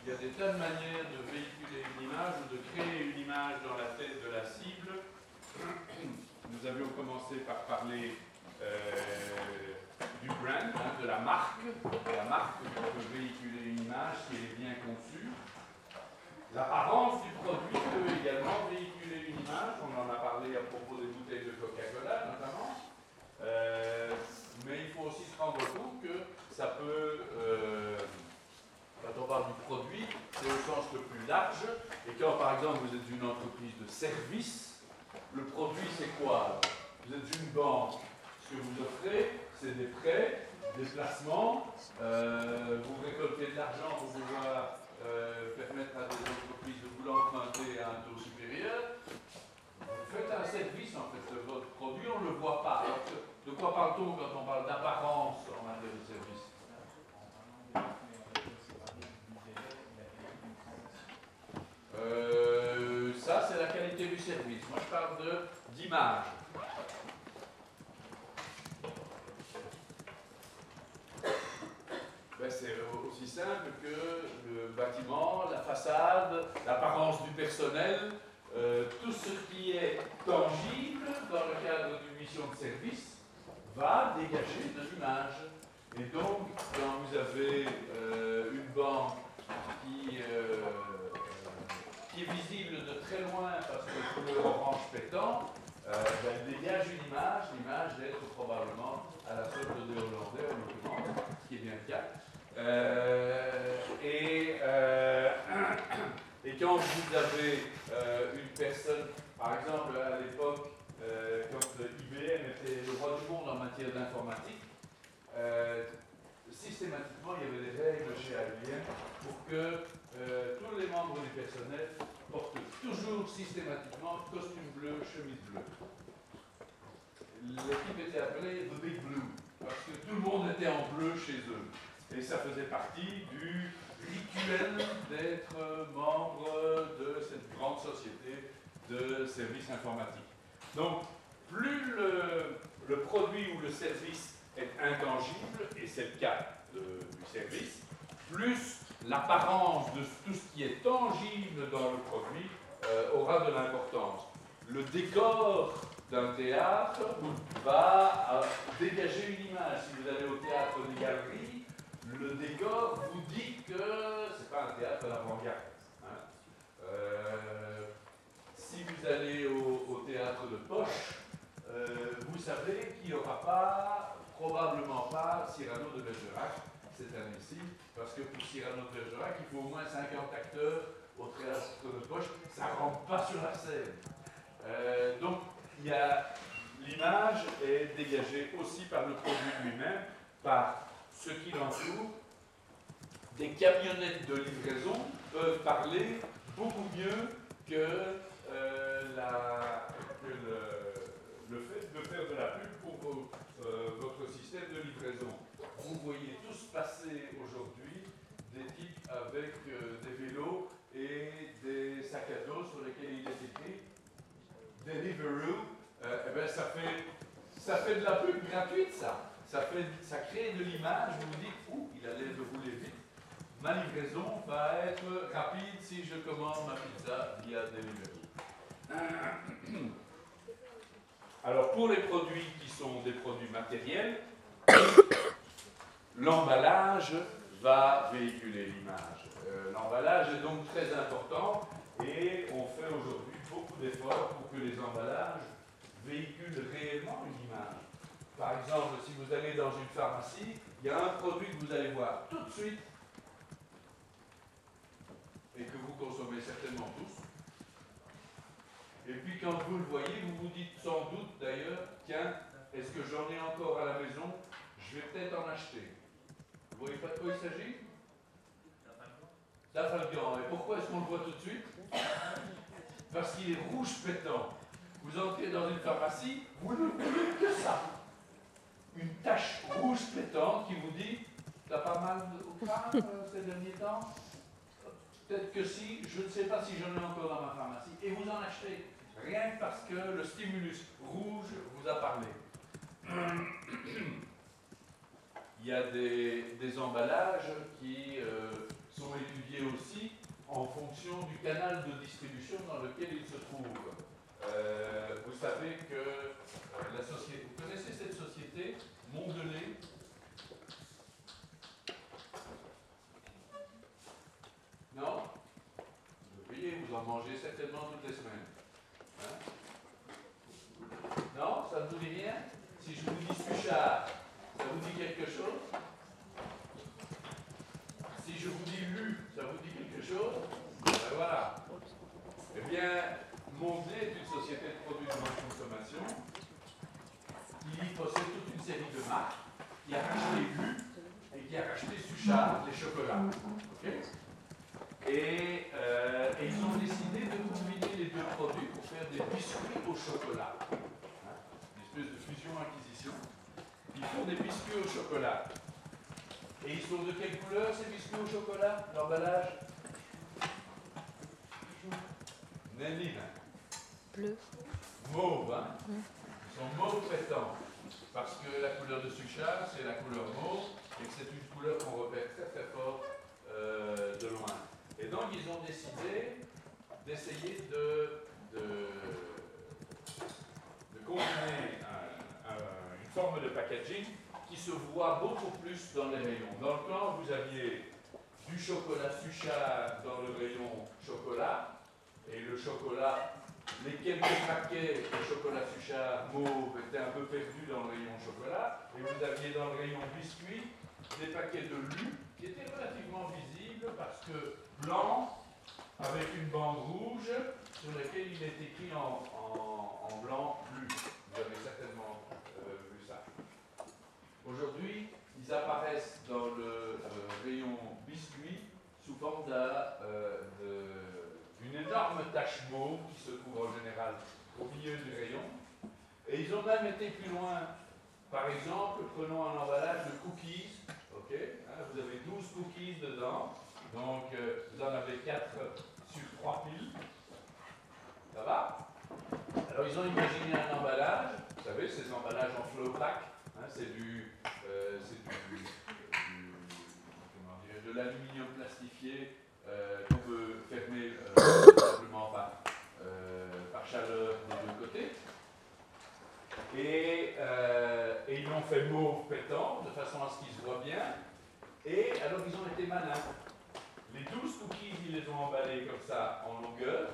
il y a des tas de manières de véhiculer une image ou de créer une image dans la tête de la cible. Nous avions commencé par parler du brand, hein, de la marque qui peut véhiculer une image qui est bien conçue. L'apparence du produit peut également véhiculer une image. On en a parlé à propos des bouteilles de Coca-Cola notamment. Mais il faut aussi se rendre compte que ça peut, quand on parle du produit, c'est au sens le plus large. Et quand par exemple vous êtes une entreprise de service, le produit c'est quoi? Vous êtes une banque. Ce que vous offrez, c'est des prêts, des placements, vous récoltez de l'argent pour pouvoir permettre à des entreprises de vous l'emprunter à un taux supérieur. Vous faites un service en fait, votre produit, on ne le voit pas. Alors, de quoi parle-t-on quand on parle d'apparence en matière de service? Ça, c'est la qualité du service. Moi, je parle d'image. Ben, c'est aussi simple que le bâtiment, la façade, l'apparence du personnel, tout ce qui est tangible dans le cadre d'une mission de service va dégager de l'image. Et donc, quand vous avez une banque qui est visible de très loin parce que le couleur orange pétant, elle dégage une image, l'image d'être probablement à la sorte de Hollandais en l'occurrence, ce qui est bien le cas. Et quand vous avez une personne, par exemple à l'époque, quand IBM était le roi du monde en matière d'informatique, systématiquement il y avait des règles chez IBM pour que tous les membres du personnel portent toujours systématiquement costume bleu, chemise bleue. L'équipe était appelée The Big Blue, parce que tout le monde était en bleu chez eux. Et ça faisait partie du rituel d'être membre de cette grande société de services informatiques. Donc, plus le produit ou le service est intangible, et c'est le cas du service, plus l'apparence de tout ce qui est tangible dans le produit aura de l'importance. Le décor d'un théâtre va dégager une image. Si vous allez au théâtre des galeries, le décor vous dit que c'est pas un théâtre d'avant-garde. Hein. Si vous allez au théâtre de poche, vous savez qu'il n'y aura pas, probablement pas, Cyrano de Bergerac cette année-ci, parce que pour Cyrano de Bergerac, il faut au moins 50 acteurs au théâtre de poche, ça ne rentre pas sur la scène. Donc, l'image est dégagée aussi par le produit lui-même, par ce qui l'entoure. Des camionnettes de livraison peuvent parler beaucoup mieux que le fait de faire de la pub pour votre système de livraison. Vous voyez tous passer aujourd'hui des types avec des vélos et des sacs à dos sur lesquels il est écrit Deliveroo. Ça fait de la pub gratuite, ça. Ça crée de l'image, vous vous dites, ouh, il a l'air de rouler vite. Ma livraison va être rapide si je commande ma pizza via Deliveroo. Alors, pour les produits qui sont des produits matériels, l'emballage va véhiculer l'image. L'emballage est donc très important et on fait aujourd'hui beaucoup d'efforts pour que les emballages véhiculent réellement une image. Par exemple, si vous allez dans une pharmacie, il y a un produit que vous allez voir tout de suite et que vous consommez certainement tous. Et puis quand vous le voyez, vous vous dites sans doute d'ailleurs, tiens, est-ce que j'en ai encore à la maison? Je vais peut-être en acheter. Vous voyez pas de quoi il s'agit? D'Afalgan. Et pourquoi est-ce qu'on le voit tout de suite? Parce qu'il est rouge pétant. Vous entrez dans une pharmacie, vous ne voyez que ça. Une tache rouge pétante qui vous dit « T'as pas mal au crâne ces derniers temps ?» Peut-être que si, je ne sais pas si j'en ai encore dans ma pharmacie. Et vous en achetez, rien que parce que le stimulus rouge vous a parlé. Il y a des emballages qui sont sont étudiés aussi en fonction du canal de distribution dans lequel ils se trouvent. Vous savez que la société, vous connaissez cette société, Mondelez? Non? Vous voyez, vous en mangez certainement toutes les semaines. Hein? Non? Ça ne vous dit rien? Si je vous dis Suchard, ça vous dit quelque chose? Si je vous dis Lu, ça vous dit quelque chose? Ben voilà. Eh bien, Mondelez est une société de produits de grande consommation qui possède toute une série de marques, qui a racheté Lu et qui a racheté Suchard, les chocolats. Okay? Et ils ont décidé de combiner les deux produits pour faire des biscuits au chocolat. Hein? Une espèce de fusion-acquisition. Ils font des biscuits au chocolat. Et ils sont de quelle couleur ces biscuits au chocolat? L'emballage? Néline. Bleu. Mauve, hein? Ils sont mauve pétant. Parce que la couleur de Suchard, c'est la couleur mauve, et que c'est une couleur qu'on repère très très fort de loin. Et donc, ils ont décidé d'essayer de combiner une forme de packaging qui se voit beaucoup plus dans les rayons. Dans le temps, vous aviez du chocolat Suchard dans le rayon chocolat, et le chocolat, les quelques paquets de chocolat Suchard mauve étaient un peu perdus dans le rayon chocolat, et vous aviez dans le rayon biscuit des paquets de Lu qui étaient relativement visibles parce que blanc avec une bande rouge sur laquelle il est écrit en blanc Lu. Vous avez certainement vu ça. Aujourd'hui, ils apparaissent dans le rayon biscuit sous forme d'une énorme tache mauve qui se trouve en général au milieu du rayon. Et ils ont même été plus loin. Par exemple, prenons un emballage de cookies. Okay, hein, vous avez 12 cookies dedans. Donc, vous en avez 4 sur 3 piles. Ça va? Alors, ils ont imaginé un emballage. Vous savez, ces emballages en flow pack. Hein, c'est de l'aluminium plastifié qu'on peut fermer simplement par chaleur des deux côtés. Et ils l'ont fait mauve pétant, de façon à ce qu'ils se voient bien. Et alors, ils ont été malins. Les 12 cookies, ils les ont emballés comme ça, en longueur.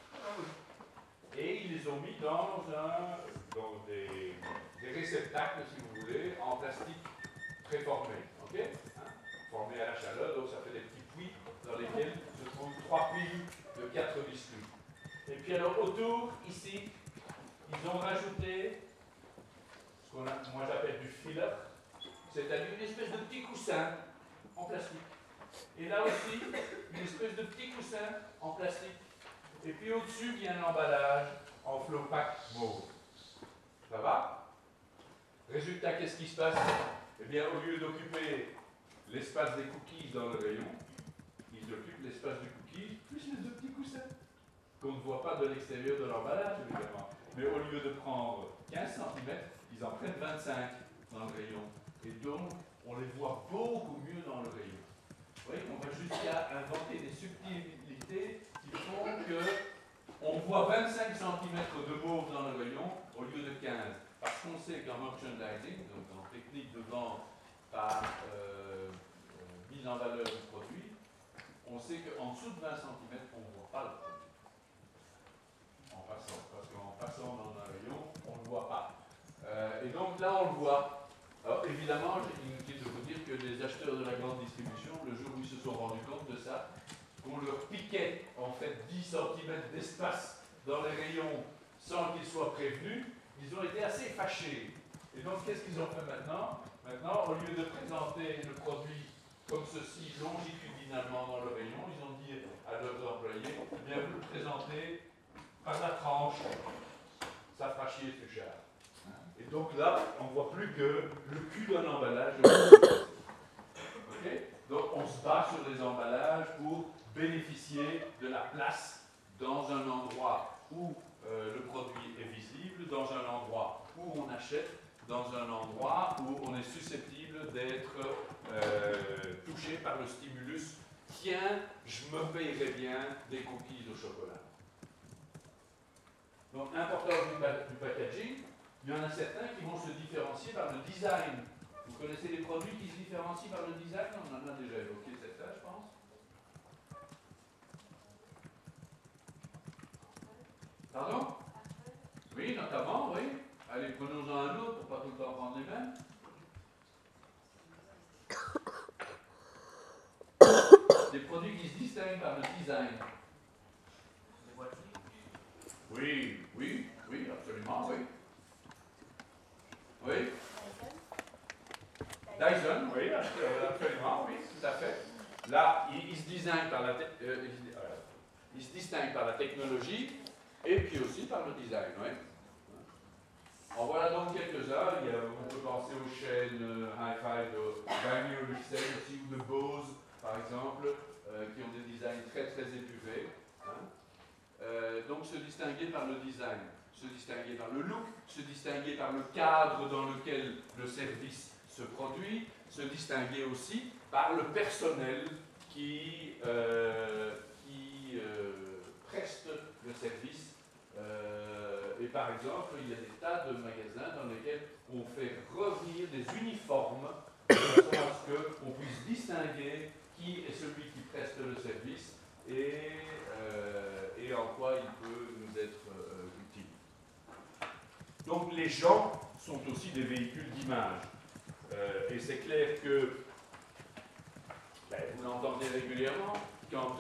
Et ils les ont mis dans des réceptacles, si vous voulez, en plastique préformé. OK? Hein? Formé à la chaleur, donc ça fait des petits puits dans lesquels se trouvent 3 piles de 4 biscuits. Et puis alors, autour, ici, ils ont rajouté ce qu'on moi j'appelle du filler, c'est-à-dire une espèce de petit coussin en plastique. Et là aussi, une espèce de petit coussin en plastique. Et puis au-dessus, il y a un emballage en flow pack mauve. Ça va? Résultat, qu'est-ce qui se passe? Eh bien, au lieu d'occuper l'espace des cookies dans le rayon, ils occupent l'espace du cookie plus les deux petits coussins qu'on ne voit pas de l'extérieur de l'emballage, évidemment. Mais au lieu de prendre 15 cm, ils en prennent 25 dans le rayon. Et donc, on les voit beaucoup mieux dans le rayon. Vous voyez, on va jusqu'à inventer des subtilités qui font qu'on voit 25 cm de mauve dans le rayon au lieu de 15. Parce qu'on sait qu'en merchandising, donc en technique de vente par mise en valeur du produit, on sait qu'en dessous de 20 cm, on ne voit pas le produit. En passant, parce qu'en passant dans un rayon, on ne le voit pas. Et donc là, on le voit. Alors évidemment, inutile de vous dire que les acheteurs de la grande distribution, le jour où ils se sont rendus compte de ça, qu'on leur piquait en fait 10 cm d'espace dans les rayons sans qu'ils soient prévenus, ils ont été assez fâchés. Et donc, qu'est-ce qu'ils ont fait maintenant? Maintenant, au lieu de présenter le produit comme ceci longitudinalement dans le rayon, ils ont dit à leurs employés, eh bien, vous le présentez par la tranche. Ça fera chier Suchard. Et donc là, on ne voit plus que le cul d'un emballage. Okay? Donc, on se bat sur les emballages pour bénéficier de la place dans un endroit où le produit est visible, dans un endroit où on achète, dans un endroit où on est susceptible d'être touché par le stimulus tiens, je me payerais bien des cookies au chocolat. Donc, importance du packaging, il y en a certains qui vont se différencier par le design. Vous connaissez les produits qui se différencient par le design? On en a déjà évoqué certains, je pense. Pardon? Oui, notamment, oui. Allez, prenons-en un autre pour pas tout le temps prendre les mêmes. Des produits qui se distinguent par le design. Les voitures? Oui, oui, oui, absolument, oui. Oui. Dyson, oui, absolument, oui, tout à fait. Là, il se distingue par il se distingue par la technologie et puis aussi par le design, oui. En voilà donc quelques-uns. On peut penser aux chaînes hi-fi de Bang & Olufsen aussi, ou de Bose, par exemple, qui ont des designs très très épurés. Hein. Donc se distinguer par le design, se distinguer par le look, se distinguer par le cadre dans lequel le service se produit, se distinguer aussi par le personnel qui preste le service. Et par exemple, il y a des tas de magasins dans lesquels on fait revenir des uniformes de façon à ce qu'on puisse distinguer qui est celui qui preste le service et en quoi il peut nous être utile. Donc les gens sont aussi des véhicules d'image. Et c'est clair que vous l'entendez régulièrement, quand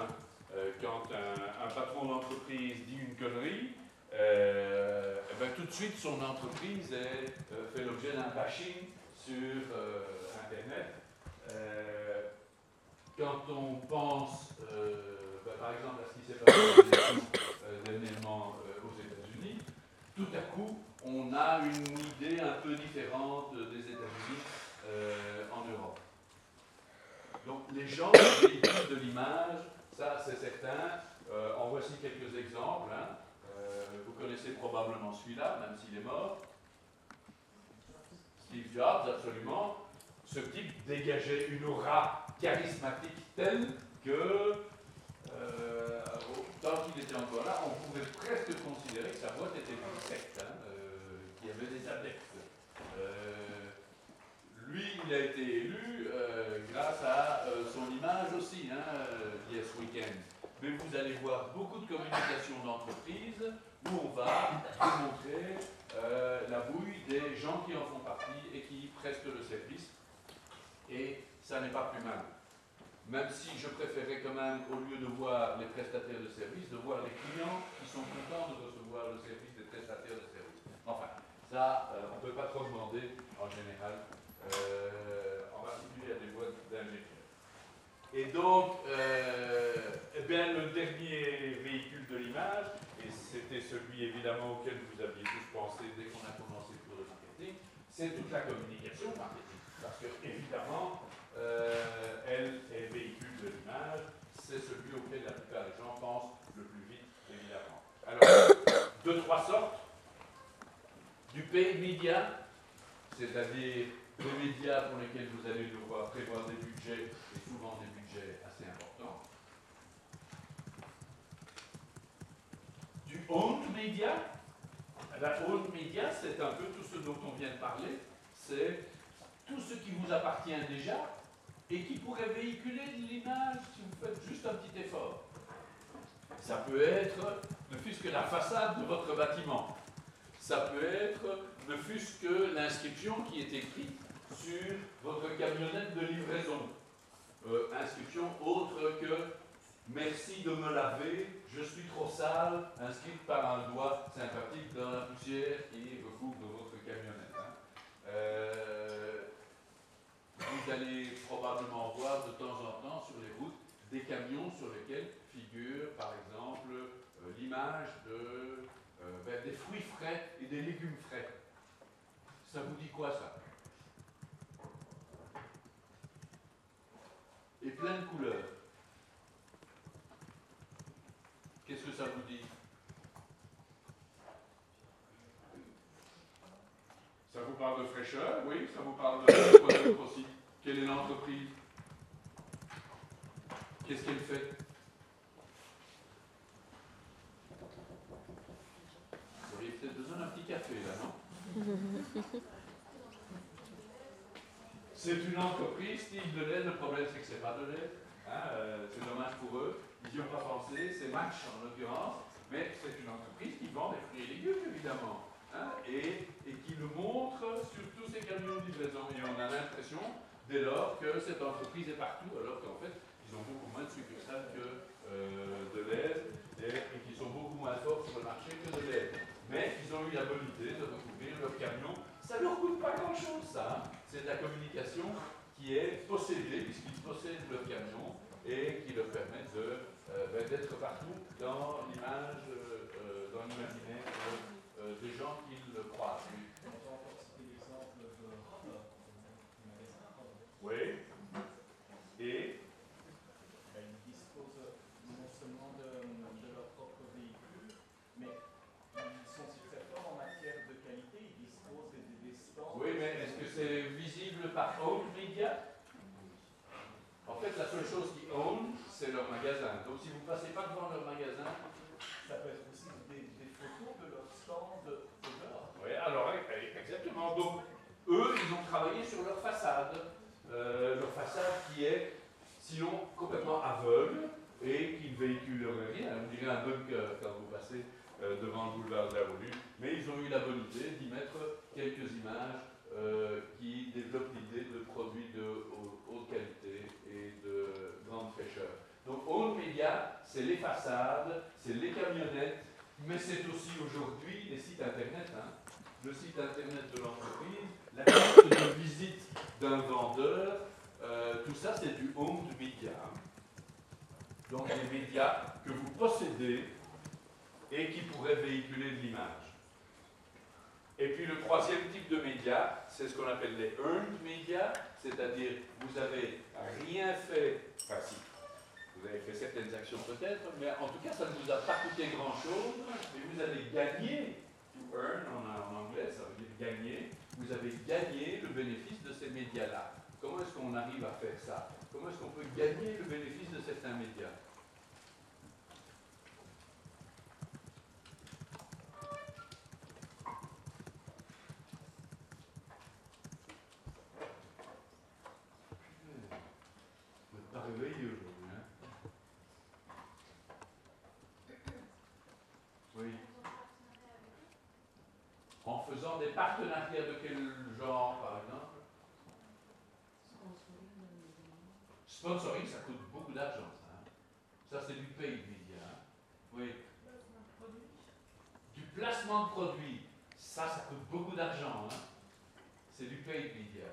un patron d'entreprise dit une connerie, tout de suite son entreprise fait l'objet d'un bashing sur Internet. Quand on pense, par exemple, à ce qui s'est passé dernièrement aux États-Unis, tout à coup, on a une idée un peu différente des États-Unis en Europe. Donc, les gens qui véhiculent de l'image, ça c'est certain. En voici quelques exemples. Hein. Vous connaissez probablement celui-là, même s'il est mort. Steve Jobs, absolument. Ce type dégageait une aura charismatique telle que, tant qu'il était encore là, on pouvait presque considérer que sa boîte était une secte, hein, qu'il y avait des adeptes. Lui, il a été élu grâce à son image aussi, hein, Yes Weekend. Mais vous allez voir beaucoup de communication d'entreprise où on va vous montrer la bouille des gens qui en font partie et qui prestent le service. Et ça n'est pas plus mal. Même si je préférais quand même, au lieu de voir les prestataires de services, de voir les clients qui sont contents de recevoir le service des prestataires de services. Enfin, ça, on ne peut pas trop demander en général, en particulier à des boîtes d'ingénieurs. Et donc, le dernier véhicule de l'image, et c'était celui évidemment auquel vous aviez tous pensé dès qu'on a commencé pour le marketing, c'est toute la communication marketing. Parce que, évidemment, elle est véhicule de l'image, c'est celui auquel la plupart des gens pensent le plus vite, évidemment. Alors, deux, trois sortes. Du paid media, c'est-à-dire des médias pour lesquels vous allez devoir prévoir des budgets, et souvent des budgets assez importants. Du owned media. La owned media, c'est un peu tout ce dont on vient de parler, c'est tout ce qui vous appartient déjà et qui pourrait véhiculer de l'image si vous faites juste un petit effort. Ça peut être, ne fût-ce que la façade de votre bâtiment. Ça peut être, ne fût-ce que l'inscription qui est écrite sur votre camionnette de livraison. Inscription autre que « Merci de me laver, je suis trop sale », inscrite par un doigt sympathique dans la poussière qui recouvre votre camionnette. Hein. Vous allez probablement voir de temps en temps sur les routes des camions sur lesquels figure par exemple l'image des fruits frais et des légumes frais. Ça vous dit quoi ça? Et plein de couleurs. Qu'est-ce que ça vous dit? Ça vous parle de fraîcheur? Oui, ça vous parle de quoi d'autre aussi? Quelle est l'entreprise? Qu'est-ce qu'elle fait? Vous auriez peut-être besoin d'un petit café là, non? C'est une entreprise, style de lait, le problème c'est que c'est pas de lait, hein, c'est dommage pour eux, ils n'y ont pas pensé, c'est Match en l'occurrence, mais c'est une entreprise qui vend des fruits et légumes évidemment, hein, et qui le montre sur tous ces camions de livraison, et on a l'impression dès lors que cette entreprise est partout, alors qu'en fait ils ont beaucoup moins de succursales que de lait, et qui sont beaucoup moins forts sur le marché que de lait. Mais ils ont eu la bonne idée de recouvrir leur camion. Ça ne leur coûte pas grand-chose, ça. Hein. C'est de la communication qui est possédée, puisqu'ils possèdent leur camion, et qui leur permet d'être partout dans l'image, dans l'imaginaire des gens qui le croisent. On peut encore citer l'exemple de Rome, du magasin Rome. Oui. Et Ils disposent non seulement de leur propre véhicule, mais ils sont aussi très forts en matière de qualité. Ils disposent des stands. oui, mais est-ce que c'est visible par Own Media? En fait, la seule chose qui own, c'est leur magasin. Donc, si vous ne passez pas devant leur magasin, Ça peut être aussi des photos de leur stand dehors. oui, alors exactement. Donc, eux, ils ont travaillé sur leur façade qui est, sinon, complètement aveugle et qui ne véhicule rien. On dirait un bunker quand vous passez devant le boulevard de la Rue. Mais ils ont eu la bonne idée d'y mettre quelques images qui développent l'idée de produits de haute qualité et de grande fraîcheur. Donc, Own Media, c'est les façades, c'est les camionnettes, mais c'est aussi aujourd'hui les sites internet. Hein. Le site internet de l'entreprise, la carte de visite d'un vendeur, tout ça c'est du owned media. Donc des médias que vous possédez et qui pourraient véhiculer de l'image. Et puis le troisième type de médias, c'est ce qu'on appelle les earned media, c'est-à-dire vous n'avez rien fait, enfin si, vous avez fait certaines actions peut-être, mais en tout cas ça ne vous a pas coûté grand-chose, mais vous avez gagné, to earn en anglais, ça veut dire gagner, vous avez gagné le bénéfice de ces médias-là. Comment est-ce qu'on arrive à faire ça? Comment est-ce qu'on peut gagner le bénéfice de certains médias? Vous n'êtes pas réveillé aujourd'hui, hein? Oui. En faisant des partenariats de quel genre, par exemple? Sponsoring, ça coûte beaucoup d'argent, ça. Hein. Ça, c'est du paid media. Hein. Oui. Du placement de produits. Ça coûte beaucoup d'argent. Hein. C'est du paid media.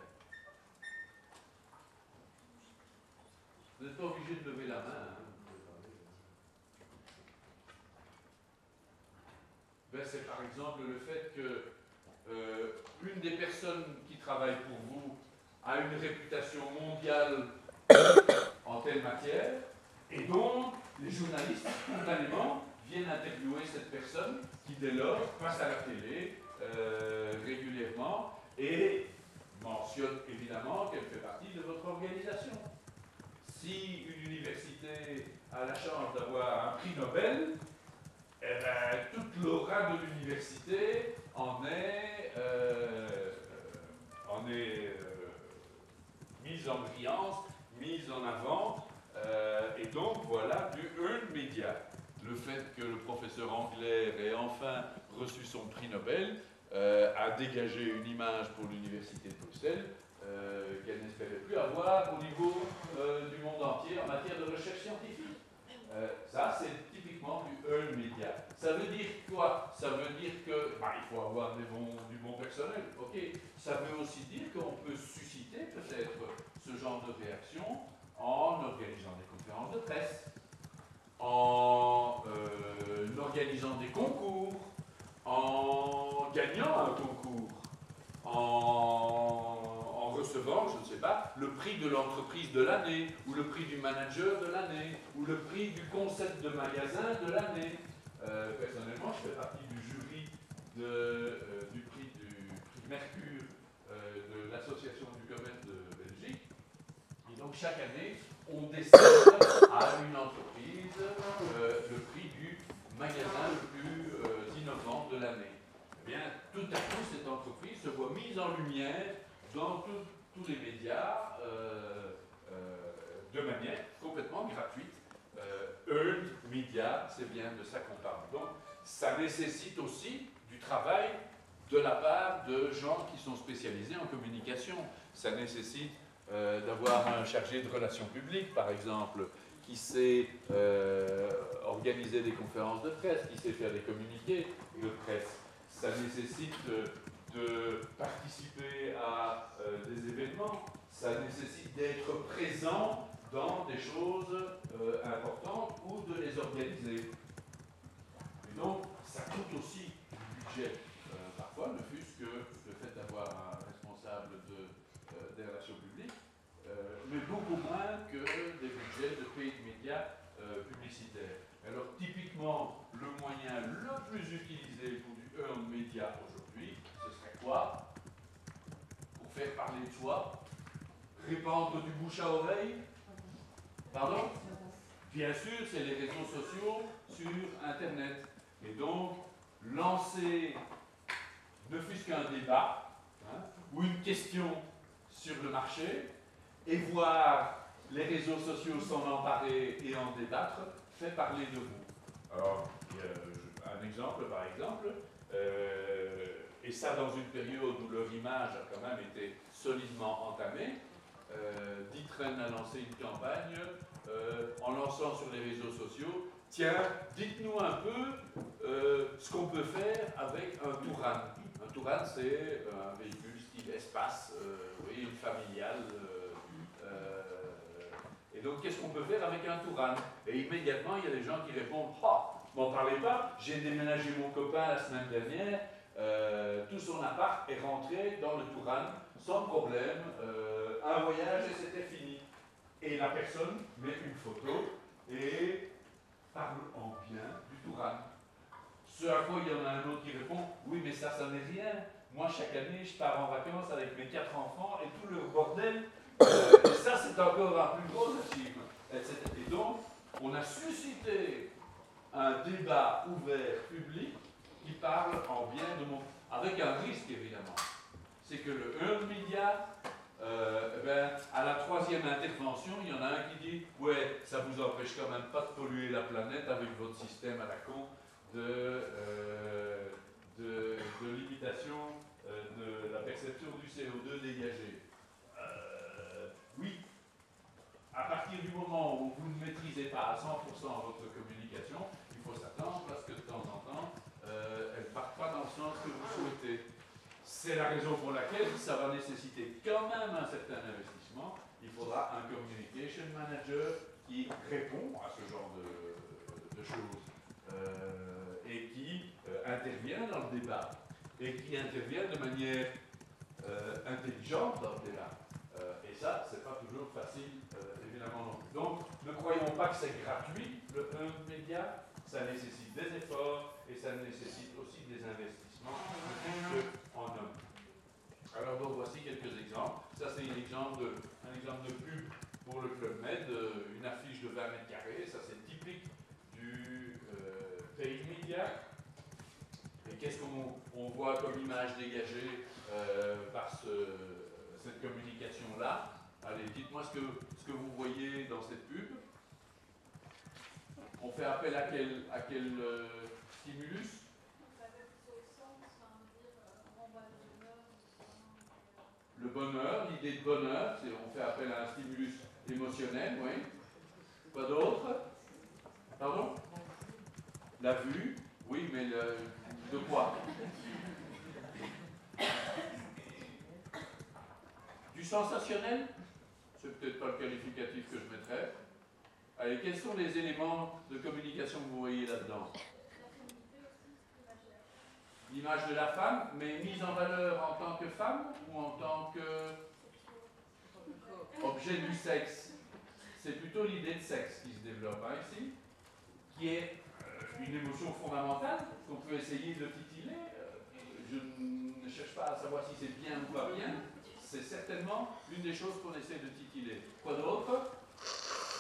Vous n'êtes pas obligé de lever la main. Hein. Ben, c'est par exemple le fait que une des personnes qui travaille pour vous a une réputation mondiale en telle matière, et donc les journalistes, spontanément, viennent interviewer cette personne qui, dès lors, passe à la télé régulièrement et mentionne évidemment qu'elle fait partie de votre organisation. Si une université a la chance d'avoir un prix Nobel, eh bien, toute l'aura de l'université en est mise en brillance, mise en avant, et donc voilà du earned media. Le fait que le professeur Angler ait enfin reçu son prix Nobel a dégagé une image pour l'université de Bruxelles qu'elle n'espérait plus avoir au niveau du monde entier en matière de recherche scientifique. Ça, c'est typiquement du earned media. Ça veut dire quoi? Ça veut dire que il faut avoir du bon personnel, ok. Ça veut aussi dire qu'on peut susciter peut-être ce genre de réaction en organisant des conférences de presse, en organisant des concours, en gagnant un concours, en recevant, je ne sais pas, le prix de l'entreprise de l'année, ou le prix du manager de l'année, ou le prix du concept de magasin de l'année. Personnellement, je fais partie du jury du prix Mercure de l'Association du commerce de Belgique. Et donc chaque année, on décerne à une entreprise le prix du magasin le plus innovant de l'année. Eh bien, tout à coup, cette entreprise se voit mise en lumière dans tous les médias de manière complètement gratuite. Earned Media, c'est bien de ça qu'on parle. Donc, ça nécessite aussi du travail de la part de gens qui sont spécialisés en communication. Ça nécessite d'avoir un chargé de relations publiques, par exemple, qui sait organiser des conférences de presse, qui sait faire des communiqués de presse. Ça nécessite de participer à des événements. Ça nécessite d'être présent dans des choses importantes ou de les organiser. Et donc, ça coûte aussi du budget. Parfois, ne fût-ce que le fait d'avoir un responsable des relations publiques, mais beaucoup moins que des budgets de paid médias publicitaires. Alors, typiquement, le moyen le plus utilisé pour du earned media aujourd'hui, ce serait quoi? Pour faire parler de soi, répandre du bouche à oreille. Pardon? Bien sûr, c'est les réseaux sociaux sur Internet. Et donc, lancer, ne fût-ce qu'un débat, ou une question sur le marché, et voir les réseaux sociaux s'en emparer et en débattre, fait parler de vous. Alors, un exemple, par exemple, et ça dans une période où leur image a quand même été solidement entamée, D'Ieteren a lancé une campagne en lançant sur les réseaux sociaux, tiens, dites-nous un peu ce qu'on peut faire avec un Touran. Un Touran, c'est un véhicule style espace, vous voyez, une familiale. Et donc, qu'est-ce qu'on peut faire avec un Touran? Et immédiatement, il y a des gens qui répondent, ah, m'en parlez pas, j'ai déménagé mon copain la semaine dernière, tout son appart est rentré dans le Touran sans problème, un voyage et c'était fini. Et la personne met une photo et parle en bien du Touran. Ce à quoi il y en a un autre qui répond, oui mais ça n'est rien. Moi chaque année je pars en vacances avec mes 4 enfants et tout le bordel. Et ça c'est encore un plus gros achievement. Etc. Et donc on a suscité un débat ouvert public qui parle en bien de mon... avec un risque évidemment. C'est que le earned media, à la troisième intervention, il y en a un qui dit « Ouais, ça vous empêche quand même pas de polluer la planète avec votre système à la con de limitation de la perception du CO2 dégagé. » Oui, à partir du moment où vous ne maîtrisez pas à 100% votre communication, il faut s'attendre à ce que de temps en temps, elle ne parte pas dans le sens que vous souhaitez. C'est la raison pour laquelle ça va nécessiter quand même un certain investissement. Il faudra un communication manager qui répond à ce genre de choses et qui intervient dans le débat et qui intervient de manière intelligente dans le débat. Et ça, c'est pas toujours facile, évidemment non plus. Donc, ne croyons pas que c'est gratuit, le earned media. Ça nécessite des efforts et ça nécessite aussi des investissements en hommes. Alors donc voici quelques exemples. Ça c'est un exemple de pub pour le Club Med, une affiche de 20 mètres carrés. Ça c'est typique du paid media. Et qu'est-ce qu'on voit comme image dégagée par cette communication-là? Allez, dites-moi ce que vous voyez dans cette pub. On fait appel à quel stimulus? Le bonheur, l'idée de bonheur, c'est on fait appel à un stimulus émotionnel, oui. Quoi d'autre? Pardon? La vue, oui, mais de quoi? Du sensationnel? C'est peut-être pas le qualificatif que je mettrais. Allez, quels sont les éléments de communication que vous voyez là-dedans? L'image de la femme, mais mise en valeur en tant que femme ou en tant qu'objet du sexe? C'est plutôt l'idée de sexe qui se développe ici, qui est une émotion fondamentale qu'on peut essayer de titiller. Je ne cherche pas à savoir si c'est bien ou pas bien. C'est certainement une des choses qu'on essaie de titiller. Quoi d'autre?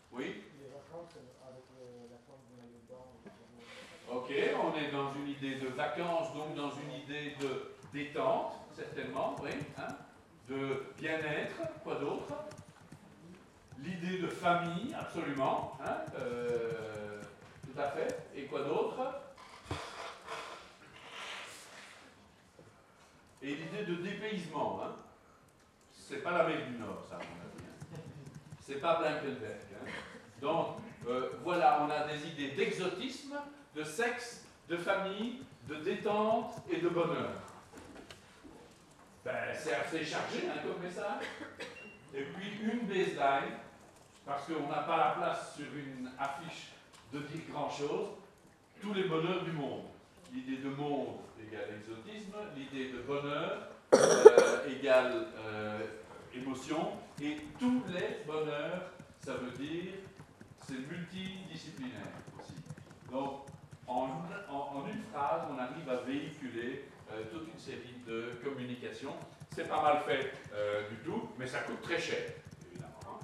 Oui. Les vacances avec la forme de maillot blanc. Ok, on est dans une idée de vacances, donc dans une idée de détente, certainement, oui. Hein, de bien-être, quoi d'autre? L'idée de famille, absolument. Hein, tout à fait. Et quoi d'autre? Et l'idée de dépaysement. Hein. C'est pas l'Amérique du Nord, ça, à mon avis. Hein. C'est pas Blankenberg. Hein. Donc, voilà, on a des idées d'exotisme, de sexe, de famille, de détente et de bonheur. Ben, c'est assez chargé hein, comme message. Et puis une baseline, parce qu'on n'a pas la place sur une affiche de dire grand-chose, tous les bonheurs du monde. L'idée de monde égale exotisme, l'idée de bonheur égale émotion, et tous les bonheurs, ça veut dire, c'est multidisciplinaire aussi. Donc, en une phrase, on arrive à véhiculer toute une série de communications. C'est pas mal fait du tout, mais ça coûte très cher, évidemment. Hein.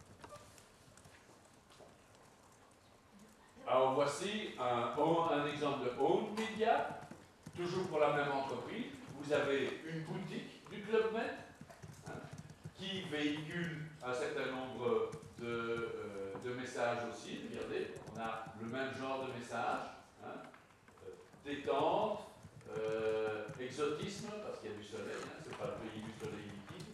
Alors voici un exemple de owned media, toujours pour la même entreprise. Vous avez une boutique du Club Med hein, qui véhicule un certain nombre de messages aussi. Regardez, on a le même genre de message. Hein, détente, exotisme, parce qu'il y a du soleil, hein, c'est pas le pays du soleil liquide.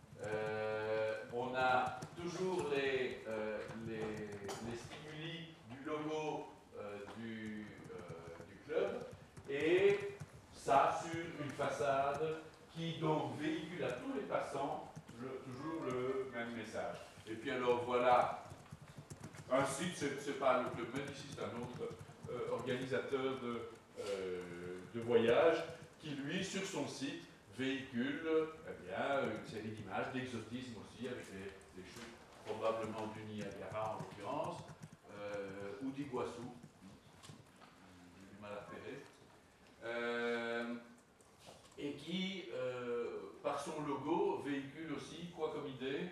On a toujours les stimuli du logo du club, et ça sur une façade qui donc véhicule à tous les passants toujours le même message. Et puis alors voilà, un site, c'est pas le Club Med, ici c'est un autre organisateur de voyage qui lui, sur son site, véhicule eh bien, une série d'images, d'exotisme aussi, avec des chutes probablement du Niagara en l'occurrence, ou d'Iguassou, j'ai du mal à repérer, et qui, par son logo, véhicule aussi, quoi comme idée?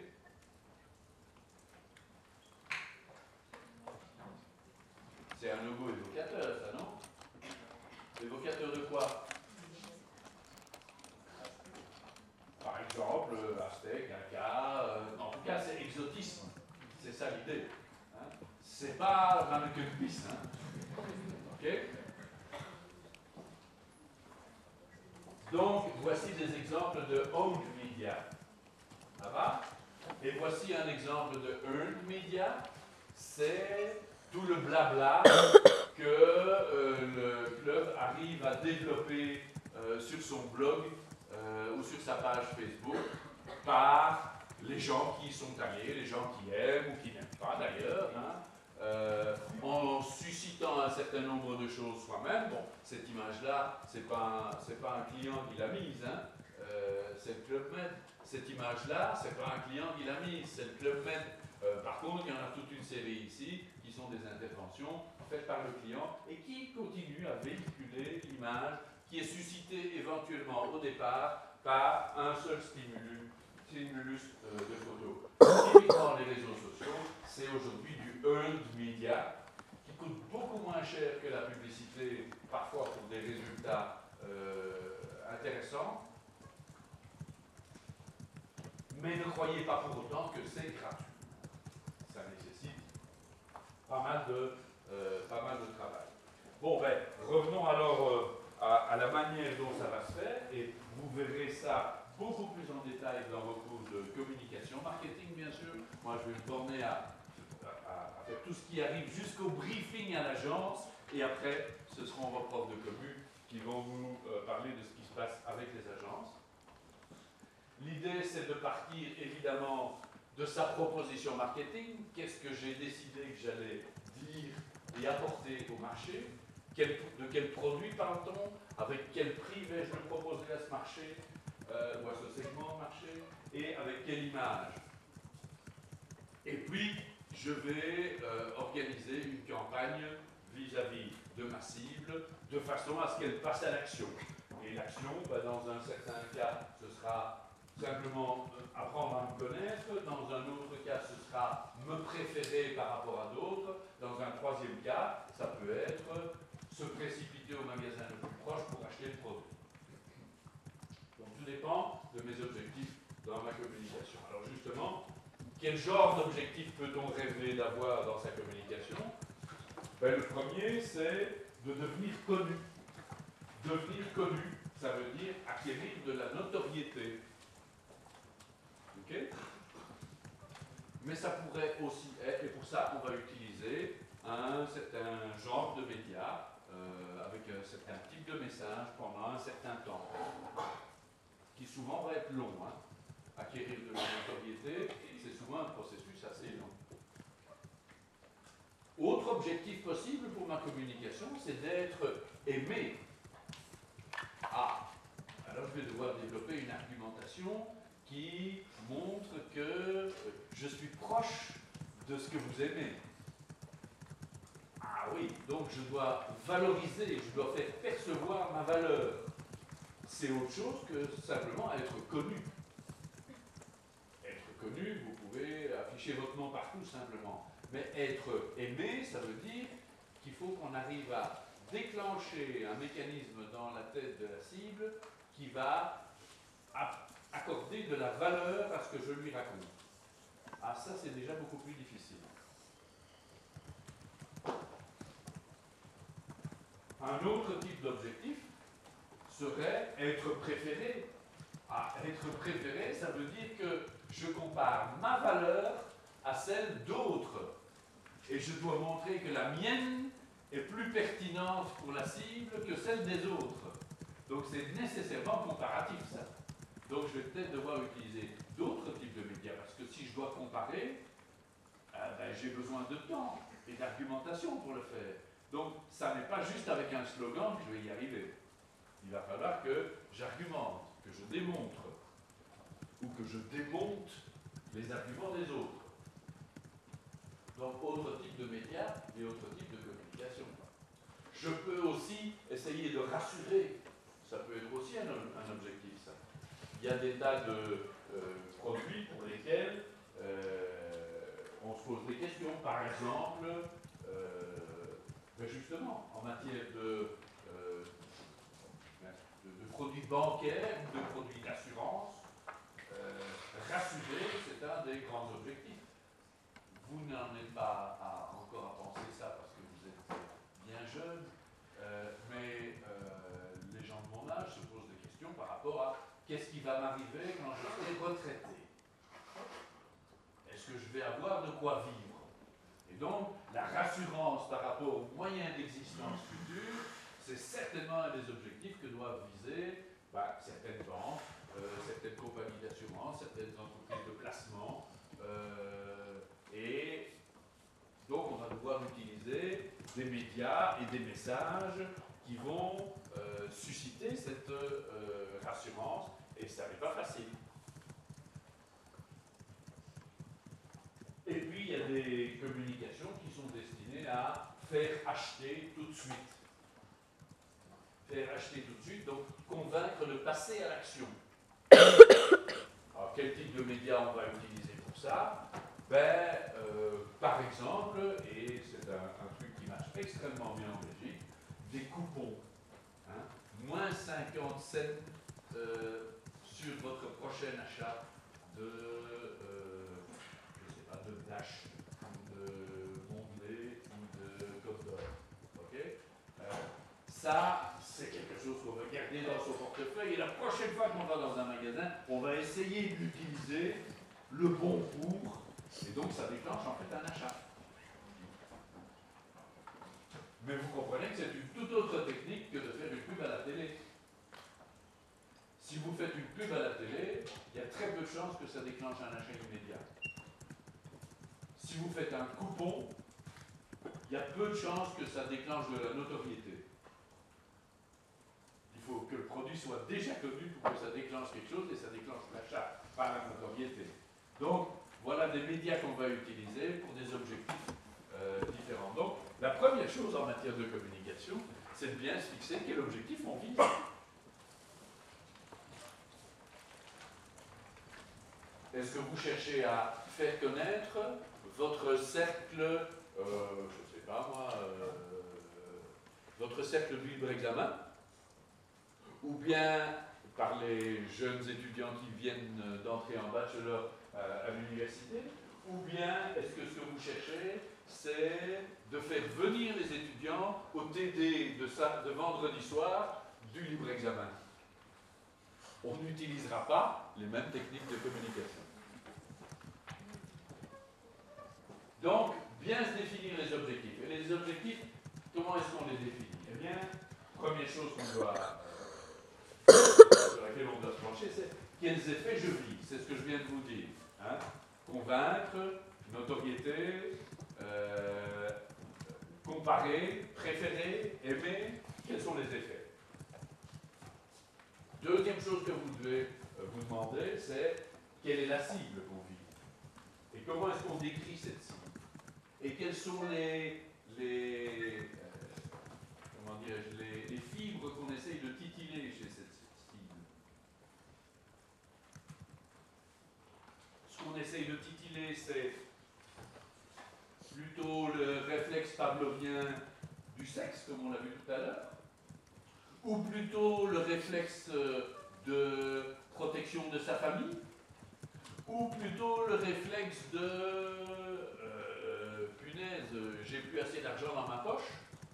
C'est un logo évocateur, ça, non? Évocateur de quoi? Par exemple, Aztèque, Inca, en tout cas, c'est exotisme. C'est ça l'idée. Hein. C'est pas Mannequin Peace. Hein. Ok? Donc, voici des exemples de owned media. Ça va? Et voici un exemple de earned media. C'est tout le blabla que le club arrive à développer sur son blog ou sur sa page Facebook par les gens qui y sont allés, les gens qui aiment ou qui n'aiment pas d'ailleurs, hein, en suscitant un certain nombre de choses soi-même. Bon, cette image-là, c'est pas un client qui l'a mise, hein, c'est le Club Med. Cette image-là, c'est pas un client qui l'a mise, c'est le Club Med. Par contre, il y en a toute une série ici qui sont des interventions faites par le client et qui continuent à véhiculer l'image qui est suscitée éventuellement au départ par un seul stimulus de photo. Typiquement, les réseaux sociaux, c'est aujourd'hui du earned media qui coûte beaucoup moins cher que la publicité, parfois pour des résultats intéressants. Mais ne croyez pas pour autant que c'est gratuit. Ça nécessite pas mal de travail. Bon, ben, revenons alors à la manière dont ça va se faire, et vous verrez ça beaucoup plus en détail dans vos cours de communication, marketing bien sûr. Moi, je vais me borner à faire tout ce qui arrive jusqu'au briefing à l'agence, et après, ce seront vos profs de commu qui vont vous parler de ce qui se passe avec les agences. L'idée, c'est de partir évidemment de sa proposition marketing. Qu'est-ce que j'ai décidé que j'allais dire et apporter au marché? De quel produit parle-t-on? Avec quel prix vais-je le proposer à ce marché ou à ce segment de marché? Et avec quelle image? Et puis, je vais organiser une campagne vis-à-vis de ma cible, de façon à ce qu'elle passe à l'action. Et l'action, bah, dans un certain cas, ce sera simplement apprendre à me connaître. Dans un autre cas, ce sera me préférer par rapport à d'autres. Dans un troisième cas, ça peut être se précipiter au magasin le plus proche pour acheter le produit. Donc tout dépend de mes objectifs dans ma communication. Alors justement, quel genre d'objectif peut-on rêver d'avoir dans sa communication? Ben, le premier, c'est de devenir connu. Devenir connu, ça veut dire acquérir de la notoriété. Ok? Mais ça pourrait aussi être, et pour ça, on va utiliser un certain genre de médias avec un certain type de message pendant un certain temps, qui souvent va être long. Hein. Acquérir de la notoriété, c'est souvent un processus assez long. Autre objectif possible pour ma communication, c'est d'être aimé. Ah, alors je vais devoir développer une argumentation qui montre que je suis proche de ce que vous aimez. Ah oui, donc je dois valoriser, je dois faire percevoir ma valeur. C'est autre chose que simplement être connu. Être connu, vous pouvez afficher votre nom partout simplement. Mais être aimé, ça veut dire qu'il faut qu'on arrive à déclencher un mécanisme dans la tête de la cible qui va accorder de la valeur à ce que je lui raconte. Ah, ça, c'est déjà beaucoup plus difficile. Un autre type d'objectif serait être préféré. Ah, être préféré, ça veut dire que je compare ma valeur à celle d'autres. Et je dois montrer que la mienne est plus pertinente pour la cible que celle des autres. Donc c'est nécessairement comparatif, ça. Donc je vais peut-être devoir utiliser d'autres types de médias, parce que si je dois comparer, ben, j'ai besoin de temps et d'argumentation pour le faire. Donc ça n'est pas juste avec un slogan que je vais y arriver. Il va falloir que j'argumente, que je démontre, ou que je démonte les arguments des autres. Donc, autre type de médias et autre type de communication. Je peux aussi essayer de rassurer. Ça peut être aussi un objectif, ça. Il y a des tas de produits pour lesquels on se pose des questions. Par exemple, ben justement, en matière de produits bancaires ou de produits d'assurance, rassurer, c'est un des grands objectifs. Vous n'en êtes pas encore à penser ça parce que vous êtes bien jeune, mais les gens de mon âge se posent des questions par rapport à qu'est-ce qui va m'arriver quand je serai retraité? Est-ce que je vais avoir de quoi vivre? Et donc, la rassurance par rapport aux moyens d'existence futurs, c'est certainement un des objectifs que doivent viser certaines banques, certaines compagnies d'assurance, certaines entreprises de placement. Et donc, on va devoir utiliser des médias et des messages qui vont susciter cette rassurance, et ça n'est pas facile. Et puis, il y a des communications qui sont destinées à faire acheter tout de suite. Faire acheter tout de suite, donc convaincre de passer à l'action. Alors, quel type de médias on va utiliser pour ça? Par exemple, et c'est un truc qui marche extrêmement bien en Belgique, des coupons. Hein, moins 50 cents sur votre prochain achat de, je sais pas, de Dash, ou de Mondlé, ou de Côte d'Or. Okay? Ça, c'est quelque chose qu'on va garder dans son portefeuille, et la prochaine fois qu'on va dans un magasin, on va essayer d'utiliser le bon pour. Et donc, ça déclenche en fait un achat. Mais vous comprenez que c'est une toute autre technique que de faire une pub à la télé. Si vous faites une pub à la télé, il y a très peu de chances que ça déclenche un achat immédiat. Si vous faites un coupon, il y a peu de chances que ça déclenche de la notoriété. Il faut que le produit soit déjà connu pour que ça déclenche quelque chose, et ça déclenche l'achat, pas la notoriété. Donc, voilà des médias qu'on va utiliser pour des objectifs différents. Donc, la première chose en matière de communication, c'est de bien se fixer quel objectif on vise. Est-ce que vous cherchez à faire connaître votre cercle, je ne sais pas moi, votre cercle du libre examen, ou bien par les jeunes étudiants qui viennent d'entrer en bachelor à l'université, ou bien est-ce que ce que vous cherchez, c'est de faire venir les étudiants au TD de vendredi soir du libre examen? On n'utilisera pas les mêmes techniques de communication. Donc, bien se définir les objectifs. Et les objectifs, comment est-ce qu'on les définit? Eh bien, première chose sur laquelle on doit se pencher, c'est quels effets je vis. C'est ce que je viens de vous dire. Hein? Convaincre, notoriété, comparer, préférer, aimer, quels sont les effets? Deuxième chose que vous devez vous demander, c'est quelle est la cible qu'on vise? Et comment est-ce qu'on décrit cette cible? Et quelles sont les fibres qu'on essaye de titiller chez cette cible? Ce qu'on essaye de titiller, c'est plutôt le réflexe pavlovien du sexe, comme on l'a vu tout à l'heure, ou plutôt le réflexe de protection de sa famille, ou plutôt le réflexe de punaise, j'ai plus assez d'argent dans ma poche,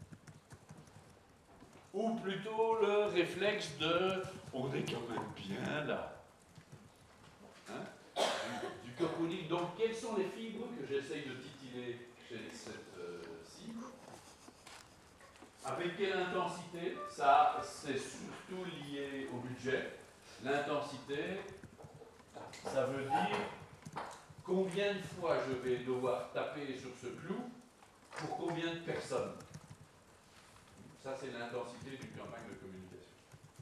ou plutôt le réflexe de on est quand même bien là, hein? Du cocooning. Donc quelles sont les fibres que j'essaye de titiller chez cette cible? Avec quelle intensité? Ça, c'est surtout lié au budget. L'intensité, ça veut dire combien de fois je vais devoir taper sur ce clou pour combien de personnes. Ça, c'est l'intensité d'une campagne de communication.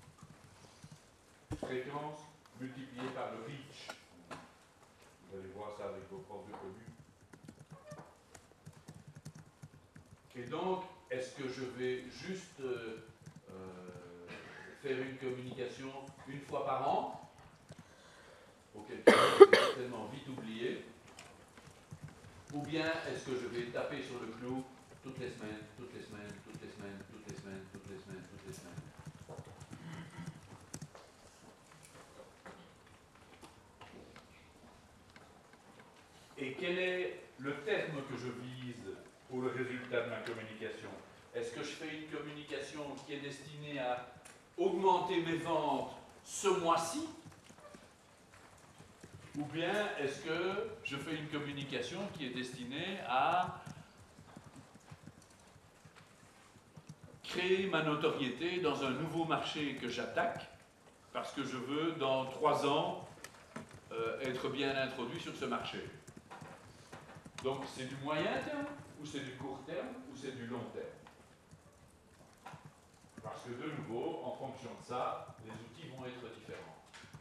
Fréquence multipliée par le reach. Vous allez voir ça avec vos profs de commu. Et donc, est-ce que je vais juste faire une communication une fois par an, auquel cas c'est certainement vite oublié, ou bien est-ce que je vais taper sur le clou toutes les semaines, toutes les semaines, toutes les semaines, toutes les semaines, toutes les semaines, toutes les semaines? Et quel est le terme que je vise pour le résultat de ma communication? Est-ce que je fais une communication qui est destinée à augmenter mes ventes ce mois-ci? Ou bien est-ce que je fais une communication qui est destinée à créer ma notoriété dans un nouveau marché que j'attaque parce que je veux, dans 3 ans, être bien introduit sur ce marché? Donc c'est du moyen terme, ou c'est du court terme, ou c'est du long terme? Parce que de nouveau, en fonction de ça, les outils vont être différents.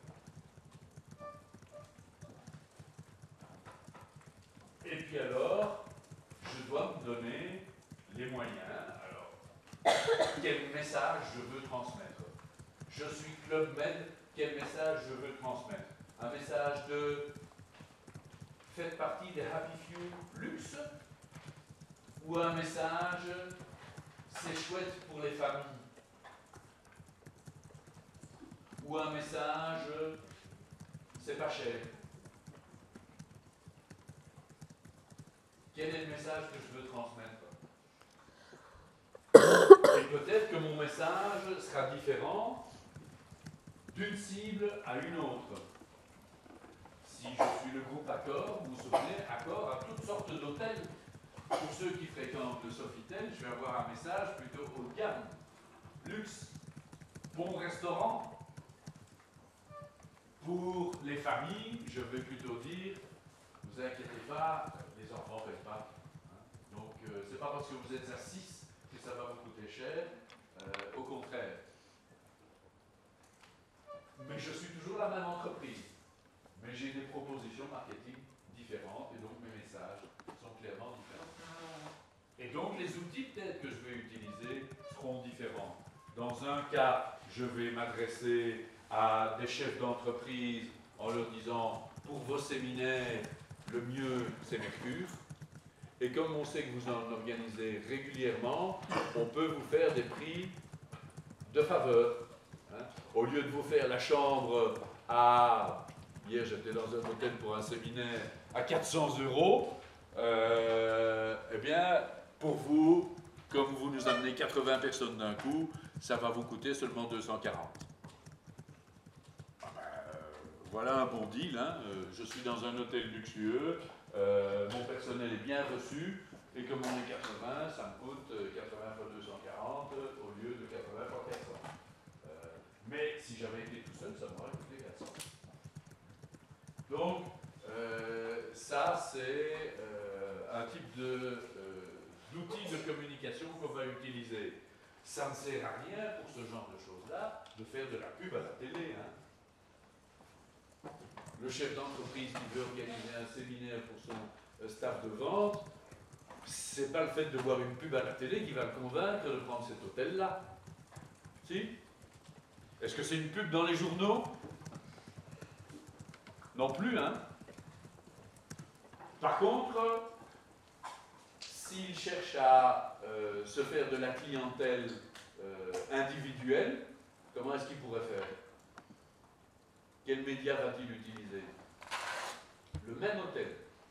Et puis alors, je dois me donner les moyens. Alors, quel message je veux transmettre? Je suis Club Med, quel message je veux transmettre? Un message de faites partie des Happy Few luxe, ou un message c'est chouette pour les familles, ou un message c'est pas cher? Quel est le message que je veux transmettre? Et peut-être que mon message sera différent d'une cible à une autre. Si je suis le groupe Accor, vous vous souvenez, Accor a toutes sortes d'hôtels. Pour ceux qui fréquentent le Sofitel, je vais avoir un message plutôt haut de gamme, luxe, bon restaurant. Pour les familles, je vais plutôt dire, ne vous inquiétez pas, les enfants ne paient pas. Donc, c'est pas parce que vous êtes à 6 que ça va vous coûter cher, au contraire. Mais je suis toujours la même entreprise. Mais j'ai des propositions marketing différentes et donc mes messages sont clairement différents. Et donc les outils peut-être que je vais utiliser seront différents. Dans un cas, je vais m'adresser à des chefs d'entreprise en leur disant pour vos séminaires, le mieux c'est Mercure. Et comme on sait que vous en organisez régulièrement, on peut vous faire des prix de faveur. Hein. Au lieu de vous faire la chambre à... Hier j'étais dans un hôtel pour un séminaire à 400 €, eh bien pour vous, comme vous nous amenez 80 personnes d'un coup, ça va vous coûter seulement 240. Voilà un bon deal. Hein. Je suis dans un hôtel luxueux, mon personnel est bien reçu, et comme on est 80, ça me coûte 80 fois 240 au lieu de 80 fois 400. Mais si j'avais été tout seul, ça m'aurait coûté 400. Donc, ça c'est un type d'outil de communication qu'on va utiliser. Ça ne sert à rien pour ce genre de choses-là de faire de la pub à la télé. Hein. Le chef d'entreprise qui veut organiser un séminaire pour son staff de vente, c'est pas le fait de voir une pub à la télé qui va le convaincre de prendre cet hôtel-là. Si? Est-ce que c'est une pub dans les journaux? Non plus, hein? Par contre, s'il cherche à se faire de la clientèle individuelle, comment est-ce qu'il pourrait faire? Quel média va-t-il utiliser? Le même hôtel.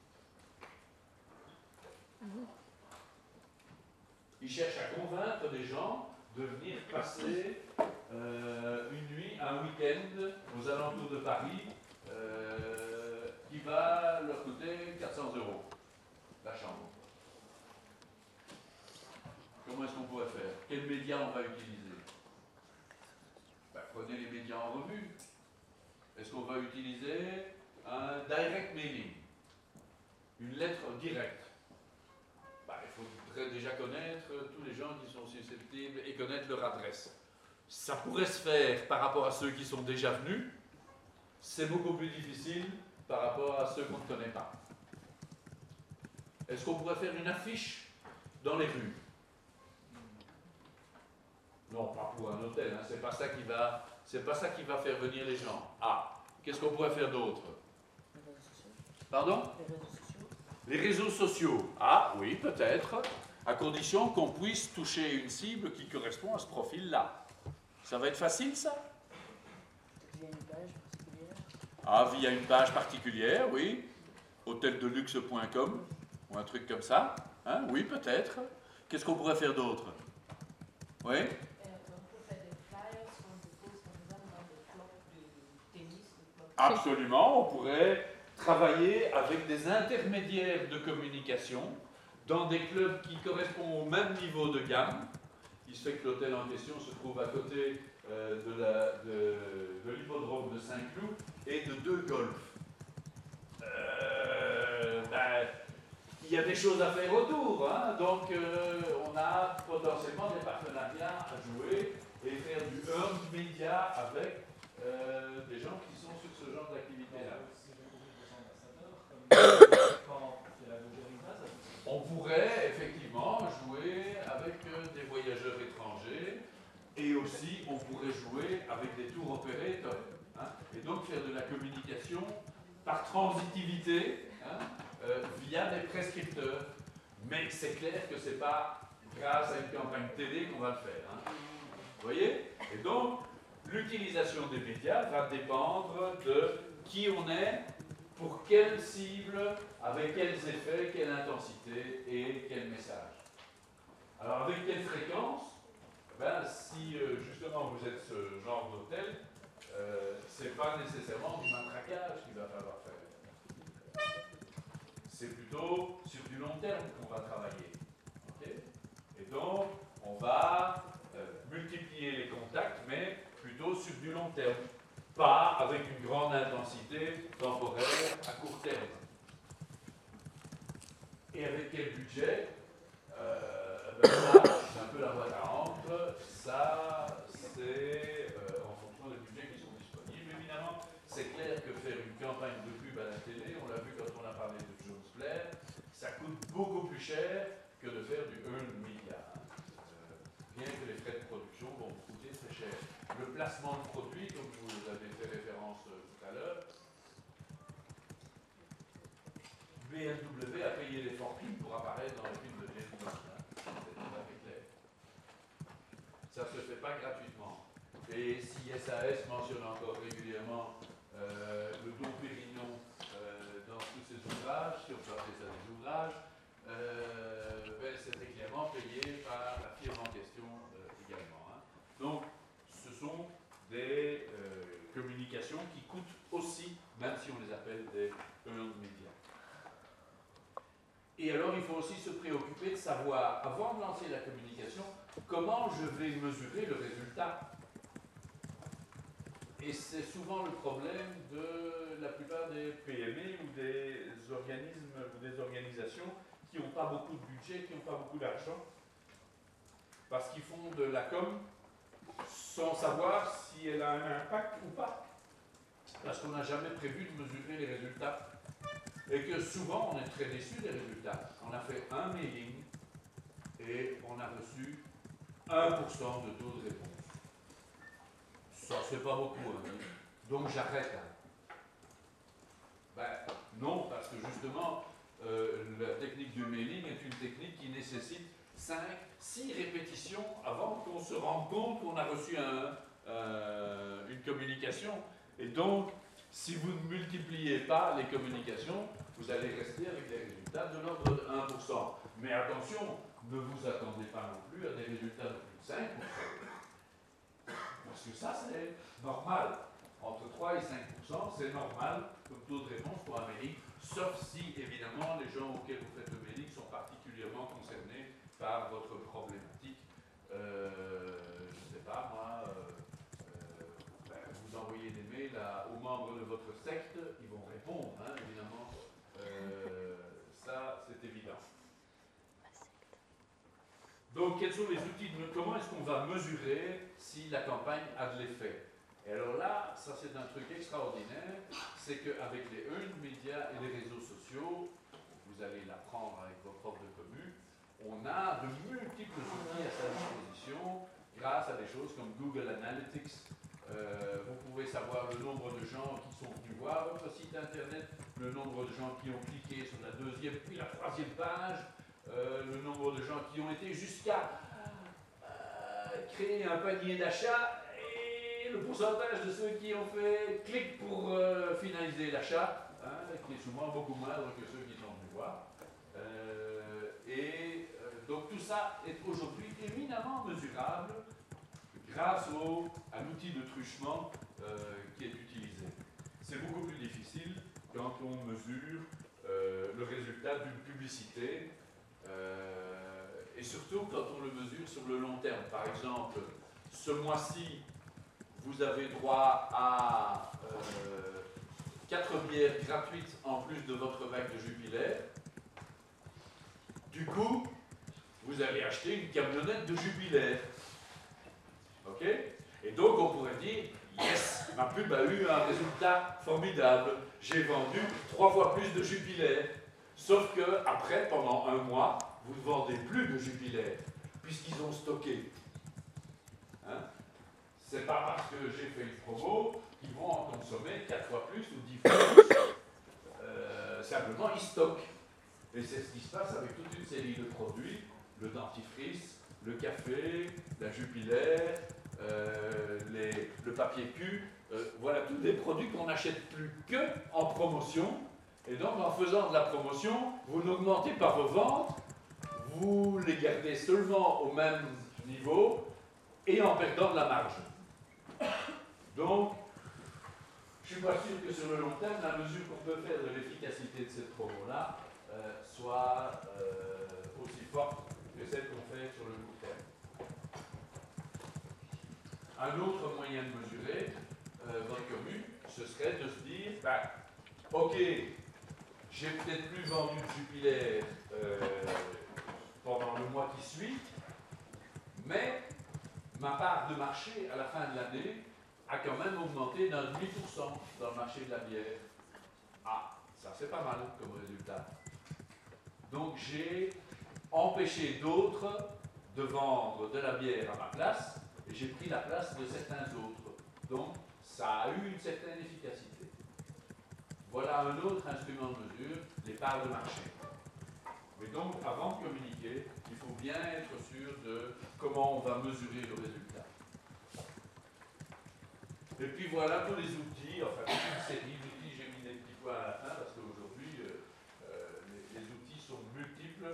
Il cherche à convaincre des gens de venir passer une nuit, un week-end aux alentours de Paris qui va leur coûter 400 € la chambre. Comment est-ce qu'on pourrait faire? Quels médias on va utiliser? Ben, prenez les médias en revue. Est-ce qu'on va utiliser un direct mailing? Une lettre directe? Ben, il faudrait déjà connaître tous les gens qui sont susceptibles et connaître leur adresse. Ça pourrait se faire par rapport à ceux qui sont déjà venus. C'est beaucoup plus difficile par rapport à ceux qu'on ne connaît pas. Est-ce qu'on pourrait faire une affiche dans les rues? Non, pas pour un hôtel, hein. C'est pas ça qui va faire venir les gens. Ah, qu'est-ce qu'on pourrait faire d'autre? Les réseaux sociaux. Pardon? Les réseaux sociaux. Les réseaux sociaux. Ah, oui, peut-être, à condition qu'on puisse toucher une cible qui correspond à ce profil-là. Ça va être facile, ça? Peut-être via une page particulière. Ah, via une page particulière, oui. Hôteldeluxe.com ou un truc comme ça. Hein? Oui, peut-être. Qu'est-ce qu'on pourrait faire d'autre? Oui? On peut faire des flyers qu'on dépose par exemple dans des clubs de tennis. Absolument, on pourrait travailler avec des intermédiaires de communication dans des clubs qui correspondent au même niveau de gamme. Il se fait que l'hôtel en question se trouve à côté de l'hippodrome de Saint-Cloud et de 2 golfs. Il y a des choses à faire autour, hein. Donc on a potentiellement des partenariats à jouer et faire du earned media avec des gens qui sont sur ce genre d'activité-là. On pourrait effectivement jouer avec des voyageurs étrangers et aussi on pourrait jouer avec des tour opérateurs, hein, et donc faire de la communication par transitivité, hein, via des prescripteurs. Mais c'est clair que ce n'est pas grâce à une campagne télé qu'on va le faire. Hein. Vous voyez? Et donc, l'utilisation des médias va dépendre de qui on est, pour quelle cible, avec quels effets, quelle intensité et quel message. Alors, avec quelle fréquence? Ben, si justement vous êtes ce genre d'hôtel, ce n'est pas nécessairement du matraquage qu'il va falloir faire. C'est plutôt sur du long terme qu'on va travailler. Okay? Et donc, on va multiplier les contacts, mais plutôt sur du long terme. Pas avec une grande intensité temporaire à court terme. Et avec quel budget? Ça, c'est un peu la boîte à encre. Ça, c'est en fonction des budgets qui sont disponibles. Évidemment, c'est clair que faire une campagne de pub à la télé, on l'a vu quand on a parlé de Jones Blair, ça coûte beaucoup plus cher que de faire du earned media. Bien que les frais de production vont vous coûter très cher. Le placement de produits, comme vous avez fait référence tout à l'heure, BMW a payé les fortunes pour apparaître dans le film de James Bond. Hein. C'est tout à fait clair. Ça ne se fait pas gratuitement. Et si SAS mentionne encore régulièrement le Dom Pérignon dans tous ses ouvrages, si on peut appeler ça des ouvrages, ben, c'était clairement payé par la firme en question également. Hein. Donc, ce sont des communications qui coûtent aussi, même si on les appelle des earned media. Et alors, il faut aussi se préoccuper de savoir, avant de lancer la communication, comment je vais mesurer le résultat. Et c'est souvent le problème de la plupart des PME ou des organismes ou des organisations qui n'ont pas beaucoup de budget, qui n'ont pas beaucoup d'argent, parce qu'ils font de la com sans savoir si elle a un impact ou pas. Parce qu'on n'a jamais prévu de mesurer les résultats. Et que souvent, on est très déçu des résultats. On a fait un mailing et on a reçu 1% de taux de réponse. Ça ne se fait pas beaucoup, hein. Donc j'arrête. Hein. Ben, non, parce que justement, la technique du mailing est une technique qui nécessite 5, 6 répétitions avant qu'on se rende compte qu'on a reçu une communication. Et donc, si vous ne multipliez pas les communications, vous allez rester avec des résultats de l'ordre de 1%. Mais attention, ne vous attendez pas non plus à des résultats de plus de 5%. Parce que ça, c'est normal. Entre 3 et 5%, c'est normal comme taux de réponse pour un mailing, sauf si, évidemment, les gens auxquels vous faites le mailing sont particulièrement concernés par votre problématique. Je ne sais pas, moi, vous envoyez des mails aux membres de votre secte, ils vont répondre, hein, évidemment. Ça, c'est évident. Donc, quels sont les outils comment est-ce qu'on va mesurer si la campagne a de l'effet? Et alors là, ça c'est un truc extraordinaire, c'est qu'avec les earned media et les réseaux sociaux, vous allez l'apprendre avec vos profs de commu, on a de multiples outils à sa disposition grâce à des choses comme Google Analytics. Vous pouvez savoir le nombre de gens qui sont venus voir votre site internet, le nombre de gens qui ont cliqué sur la deuxième puis la troisième page, le nombre de gens qui ont été jusqu'à créer un panier d'achat et le pourcentage de ceux qui ont fait clic pour finaliser l'achat, hein, qui est souvent beaucoup moindre que ceux qui sont venus voir. Donc tout ça est aujourd'hui éminemment mesurable grâce à l'outil de truchement qui est utilisé. C'est beaucoup plus difficile quand on mesure le résultat d'une publicité et surtout quand on le mesure sur le long terme. Par exemple, ce mois-ci, vous avez droit à 4 bières gratuites en plus de votre bac de Jupiler. Du coup, vous allez acheter une camionnette de Jupiler. Ok? Et donc, on pourrait dire, yes, ma pub a eu un résultat formidable. J'ai vendu 3 fois plus de Jupiler. Sauf que, après, pendant un mois, vous ne vendez plus de Jupiler, puisqu'ils ont stocké. Hein? C'est pas parce que j'ai fait une promo qu'ils vont en consommer 4 fois plus ou 10 fois plus. Simplement, ils stockent. Et c'est ce qui se passe avec toute une série de produits, le dentifrice, le café, la Jupiler, le papier cul, voilà tous des produits qu'on n'achète plus que en promotion. Et donc, en faisant de la promotion, vous n'augmentez pas vos ventes, vous les gardez seulement au même niveau et en perdant de la marge. Donc, je ne suis pas sûr que sur le long terme, la mesure qu'on peut faire de l'efficacité de cette promo-là soit aussi forte que celle qu'on fait sur le court terme. Un autre moyen de mesurer votre commune, ce serait de se dire, ok, j'ai peut-être plus vendu de Jupiler pendant le mois qui suit, mais ma part de marché à la fin de l'année a quand même augmenté d'un demi% dans le marché de la bière. Ah, ça c'est pas mal comme résultat. Donc j'ai empêché d'autres de vendre de la bière à ma place et j'ai pris la place de certains autres. Donc ça a eu une certaine efficacité. Voilà un autre instrument de mesure, les parts de marché. Mais donc, avant de communiquer, il faut bien être sûr de comment on va mesurer le résultat. Et puis voilà tous les outils, enfin toute une série d'outils, j'ai mis des petits points à la fin parce qu'aujourd'hui les outils sont multiples.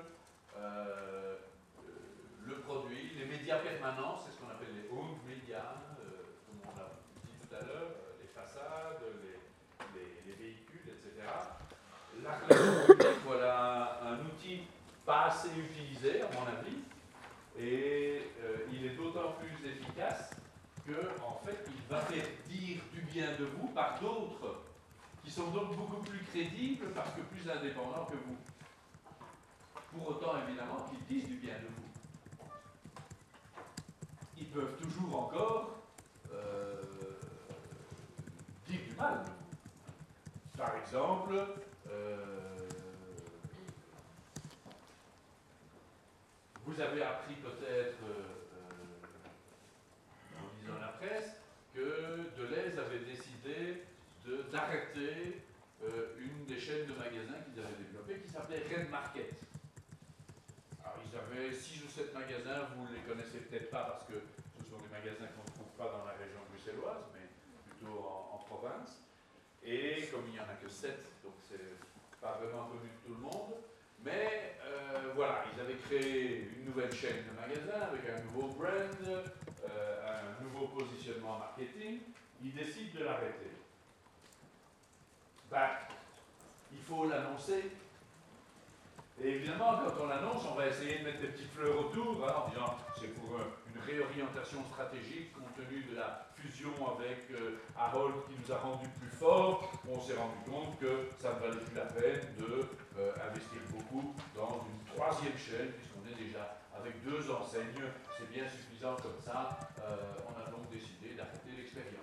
Le produit, les médias permanents, c'est ce qu'on appelle les owned media, comme on l'a dit tout à l'heure, les façades, les véhicules, etc. La relation publique, voilà un outil pas assez utilisé à mon avis, et il est d'autant plus efficace que, en fait, il va faire dire du bien de vous par d'autres, qui sont donc beaucoup plus crédibles parce que plus indépendants que vous. Pour autant, évidemment, qu'ils disent du bien de vous. Ils peuvent toujours encore dire du mal de vous. Par exemple, vous avez appris peut-être en lisant la presse que Deleuze avait décidé d'arrêter une des chaînes de magasins qu'ils avaient développées qui s'appelait Red Market. Alors ils avaient 6 ou 7 magasins, vous ne les connaissez peut-être pas parce que ce sont des magasins qu'on ne trouve pas dans la région bruxelloise, mais plutôt en province. Et comme il n'y en a que 7, donc c'est pas vraiment connu de tout le monde, mais voilà, ils avaient créé une nouvelle chaîne de magasins avec un nouveau brand, un nouveau positionnement marketing. Ils décident de l'arrêter. Ben, il faut l'annoncer. Et évidemment, quand on l'annonce, on va essayer de mettre des petites fleurs autour, hein, en disant c'est pour une réorientation stratégique compte tenu de la fusion avec Ahold qui nous a rendu plus forts. On s'est rendu compte que ça ne valait plus la peine d'investir beaucoup dans une troisième chaîne, puisqu'on est déjà avec 2 enseignes, c'est bien suffisant comme ça. On a donc décidé d'arrêter l'expérience.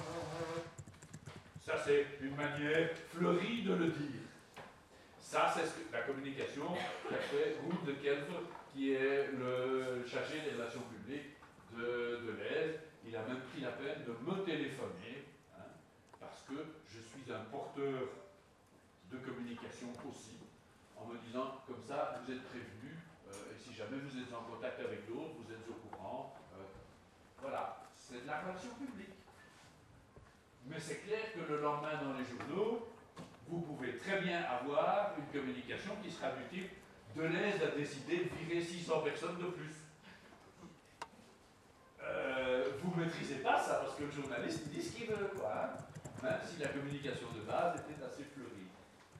Ça, c'est une manière fleurie de le dire. Ça, c'est la communication qu'a fait Ruud de Kelvre, qui est le chargé des relations publiques de Deleuze. Il a même pris la peine de me téléphoner, hein, parce que je suis un porteur de communication aussi, en me disant, comme ça, vous êtes prévenus, et si jamais vous êtes en contact avec d'autres, vous êtes au courant. Voilà, c'est de la relation publique. Mais c'est clair que le lendemain dans les journaux, vous pouvez très bien avoir une communication qui sera du type Deleuze a décidé de virer 600 personnes de plus. Vous ne maîtrisez pas ça parce que le journaliste dit ce qu'il veut, quoi, hein, même si la communication de base était assez fleurie.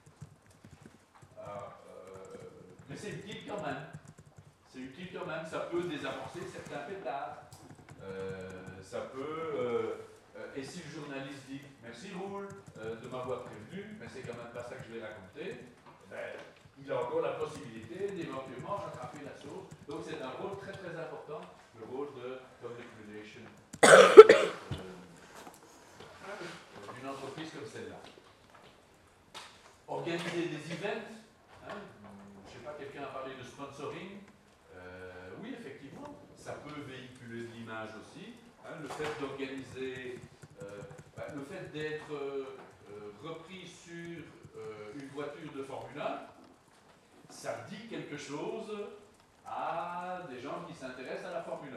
Mais c'est utile quand même. C'est utile quand même. Ça peut désamorcer certains pétards. Ça peut. Et si le journaliste dit merci Roule de m'avoir prévenu, mais c'est quand même pas ça que je vais raconter, ben, il a encore la possibilité d'éventuellement rattraper la sauce. Donc c'est un rôle très très important, le rôle de public relation d'une entreprise comme celle-là. Organiser des events, hein, je ne sais pas, quelqu'un a parlé de sponsoring. Oui, effectivement, ça peut véhiculer de l'image aussi. Hein, le fait d'organiser, le fait d'être repris sur une voiture de Formule 1, ça dit quelque chose à des gens qui s'intéressent à la Formule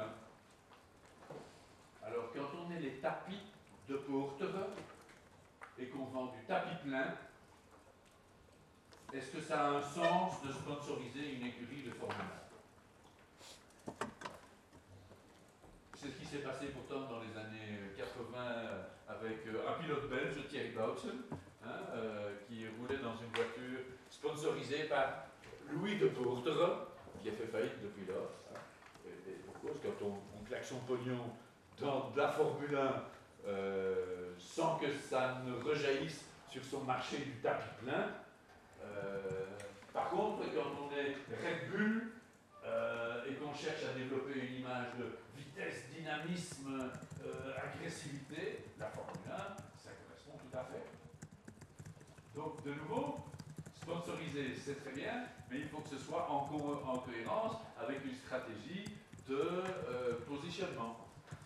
1. Alors, quand on est les tapis de Portere et qu'on vend du tapis plein, est-ce que ça a un sens de sponsoriser une écurie de Formule 1? C'est ce qui s'est passé pourtant dans les années 80 avec un pilote belge, Thierry Boutsen, hein, qui roulait dans une voiture sponsorisée par Louis de Portere, qui a fait faillite depuis lors. Hein. Et pour cause, quand on claque son pognon dans de la Formule 1 sans que ça ne rejaillisse sur son marché du tapis plein. Par contre, quand on est Red Bull et qu'on cherche à développer une image de vitesse, dynamisme, agressivité, la Formule 1, ça correspond tout à fait. Donc, de nouveau, sponsoriser, c'est très bien, mais il faut que ce soit en cohérence avec une stratégie de positionnement.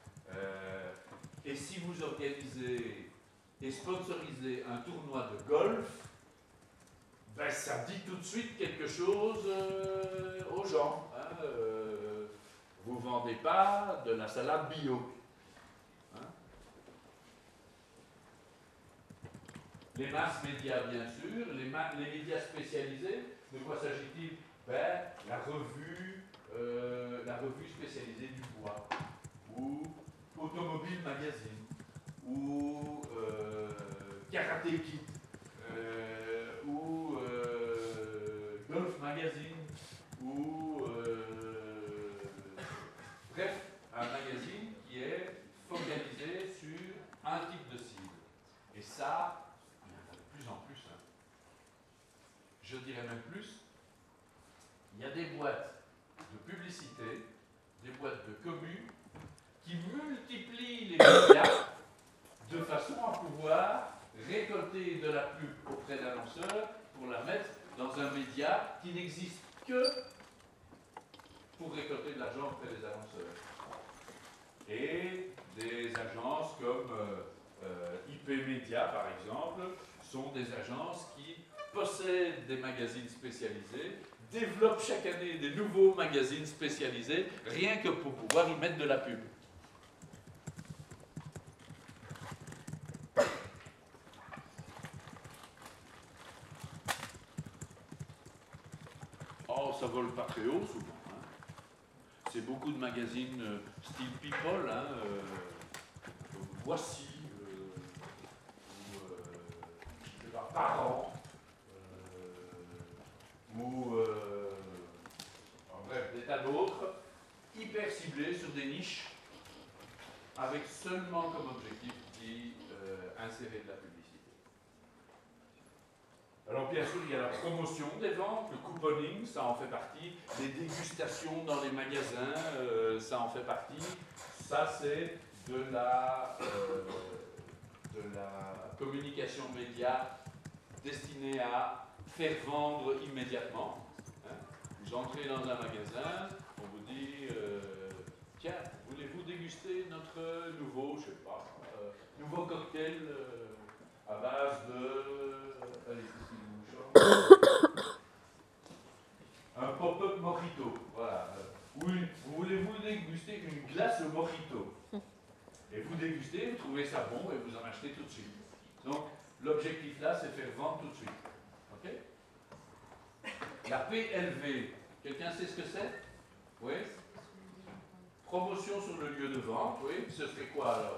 Et si vous organisez et sponsorisez un tournoi de golf, ben, ça dit tout de suite quelque chose aux gens. Hein, vous ne vendez pas de la salade bio. Hein. Les masses médias, bien sûr, les médias spécialisés, de quoi s'agit-il? Ben, la revue spécialisée du bois, ou Automobile Magazine, ou Karaté Kid, ou Golf Magazine, ou bref, un magazine qui est focalisé sur un type de cible. Et ça, il y en a de plus en plus. Hein. Je dirais même plus, il y a des boîtes de publicité, des boîtes de communes qui multiplient les médias de façon à pouvoir récolter de la pub auprès d'annonceurs pour la mettre dans un média qui n'existe que pour récolter de l'argent auprès des annonceurs. Et des agences comme IP Media, par exemple, sont des agences qui possèdent des magazines spécialisés, développent chaque année des nouveaux magazines spécialisés, rien que pour pouvoir y mettre de la pub. Oh, ça vole pas très haut souvent. Hein. C'est beaucoup de magazines style People, hein, Voici, je sais pas, Parents, ou en bref, des tas d'autres, hyper ciblés sur des niches, avec seulement comme objectif d'y insérer de la publicité. Alors bien sûr, il y a la promotion des ventes, le couponing, ça en fait partie, les dégustations dans les magasins, ça en fait partie. Ça, c'est de la communication média destinée à faire vendre immédiatement. Hein. Vous entrez dans un magasin, on vous dit tiens, voulez-vous déguster notre nouveau, je sais pas, nouveau cocktail à base de un pop-up mojito, voilà. Oui, voulez-vous déguster une glace mojito? Et vous dégustez, vous trouvez ça bon et vous en achetez tout de suite. Donc, l'objectif là, c'est faire vendre tout de suite. Ok? La PLV, quelqu'un sait ce que c'est? Oui? Promotion sur le lieu de vente, oui. Ce serait quoi alors?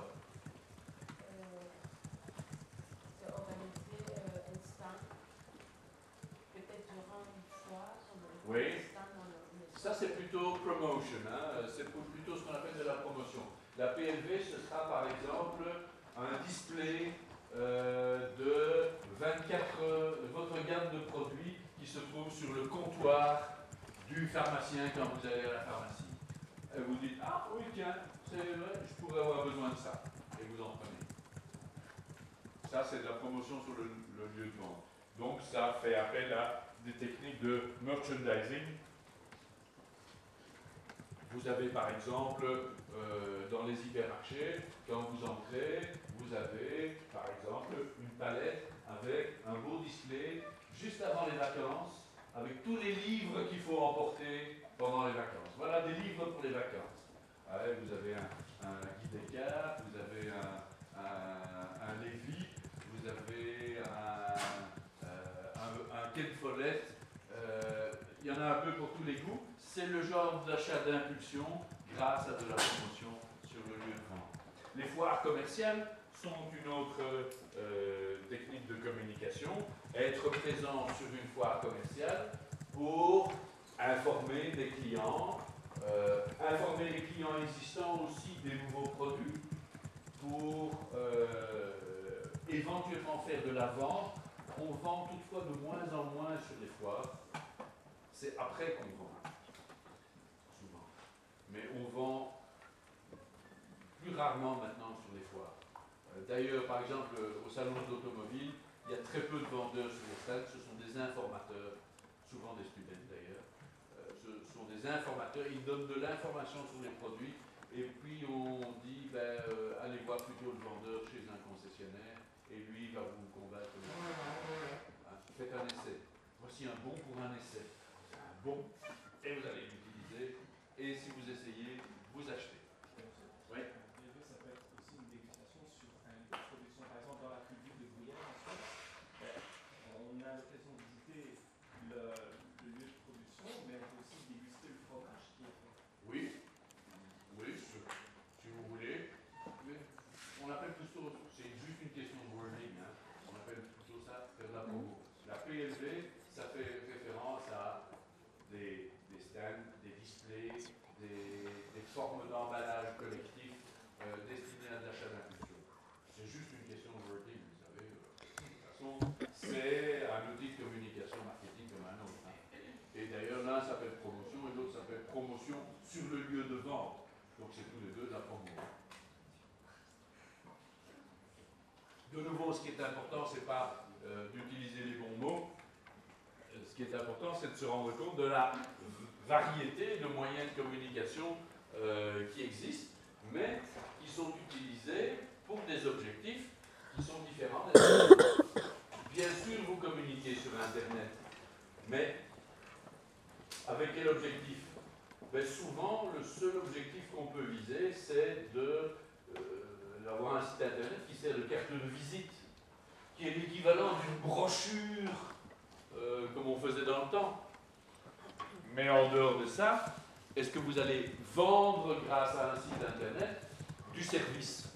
C'est organiser un stand, peut-être durant une foire, on Oui. un stand dans le Ça, c'est plutôt promotion, hein. C'est plutôt ce qu'on appelle de la promotion. La PLV, ce sera par exemple un display de 24 votre gamme de produits qui se trouve sur le comptoir du pharmacien quand vous allez à la pharmacie. Et vous dites, ah oui, tiens, c'est vrai, je pourrais avoir besoin de ça. Et vous en prenez. Ça, c'est de la promotion sur le lieu de vente. Donc, ça fait appel à des techniques de merchandising. Vous avez par exemple, dans les hypermarchés, quand vous entrez, vous avez par exemple une palette avec un beau display juste avant les vacances, avec tous les livres qu'il faut emporter pendant les vacances. Voilà des livres pour les vacances. Ouais, vous avez un guide Descartes, vous avez un Lévy, vous avez un Ken Follett, il y en a un peu pour tous les goûts. C'est le genre d'achat d'impulsion grâce à de la promotion sur le lieu de vente. Les foires commerciales sont une autre technique de communication. Être présent sur une foire commerciale pour informer des clients, informer les clients existants aussi des nouveaux produits, pour éventuellement faire de la vente. On vend toutefois de moins en moins sur les foires. C'est après qu'on vend. Souvent. Mais on vend plus rarement maintenant sur les foires. D'ailleurs, par exemple, au salon de l'automobile, il y a très peu de vendeurs sur les stands, ce sont des informateurs, souvent des students d'ailleurs. Ce sont des informateurs, ils donnent de l'information sur les produits, et puis on dit, allez voir plutôt le vendeur chez un concessionnaire, et lui va vous convaincre. Hein, faites un essai. bon pour un essai. C'est un bon, et vous allez l'utiliser, et si vous essayez, vous achetez. Oui. Ça peut être aussi une dégustation sur un lieu de production. Par exemple, dans la culture de Gruyère, en Suisse, on a l'occasion de visiter le lieu de production, mais on peut aussi déguster le fromage qui est fait. Oui, oui, si vous voulez. Mais on appelle plutôt, c'est juste une question de wording, hein. On appelle plutôt ça faire de la promo. La PLV, ça fait référence à des stands, des displays, des formes d'emballage collectif destinées à l'achat d'impulsion. C'est juste une question de wording, vous savez. De toute façon, c'est un outil de communication marketing comme un autre. Hein. Et d'ailleurs, l'un s'appelle promotion et l'autre s'appelle promotion sur le lieu de vente. Donc c'est tous les deux de la promo. De nouveau, ce qui est important, c'est pas d'utiliser les bons mots. Ce qui est important, c'est de se rendre compte de la variété de moyens de communication qui existent, mais qui sont utilisés pour des objectifs qui sont différents des autres. Bien sûr, vous communiquez sur Internet, mais avec quel objectif? Ben, souvent, le seul objectif qu'on peut viser, c'est d'avoir un site Internet qui sert de carte de visite, qui est l'équivalent d'une brochure, comme on faisait dans le temps. Mais en dehors de ça, est-ce que vous allez vendre, grâce à un site Internet, du service?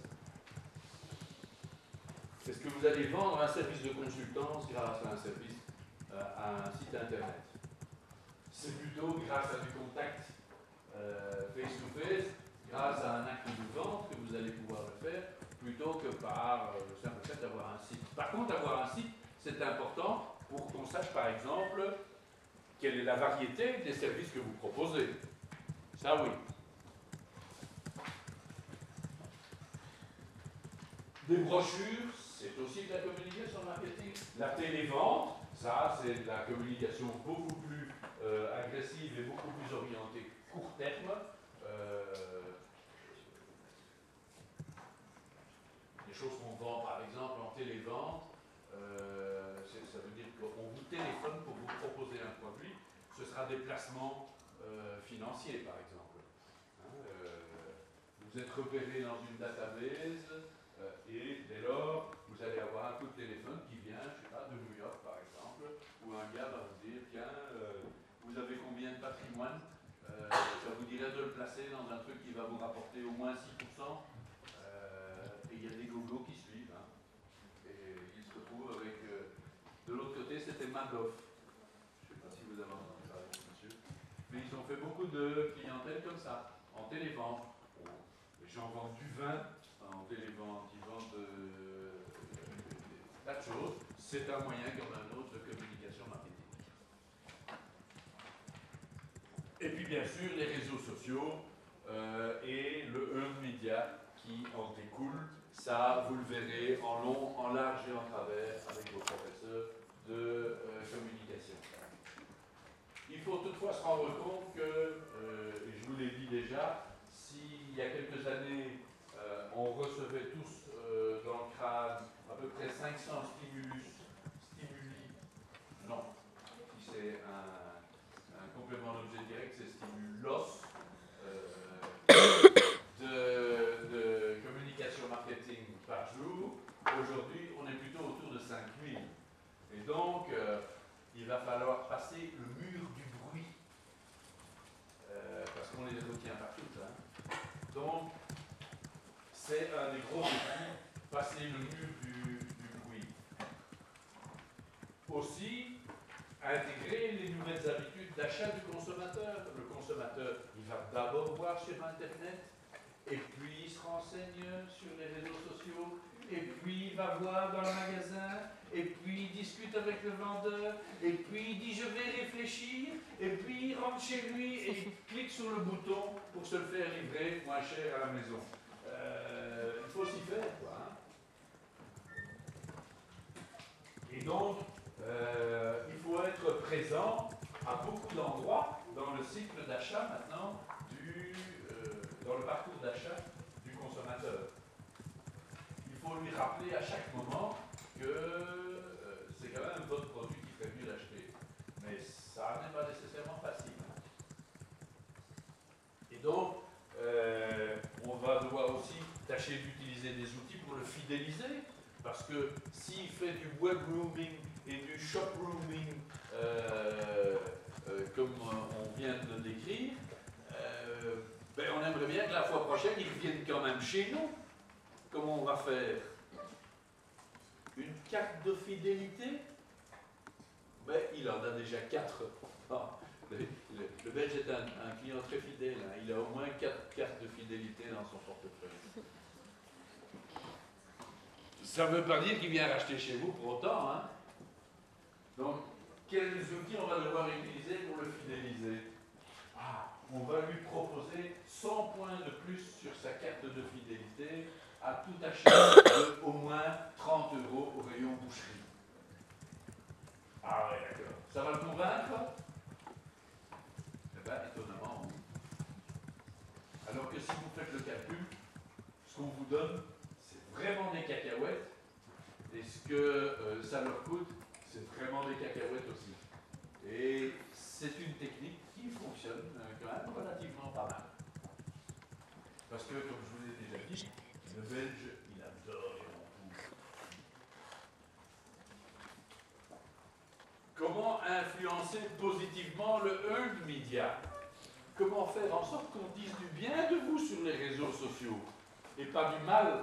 Est-ce que vous allez vendre un service de consultance grâce à un site Internet? C'est plutôt grâce à du contact face-to-face, grâce à un acte de vente que vous allez pouvoir le faire, plutôt que par le simple fait d'avoir un site. Par contre, avoir un site, c'est important pour qu'on sache, par exemple, quelle est la variété des services que vous proposez. Ça, oui. Des brochures, c'est aussi de la communication marketing. La télévente, ça, c'est de la communication beaucoup plus agressive et beaucoup plus orientée court terme. Les choses qu'on vend, par exemple, en télévente, ça veut dire qu'on vous téléphone pour vous proposer un produit. Ce sera des placements financiers, par exemple. Hein, vous êtes repéré dans une database et dès lors, vous allez avoir un coup de téléphone qui vient, je ne sais pas, de New York, par exemple, où un gars va vous dire, tiens, vous avez combien de patrimoine? Ça vous dirait de le placer dans un truc qui va vous rapporter au moins 6%. Et il y a des gogos qui suivent. Hein. Et ils se retrouvent avec... de l'autre côté, c'était Madoff. Je ne sais pas si vous avez entendu parler, monsieur. Mais ils ont fait beaucoup de clientèle comme ça, en télévente. Bon, les gens vendent du vin en télévente, ils vendent tas de choses. C'est un moyen comme un autre de communication marketing. Et puis bien sûr, les réseaux sociaux et le earned media qui en découle. Ça, vous le verrez en long, en large et en travers avec vos professeurs de communication. Il faut toutefois se rendre compte que, et je vous l'ai dit déjà, s'il y a quelques années, on recevait tous dans le crâne à peu près 500 stimuli, non, si c'est un complément d'objet direct, c'est stimulos, de communication marketing par jour. Aujourd'hui, on est plutôt autour de 5000. Et donc, il va falloir passer le mur du bruit, parce qu'on les retient partout. Hein. Donc, c'est un des gros défis, passer le mur du bruit. Aussi, intégrer les nouvelles habitudes d'achat du consommateur. Le consommateur, il va d'abord voir sur Internet, et puis il se renseigne sur les réseaux sociaux, et puis il va voir dans le magasin, et puis il discute avec le vendeur, et puis il dit je vais réfléchir, et puis il rentre chez lui et il clique sur le bouton pour se le faire livrer moins cher à la maison. Il faut s'y faire, quoi. Hein. Et donc, il faut être présent à beaucoup d'endroits dans le cycle d'achat maintenant, dans le parcours d'achat du consommateur. Il faut lui rappeler à chaque moment que c'est quand même votre produit qu'il ferait mieux d'acheter. Mais tâcher d'utiliser des outils pour le fidéliser, parce que s'il fait du web rooming et du shop rooming, comme on vient de le décrire, ben on aimerait bien que la fois prochaine, il revienne quand même chez nous. Comment on va faire? Une carte de fidélité? Ben, il en a déjà 4. Le Belge est un client très fidèle, hein. Il a au moins 4 cartes de fidélité dans son portefeuille. Ça ne veut pas dire qu'il vient racheter chez vous pour autant, hein. Donc, quels outils on va devoir utiliser pour le fidéliser? On va lui proposer 100 points de plus sur sa carte de fidélité à tout achat de au moins 30 € au rayon boucherie. Ah ouais, d'accord. Ça va le convaincre? Eh bien, étonnamment, oui. Alors que si vous faites le calcul, ce qu'on vous donne, c'est vraiment des cacahuètes, et ce que ça leur coûte, c'est vraiment des cacahuètes aussi. Et c'est une technique qui fonctionne quand même relativement pas mal. Parce que, comme je vous l'ai déjà dit, le Belge, il adore les ronds-poules. Comment influencer positivement le earned media? Comment faire en sorte qu'on dise du bien de vous sur les réseaux sociaux et pas du mal?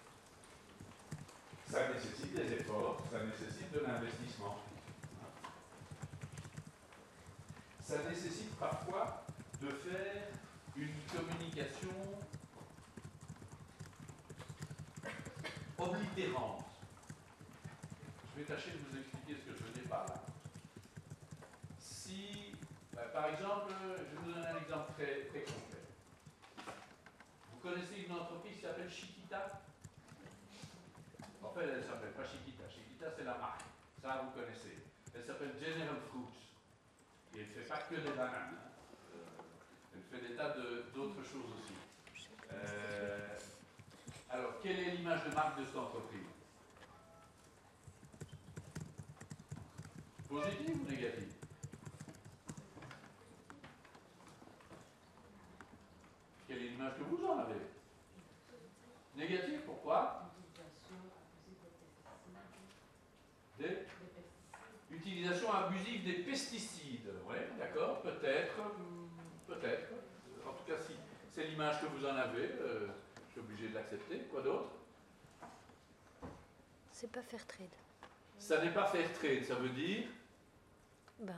Ça nécessite des efforts, ça nécessite de l'investissement. Ça nécessite parfois de faire une communication oblitérante. Je vais tâcher de vous expliquer ce que je veux dire par là. Si, par exemple, je vous donne un exemple très concret. Vous connaissez une entreprise qui s'appelle Chiquita? En fait, elle ne s'appelle pas Chiquita. Chiquita, c'est la marque. Ça, vous connaissez. Elle s'appelle General Fruits. Et elle ne fait pas que des bananes. Elle fait des tas d'autres choses aussi. Alors, quelle est l'image de marque de cette entreprise? Positive ou négative? Quelle est l'image que vous en avez? Négative, pourquoi? Utilisation abusive des pesticides. Oui, d'accord, peut-être. Peut-être. En tout cas, si c'est l'image que vous en avez, je suis obligé de l'accepter. Quoi d'autre? C'est pas fair trade. Ça n'est pas fair trade, ça veut dire? Ben,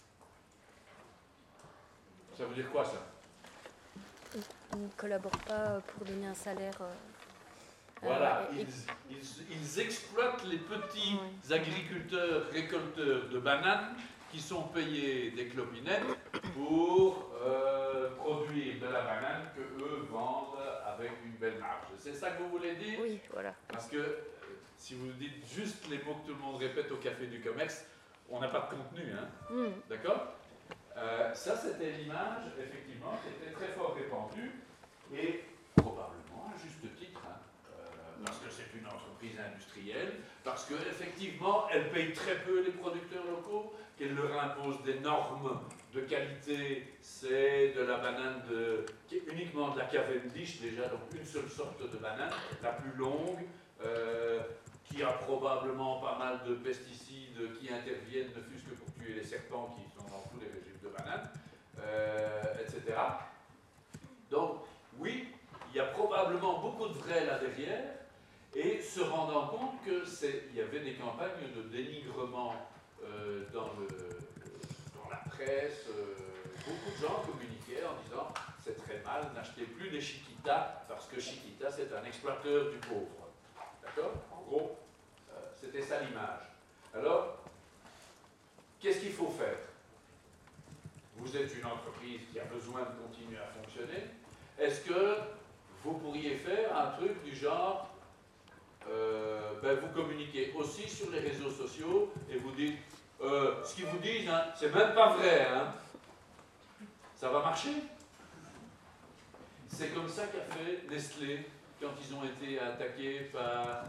Ça veut dire quoi, ça? ils ne collaborent pas pour donner un salaire. Voilà, ils exploitent les petits agriculteurs récolteurs de bananes qui sont payés des clopinettes pour produire de la banane que eux vendent avec une belle marge. C'est ça que vous voulez dire? Oui, voilà. Parce que si vous dites juste les mots que tout le monde répète au café du commerce, on n'a pas de contenu, hein? D'accord? Ça, c'était l'image, effectivement, qui était très fort répandue et probablement à juste titre, hein, parce que c'est une entreprise industrielle, parce qu'effectivement, elle paye très peu les producteurs locaux, qu'elle leur impose des normes de qualité. C'est de la banane qui est uniquement de la Cavendish, déjà, donc une seule sorte de banane, la plus longue, qui a probablement pas mal de pesticides qui interviennent, ne fût-ce que pour tuer les serpents qui sont dans tous les régimes de bananes, etc. Donc, oui, il y a probablement beaucoup de vrai là derrière, et se rendant compte qu'il y avait des campagnes de dénigrement dans la presse, beaucoup de gens communiquaient en disant « c'est très mal, n'achetez plus des Chiquita, parce que Chiquita c'est un exploiteur du pauvre ». D'accord? En gros, c'était ça l'image. Alors, qu'est-ce qu'il faut faire? Vous êtes une entreprise qui a besoin de continuer à fonctionner. Est-ce que vous pourriez faire un truc du genre, vous communiquez aussi sur les réseaux sociaux et vous dites, ce qu'ils vous disent, hein, c'est même pas vrai, hein. Ça va marcher? C'est comme ça qu'a fait Nestlé quand ils ont été attaqués par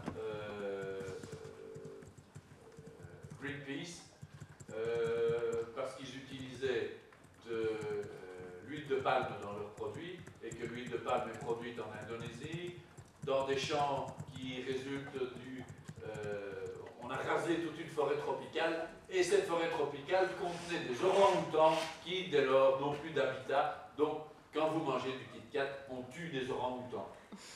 Greenpeace, parce qu'ils utilisaient de l'huile de palme dans leurs produits et que l'huile de palme est produite en Indonésie, dans des champs qui résultent du... on a rasé toute une forêt tropicale, et cette forêt tropicale contenait des orang-outans qui, dès lors, n'ont plus d'habitat. Donc, quand vous mangez du Kit Kat, on tue des orang-outans.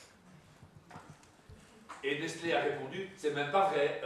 Et Nestlé a répondu, c'est même pas vrai.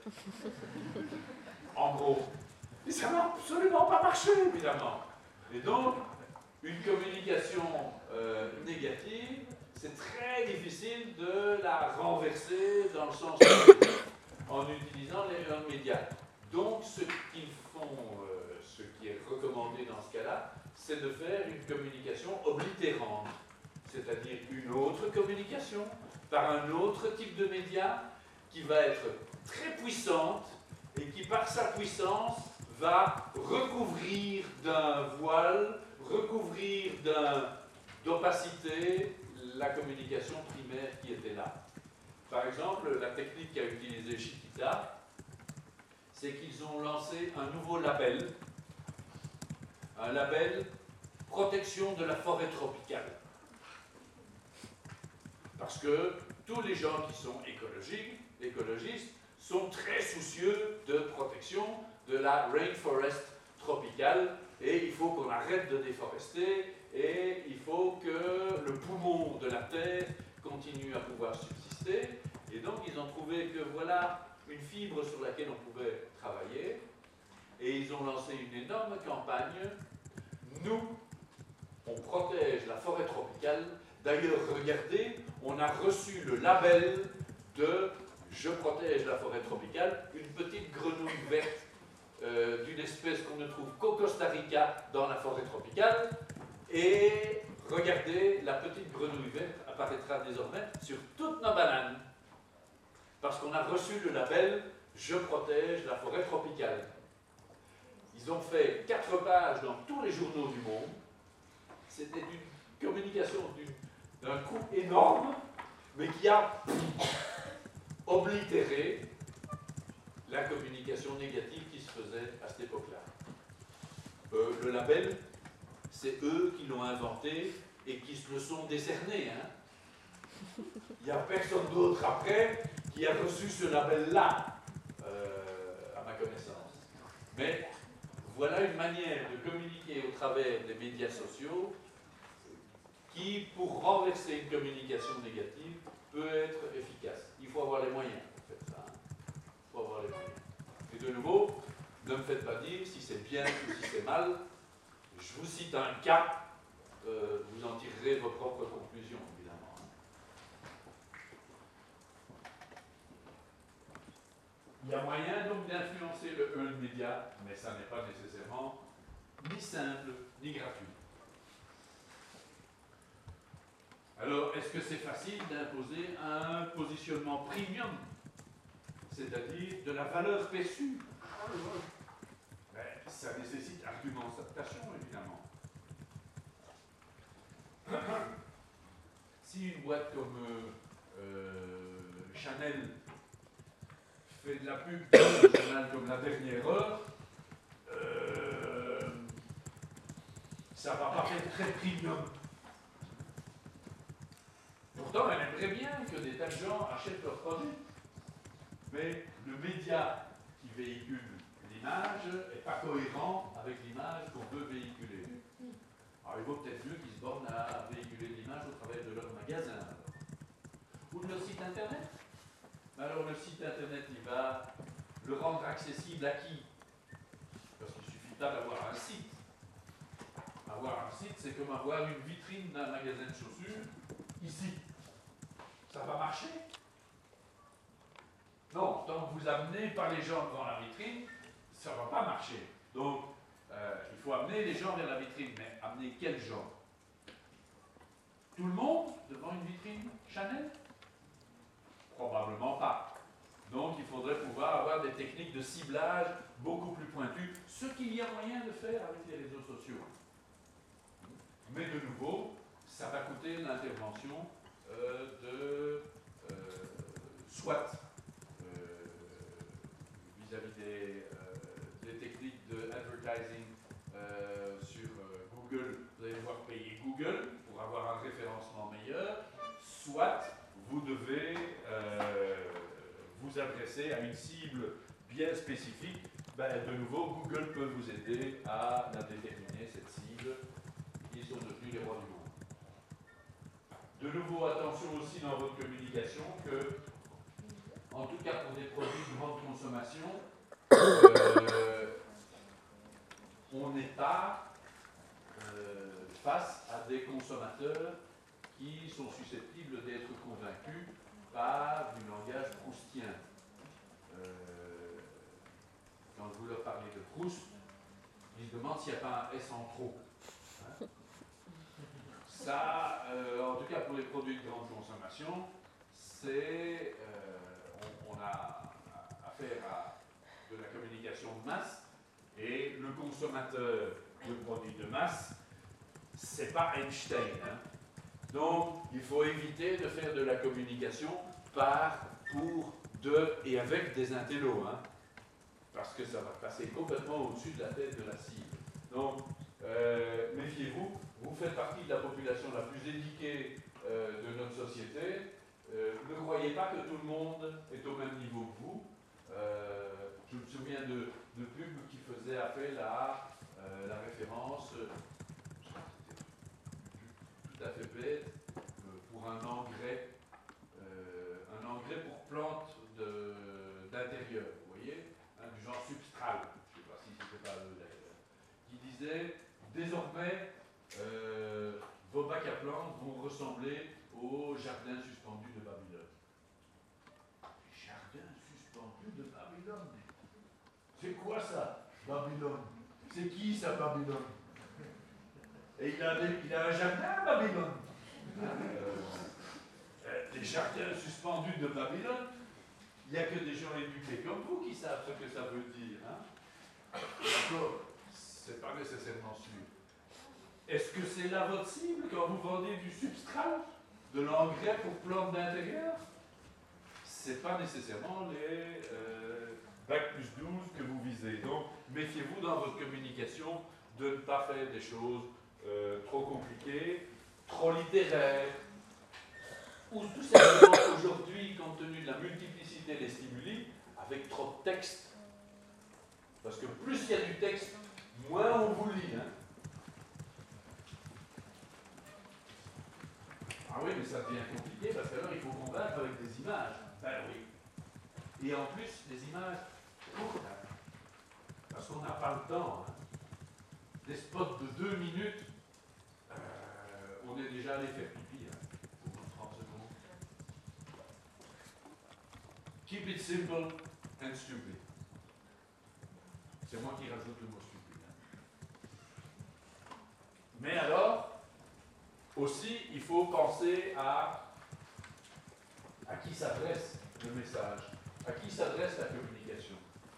En gros. Et ça n'a absolument pas marché, évidemment. Et donc, une communication négative, c'est très difficile de la renverser dans le sens positif en utilisant les médias. Donc, ce qu'ils font, ce qui est recommandé dans ce cas-là, c'est de faire une communication oblitérante, c'est-à-dire une autre communication par un autre type de média qui va être très puissante et qui, par sa puissance, va recouvrir d'un voile, recouvrir d'opacité la communication primaire qui était là. Par exemple, la technique qu'a utilisée Chiquita, c'est qu'ils ont lancé un nouveau label, un label protection de la forêt tropicale. Parce que tous les gens qui sont écologistes sont très soucieux de protection de la rainforest tropicale, et il faut qu'on arrête de déforester, et il faut que le poumon de la Terre continue à pouvoir subsister. Et donc ils ont trouvé que voilà une fibre sur laquelle on pouvait travailler, et ils ont lancé une énorme campagne. Nous, on protège la forêt tropicale. D'ailleurs, regardez, on a reçu le label de « Je protège la forêt tropicale », une petite grenouille verte d'une espèce qu'on ne trouve qu'au Costa Rica dans la forêt tropicale. Et regardez, la petite grenouille verte apparaîtra désormais sur toutes nos bananes. Parce qu'on a reçu le label « Je protège la forêt tropicale ». Ils ont fait 4 pages dans tous les journaux du monde. C'était une communication d'un coût énorme, mais qui a oblitéré la communication négative qui se faisait à cette époque-là. Le label, c'est eux qui l'ont inventé et qui se le sont décernés. Hein. Il n'y a personne d'autre après qui a reçu ce label-là, à ma connaissance. Mais voilà une manière de communiquer au travers des médias sociaux qui, pour renverser une communication négative, peut être efficace. Il faut avoir les moyens pour faire ça. Il faut avoir les moyens. Et de nouveau, ne me faites pas dire si c'est bien ou si c'est mal. Je vous cite un cas, vous en tirerez vos propres conclusions, évidemment. Il y a moyen donc d'influencer le média, mais ça n'est pas nécessairement ni simple ni gratuit. Alors, est-ce que c'est facile d'imposer un positionnement premium, c'est-à-dire de la valeur perçue? Ben, ça nécessite argumentation, évidemment. Si une boîte comme Chanel fait de la pub dans un journal comme La Dernière Heure, ça ne va pas faire très premium. Pourtant, elle aimerait bien que des tas de gens achètent leurs produits. Mais le média qui véhicule l'image n'est pas cohérent avec l'image qu'on veut véhiculer. Alors il vaut peut-être mieux qu'ils se bornent à véhiculer l'image au travers de leur magasin. Ou de leur site internet. Alors le site internet, il va le rendre accessible à qui? Parce qu'il ne suffit pas d'avoir un site. Avoir un site, c'est comme avoir une vitrine d'un magasin de chaussures ici. Ça va marcher? Non, tant que vous amenez pas les gens devant la vitrine, ça ne va pas marcher. Donc, il faut amener les gens vers la vitrine. Mais amener quels gens? Tout le monde devant une vitrine Chanel? Probablement pas. Donc, il faudrait pouvoir avoir des techniques de ciblage beaucoup plus pointues, ce qu'il y a moyen de faire avec les réseaux sociaux. Mais de nouveau, ça va coûter l'intervention soit vis-à-vis des techniques de advertising sur Google, vous allez devoir payer Google pour avoir un référencement meilleur, soit vous devez vous adresser à une cible bien spécifique. Ben, de nouveau, Google peut vous aider à la déterminer, cette cible. Ils sont devenus les rois du monde. De nouveau, attention aussi dans votre communication que, en tout cas pour des produits de grande consommation, on n'est pas face à des consommateurs qui sont susceptibles d'être convaincus par du langage proustien. Quand vous leur parlez de Proust, ils se demandent s'il n'y a pas un S en trop. Hein? Ça, en tout cas pour les produits de grande consommation, c'est, on a affaire à de la communication de masse, et le consommateur de produits de masse, c'est pas Einstein. Hein? Donc, il faut éviter de faire de la communication par, pour, de et avec des intellos, hein? Parce que ça va passer complètement au-dessus de la tête de la cible. Donc, méfiez-vous, vous faites partie de la population la plus éduquée de notre société. Ne croyez pas que tout le monde est au même niveau que vous. Je me souviens de pubs qui faisaient appel à la référence, je crois que c'était tout à fait bête, pour un engrais pour plantes d'intérieur, vous voyez, hein, du genre substral, je ne sais pas si c'était pas eux d'ailleurs, qui disait désormais vos bacs à plantes vont ressembler aux jardins suspendus de Babylone. Jardins suspendus de Babylone? C'est quoi ça, Babylone? C'est qui ça, Babylone? Et il a un jardin à Babylone. Les jardins suspendus de Babylone, il n'y a que des gens éduqués comme vous qui savent ce que ça veut dire. Hein? D'accord, c'est pas nécessairement sûr. Est-ce que c'est là votre cible quand vous vendez du substrat, de l'engrais pour plantes d'intérieur? C'est pas nécessairement les Bac plus 12 que vous visez. Donc, méfiez-vous dans votre communication de ne pas faire des choses trop compliquées, trop littéraires, ou tout simplement aujourd'hui, compte tenu de la multiplicité des stimuli, avec trop de texte. Parce que plus il y a du texte, moins on vous lit. Hein. Ah oui, mais ça devient compliqué parce qu'alors il faut convaincre avec des images. Ben oui. Et en plus, des images courtes. Hein. Parce qu'on n'a pas le temps. Hein. Des spots de 2 minutes, on est déjà allé faire pipi. Hein. Pour 30 secondes. Keep it simple and stupid. C'est moi qui rajoute le mot stupide. Hein. Mais alors, aussi, il faut penser à qui s'adresse le message, à qui s'adresse la communication.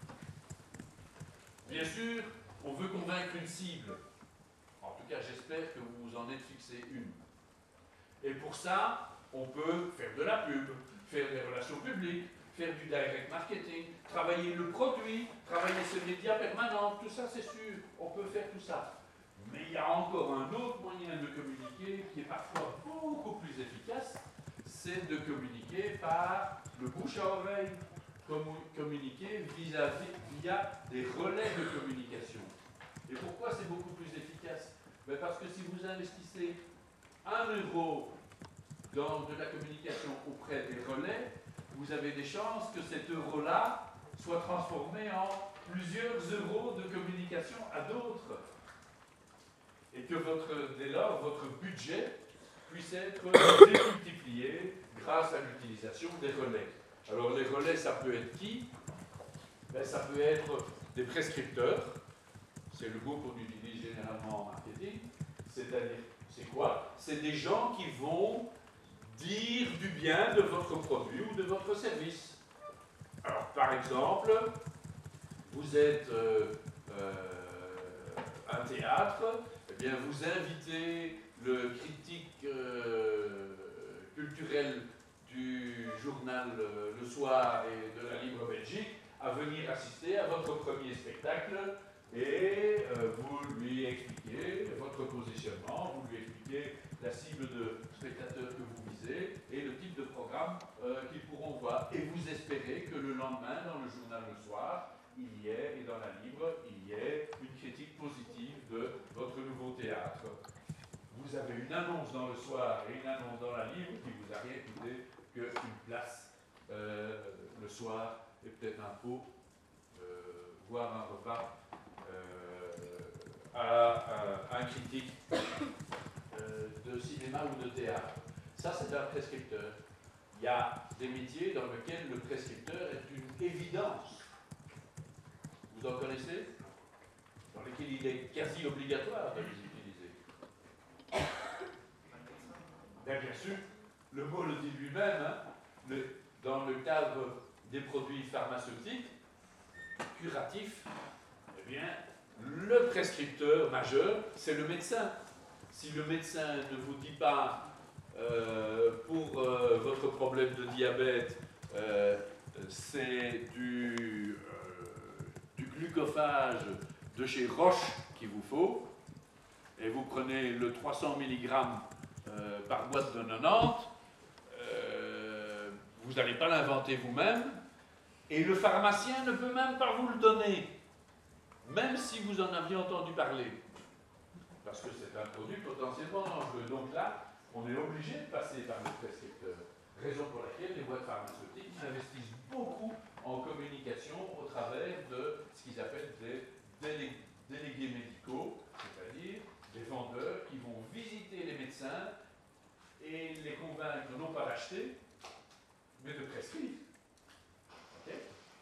Bien sûr, on veut convaincre une cible. En tout cas, j'espère que vous vous en êtes fixé une. Et pour ça, on peut faire de la pub, faire des relations publiques, faire du direct marketing, travailler le produit, travailler ses médias permanents, tout ça c'est sûr, on peut faire tout ça. Mais il y a encore un autre moyen de communiquer qui est parfois beaucoup plus efficace, c'est de communiquer par le bouche à oreille, communiquer via des relais de communication. Et pourquoi c'est beaucoup plus efficace? Ben parce que si vous investissez 1 euro dans de la communication auprès des relais, vous avez des chances que cet euro-là soit transformé en plusieurs euros de communication à d'autres. Et que dès lors, votre budget puisse être démultiplié grâce à l'utilisation des relais. Alors les relais, ça peut être qui? Ben, ça peut être des prescripteurs, c'est le mot qu'on utilise généralement en marketing, c'est-à-dire, c'est quoi? C'est des gens qui vont dire du bien de votre produit ou de votre service. Alors, par exemple, vous êtes un théâtre, eh bien, vous invitez le critique culturel du journal Le Soir et de la Libre Belgique à venir assister à votre premier spectacle et vous lui expliquez votre positionnement, vous lui expliquez la cible de spectateurs que vous visez et le type de programme qu'ils pourront voir. Et vous espérez que le lendemain, dans le journal le soir, il y ait, et dans la livre, il y ait une critique positive de votre nouveau théâtre. Vous avez une annonce dans le soir et une annonce dans la livre qui vous a rien coûté qu'une place le soir et peut-être un pot, voire un repas à un critique de cinéma ou de théâtre. Ça, c'est un prescripteur. Il y a des métiers dans lesquels le prescripteur est une évidence. Vous en connaissez? Dans lesquels il est quasi obligatoire de les utiliser. Bien sûr, le mot le dit lui-même, hein, dans le cadre des produits pharmaceutiques, curatifs, eh bien, le prescripteur majeur, c'est le médecin. Si le médecin ne vous dit pas pour votre problème de diabète, c'est du glucophage de chez Roche qu'il vous faut, et vous prenez le 300 mg par boîte de 90, vous n'allez pas l'inventer vous-même, et le pharmacien ne peut même pas vous le donner, même si vous en aviez entendu parler, parce que c'est un produit potentiellement dangereux. Donc là, on est obligé de passer par le prescripteur, raison pour laquelle les boîtes pharmaceutiques investissent beaucoup en communication au travers de ce qu'ils appellent des délégués médicaux, c'est-à-dire des vendeurs qui vont visiter les médecins et les convaincre non pas d'acheter, mais de prescrire. Okay?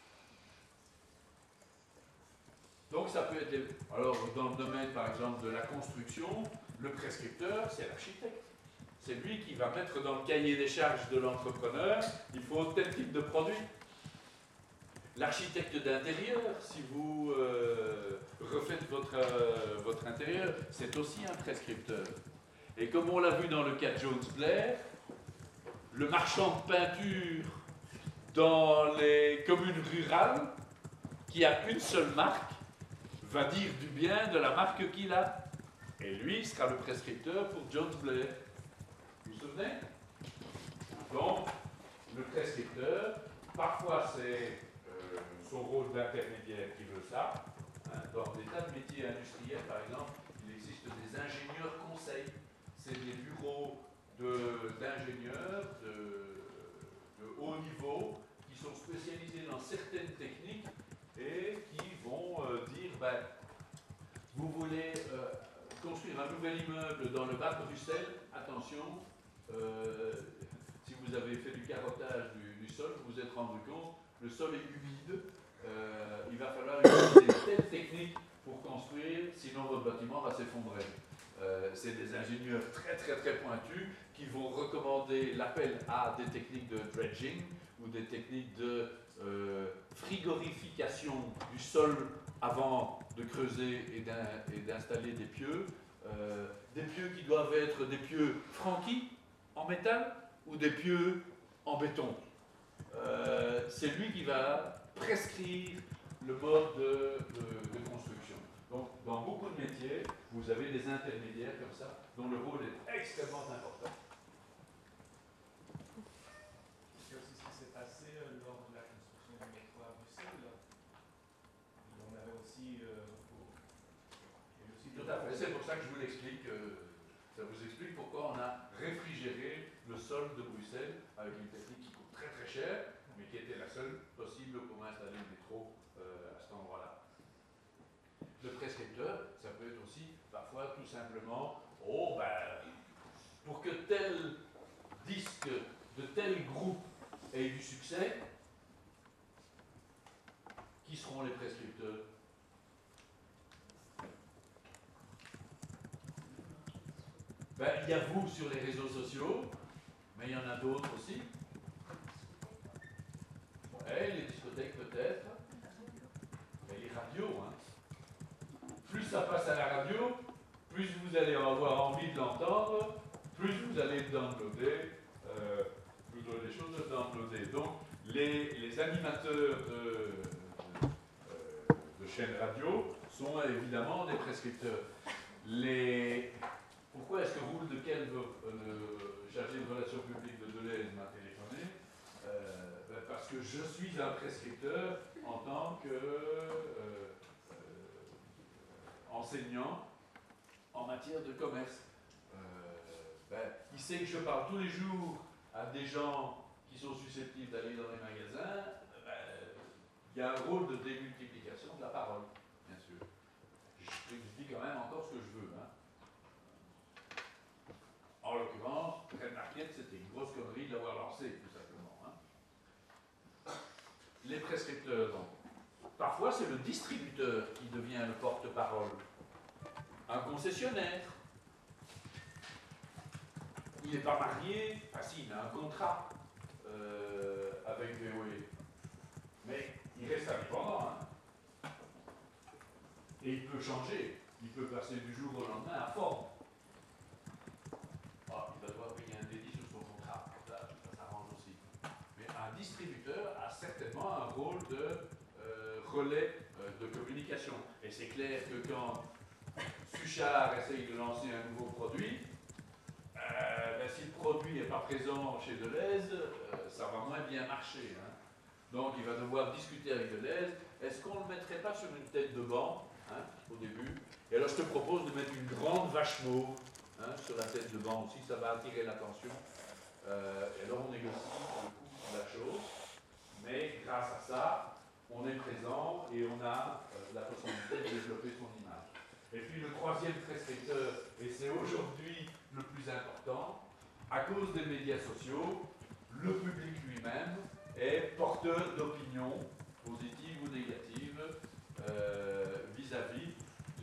Donc ça peut être... Alors dans le domaine par exemple de la construction, le prescripteur c'est l'architecte. C'est lui qui va mettre dans le cahier des charges de l'entrepreneur, il faut tel type de produit. L'architecte d'intérieur, si vous refaites votre intérieur, c'est aussi un prescripteur. Et comme on l'a vu dans le cas de Jones Blair, le marchand de peinture dans les communes rurales, qui a une seule marque, va dire du bien de la marque qu'il a. Et lui sera le prescripteur pour Jones Blair. Vous vous souvenez? Donc, le prescripteur, parfois c'est son rôle d'intermédiaire qui veut ça. Hein. Dans des tas de métiers industriels, par exemple, il existe des ingénieurs conseils. C'est des bureaux d'ingénieurs de haut niveau qui sont spécialisés dans certaines techniques et qui vont dire, ben, vous voulez construire un nouvel immeuble dans le bas de Bruxelles, attention, si vous avez fait du carottage du sol, vous vous êtes rendu compte, le sol est humide, il va falloir utiliser telle technique pour construire, sinon votre bâtiment va s'effondrer. C'est des ingénieurs très très très pointus qui vont recommander l'appel à des techniques de dredging ou des techniques de frigorification du sol avant de creuser et d'installer des pieux qui doivent être des pieux franquis en métal ou des pieux en béton. C'est lui qui va prescrire le mode de construction. Donc, dans beaucoup de métiers, vous avez des intermédiaires comme ça, dont le rôle est extrêmement important. C'est aussi ce qui s'est passé lors de la construction du métro à Bruxelles. On avait aussi... Tout à fait, c'est pour ça que je vous l'explique. Ça vous explique pourquoi on a réfrigéré le sol de Bruxelles avec une technique qui coûte très très cher, mais qui était la seule possible pour installer le métro à cet endroit-là. Le prescripteur, ça peut être aussi parfois tout simplement, oh ben, pour que tel disque de tel groupe ait du succès, qui seront les prescripteurs? Ben, il y a vous sur les réseaux sociaux, mais il y en a d'autres aussi. Ouais, les discothèques peut-être, et les radios. Hein. Plus ça passe à la radio, plus vous allez avoir envie de l'entendre, plus vous allez le downloader, vous aurez des choses à downloader. Donc, les animateurs de chaînes radio sont évidemment des prescripteurs. Pourquoi est-ce que Roule de Quel, le chargé de relations publiques de Deleuze, m'a téléphoné? Parce que je suis un prescripteur en tant que enseignant en matière de commerce. Il sait que je parle tous les jours à des gens qui sont susceptibles d'aller dans les magasins. Il y a un rôle de démultiplication de la parole, bien sûr. Je dis quand même encore ce que je veux. Hein. En l'occurrence, Red Market, c'était une grosse connerie de l'avoir lancé, tout simplement. Hein. Les prescripteurs, donc. Parfois, c'est le distributeur qui devient le porte-parole. Un concessionnaire. Il n'est pas marié, si, il a un contrat avec VOE. Mais il reste indépendant. Hein. Et il peut changer. Il peut passer du jour au lendemain à Ford. Il va devoir payer un délit sur son contrat. Ça s'arrange aussi. Mais un distributeur a certainement un rôle de relais de communication. Et c'est clair que quand Suchard essaye de lancer un nouveau produit, si le produit n'est pas présent chez Deleuze, ça va moins bien marcher. Hein. Donc il va devoir discuter avec Deleuze. Est-ce qu'on ne le mettrait pas sur une tête de banc, hein, au début? Et alors je te propose de mettre une grande vache mauve, hein, sur la tête de banc aussi, ça va attirer l'attention. Et alors on négocie le coût de la chose. Mais grâce à ça, on est présent et on a la possibilité de développer son image. Et puis le troisième prescripteur, et c'est aujourd'hui le plus important, à cause des médias sociaux, le public lui-même est porteur d'opinions positives ou négatives vis-à-vis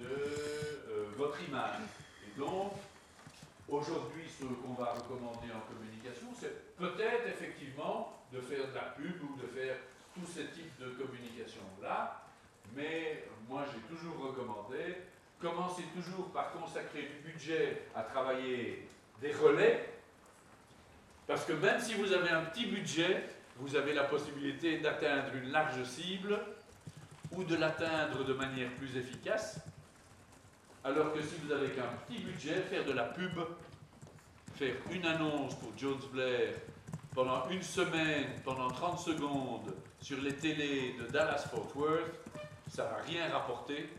de votre image. Et donc, aujourd'hui, ce qu'on va recommander en communication, c'est peut-être effectivement de faire de la pub ou de faire tous ces types de communication-là, mais moi j'ai toujours recommandé, commencez toujours par consacrer du budget à travailler des relais, parce que même si vous avez un petit budget, vous avez la possibilité d'atteindre une large cible ou de l'atteindre de manière plus efficace, alors que si vous n'avez qu'un petit budget, faire de la pub, faire une annonce pour Jones Blair pendant une semaine, pendant 30 secondes, sur les télés de Dallas-Fort Worth, ça ne va rien rapporter,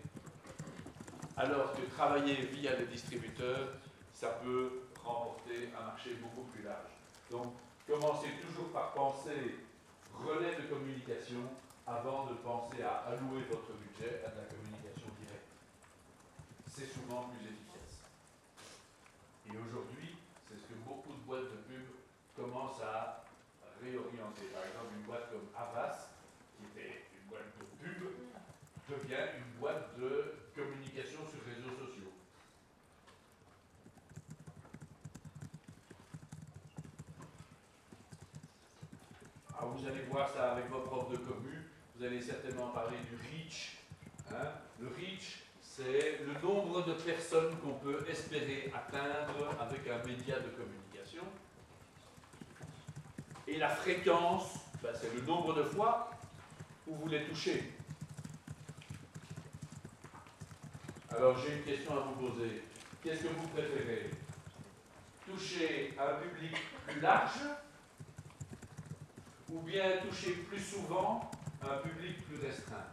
alors que travailler via les distributeurs, ça peut remporter un marché beaucoup plus large. Donc, commencez toujours par penser relais de communication avant de penser à allouer votre budget à de la communication directe. C'est souvent plus efficace. Et aujourd'hui, c'est ce que beaucoup de boîtes de pub commencent à réorienter. Par exemple, une boîte comme Havas, qui était une boîte de pub, devient une boîte de communication sur réseaux sociaux. Alors vous allez voir ça avec vos profs de commu, vous allez certainement parler du reach. Hein. Le reach, c'est le nombre de personnes qu'on peut espérer atteindre avec un média de communication. Et la fréquence, c'est le nombre de fois où vous les touchez. Alors j'ai une question à vous poser. Qu'est-ce que vous préférez? Toucher un public plus large ou bien toucher plus souvent un public plus restreint?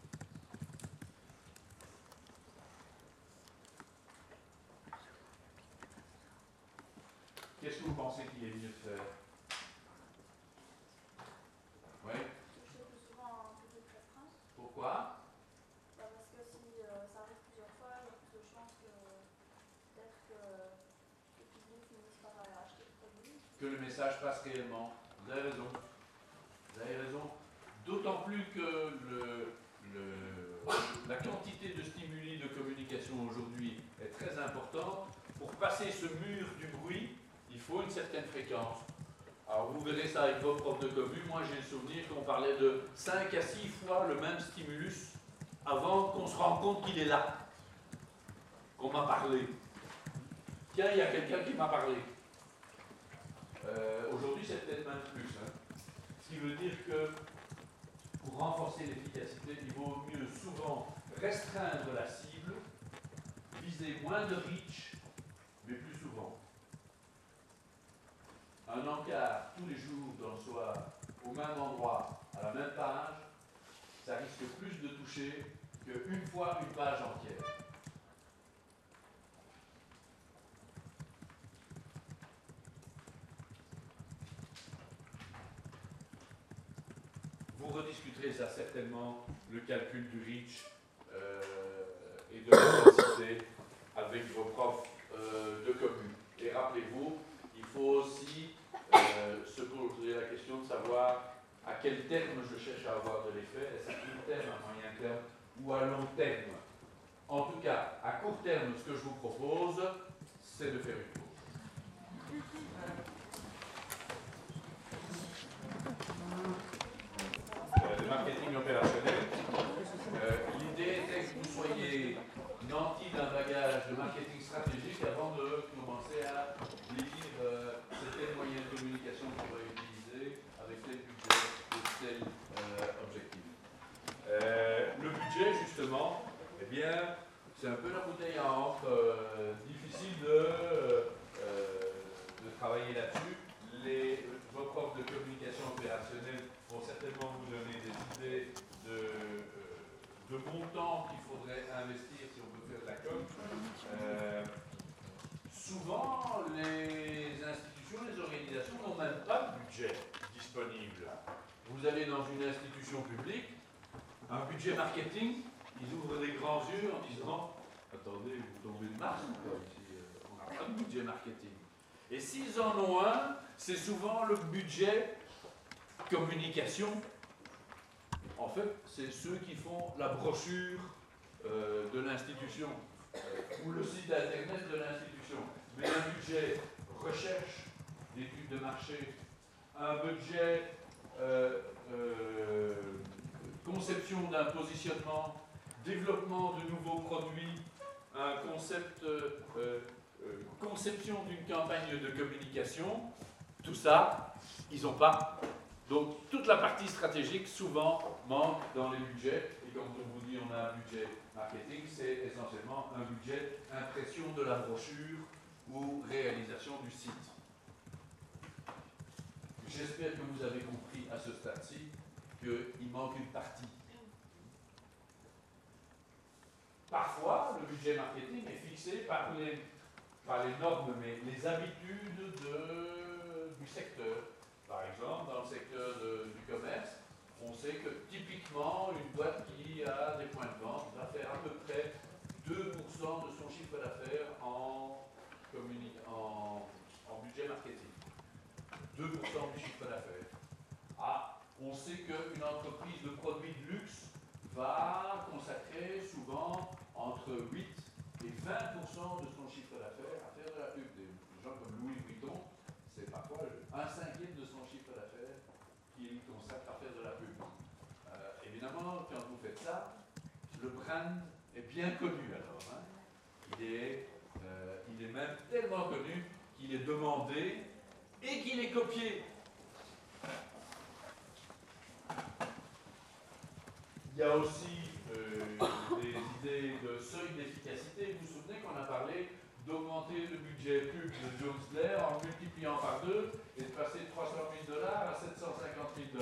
Qu'est-ce que vous pensez qu'il est mieux de faire? Oui? Toucher plus souvent un public restreint. Pourquoi? Parce que si ça arrive plusieurs fois, il y a plus de chances que peut-être que le public finisse par acheter le produit. Que le message passe réellement. Vous avez raison. Vous avez raison. D'autant plus que la quantité de stimuli de communication aujourd'hui est très importante. Pour passer ce mur du bruit, il faut une certaine fréquence. Alors vous verrez ça avec vos profs de commu. Moi j'ai le souvenir qu'on parlait de 5 à 6 fois le même stimulus avant qu'on se rende compte qu'il est là. Qu'on m'a parlé. Tiens, il y a quelqu'un qui m'a parlé. Aujourd'hui c'est peut-être même plus. Hein. Ce qui veut dire que pour renforcer l'efficacité, il vaut mieux souvent restreindre la cible, viser moins de reach, mais plus souvent. Un encart tous les jours dans le soir, au même endroit, à la même page, ça risque plus de toucher qu'une fois une page entière. Vous rediscuterez ça certainement, le calcul du reach et de l'intensité avec vos profs de commun. Et rappelez-vous, il faut aussi se poser la question de savoir à quel terme je cherche à avoir de l'effet. Est-ce à court terme, à moyen terme ou à long terme? En tout cas, à court terme, ce que je vous propose, c'est de faire une pause. Le marketing opérationnel. L'idée était que vous soyez nantis d'un bagage de marketing stratégique avant de commencer à lire certains moyens de communication qu'on va utiliser avec tel budget et tel objectif. Le budget, justement, eh bien, c'est un peu la bouteille à encre, difficile de travailler là-dessus. Vos profs de communication opérationnelle vont certainement vous donner des idées de montants qu'il faudrait investir si on veut faire de la com. Souvent, les institutions, les organisations n'ont même pas de budget disponible. Vous allez dans une institution publique, un budget marketing, ils ouvrent des grands yeux en disant « Attendez, vous tombez de Mars ici, on n'a pas de budget marketing ». Et s'ils en ont un, c'est souvent le budget communication. En fait, c'est ceux qui font la brochure de l'institution ou le site internet de l'institution. Mais un budget recherche d'études de marché, un budget conception d'un positionnement, développement de nouveaux produits, un concept, conception d'une campagne de communication, tout ça, ils n'ont pas. Donc toute la partie stratégique souvent manque dans les budgets. Et quand on vous dit on a un budget marketing, c'est essentiellement un budget impression de la brochure ou réalisation du site. J'espère que vous avez compris à ce stade-ci qu'il manque une partie. Parfois, le budget marketing est fixé par les normes, mais les habitudes du secteur. Par exemple, dans le secteur du commerce, on sait que typiquement, une boîte qui a des points de vente va faire à peu près 2% de son chiffre d'affaires en budget marketing. 2% du chiffre d'affaires. Ah, on sait qu'une entreprise de produits de luxe va consacrer souvent entre 8 et 20% de son chiffre d'affaires à faire de la pub. Des gens comme Louis Vuitton, c'est parfois 1/5 de son chiffre d'affaires qu'il consacre à faire de la pub. Évidemment, quand vous faites ça, le brand est bien connu alors. Hein. Il est même tellement connu qu'il est demandé et qu'il est copié. Il y a aussi des idées de seuil d'efficacité. Vous vous souvenez qu'on a parlé d'augmenter le budget pub de Jones Blair en multipliant par 2 et de passer de $300 000 à $750 000.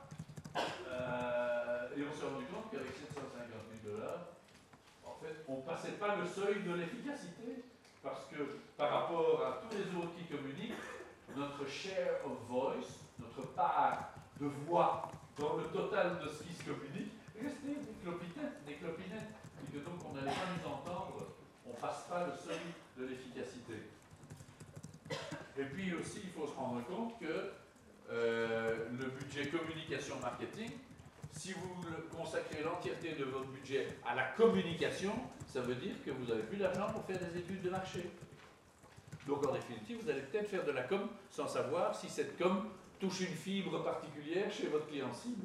Et on s'est rendu compte qu'avec $750 000, en fait, on ne passait pas le seuil de l'efficacité parce que par rapport à tous les autres qui communiquent, notre share of voice, notre part de voix dans le total de ce qui se communique, restait des clopinettes, et que donc on n'allait pas nous entendre, on ne passe pas le seuil de l'efficacité. Et puis aussi, il faut se rendre compte que le budget communication marketing, si vous consacrez l'entièreté de votre budget à la communication, ça veut dire que vous n'avez plus d'argent pour faire des études de marché. Donc en définitive, vous allez peut-être faire de la com sans savoir si cette com touche une fibre particulière chez votre client cible.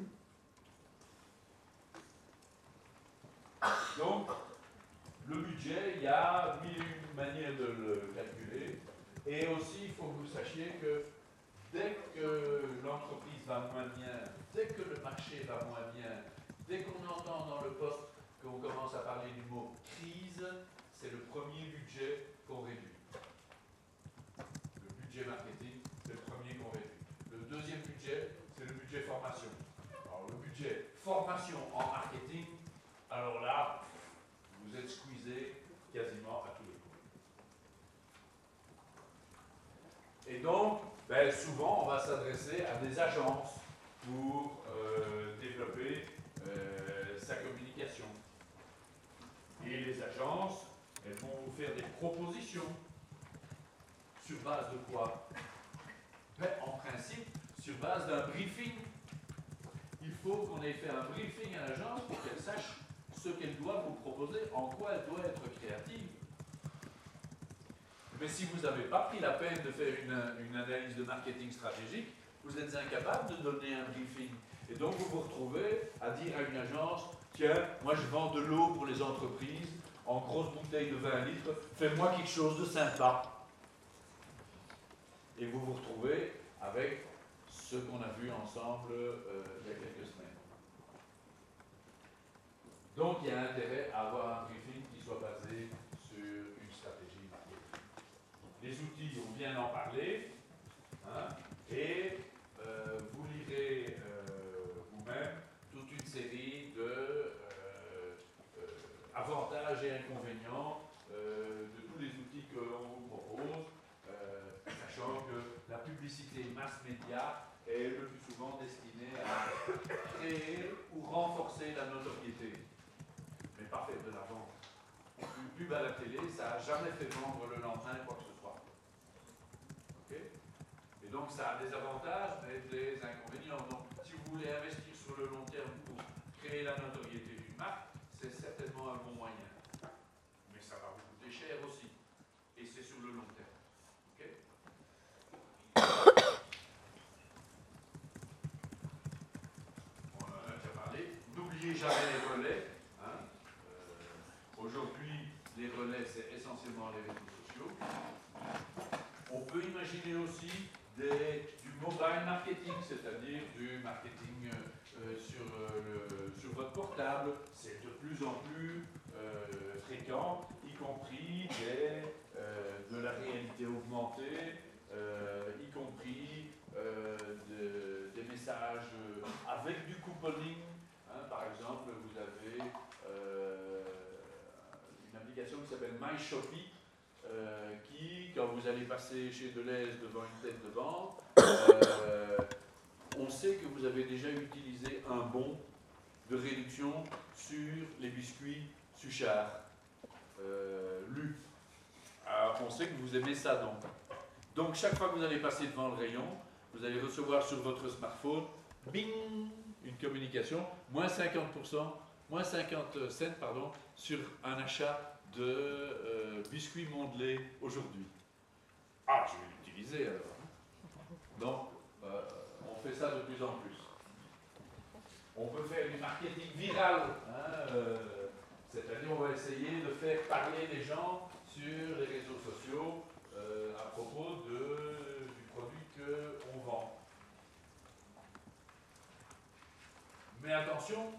Donc, le budget, il y a 1001 manières de le calculer. Et aussi, il faut que vous sachiez que dès que l'entreprise va moins bien, dès que le marché va moins bien, dès qu'on entend dans le poste que qu'on commence à parler du mot crise, c'est le premier budget qu'on réduit. Le budget marketing, c'est le premier qu'on réduit. Le deuxième budget, c'est le budget formation. Alors le budget formation en marketing, alors là, vous êtes squeezé quasiment à tous les coups. Et donc, ben, souvent, on va s'adresser à des agences pour développer sa communication. Et les agences, elles vont vous faire des propositions. Sur base de quoi? Ben, en principe, sur base d'un briefing. Il faut qu'on ait fait un briefing à l'agence pour qu'elle sache ce qu'elle doit vous proposer, en quoi elle doit être créative. Mais si vous n'avez pas pris la peine de faire une analyse de marketing stratégique, vous êtes incapable de donner un briefing. Et donc vous vous retrouvez à dire à une agence, tiens, moi je vends de l'eau pour les entreprises, en grosses bouteilles de 20 litres, fais-moi quelque chose de sympa. Et vous vous retrouvez avec ce qu'on a vu ensemble il y a quelques semaines. Donc il y a intérêt à avoir un briefing qui soit basé sur une stratégie marketing. Les outils, on vient d'en parler, hein, et vous lirez vous-même toute une série de avantages et inconvénients de tous les outils que l'on vous propose, sachant que la publicité mass média est le plus souvent destinée à créer ou renforcer la notoriété, mais pas faire de la vente. Une pub à la télé, ça n'a jamais fait vendre le lendemain quoi que ce soit. Okay? Et donc ça a des avantages, mais des inconvénients. Donc si vous voulez investir sur le long terme pour créer la notoriété d'une marque, c'est certainement un bon moyen. Mais ça va vous coûter cher aussi. Et c'est sur le long terme. Okay? On en a déjà parlé. N'oubliez jamais les relais. Hein. Aujourd'hui, les relais, c'est essentiellement les réseaux sociaux. On peut imaginer aussi du mobile marketing, c'est-à-dire du marketing sur votre portable. C'est de plus en plus fréquent, y compris de la réalité augmentée, y compris des messages avec du couponing. Hein, par exemple, vous avez une application qui s'appelle MyShoppy, qui, quand vous allez passer chez Deleuze devant une tête de vente, on sait que vous avez déjà utilisé un bon de réduction sur les biscuits Suchard, Lu. Alors, on sait que vous aimez ça donc. Donc chaque fois que vous allez passer devant le rayon, vous allez recevoir sur votre smartphone, bing, une communication, moins 50%, moins 50 cents, pardon, sur un achat de biscuits Mondelez aujourd'hui. Ah, je vais l'utiliser alors. Donc, on fait ça de plus en plus. On peut faire du marketing viral, hein, c'est-à-dire on va essayer de faire parler les gens sur les réseaux sociaux à propos du produit qu'on vend. Mais attention,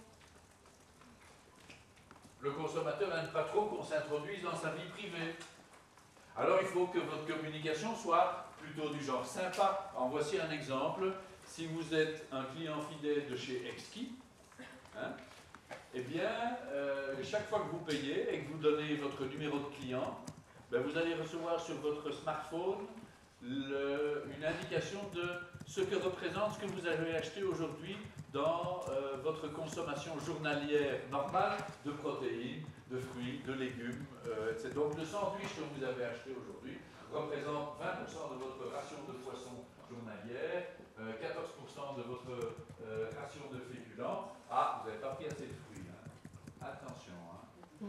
le consommateur n'aime pas trop qu'on s'introduise dans sa vie privée. Alors il faut que votre communication soit plutôt du genre sympa. En voici un exemple. Si vous êtes un client fidèle de chez Exki, hein, eh bien, chaque fois que vous payez et que vous donnez votre numéro de client, ben vous allez recevoir sur votre smartphone une indication de ce que représente ce que vous avez acheté aujourd'hui dans votre consommation journalière normale de protéines, de fruits, de légumes, etc. Donc le sandwich que vous avez acheté aujourd'hui représente 20% de votre ration de poisson journalière, 14% de votre ration de féculents. Ah, vous n'avez pas pris assez de fruits. Hein. Attention. Hein.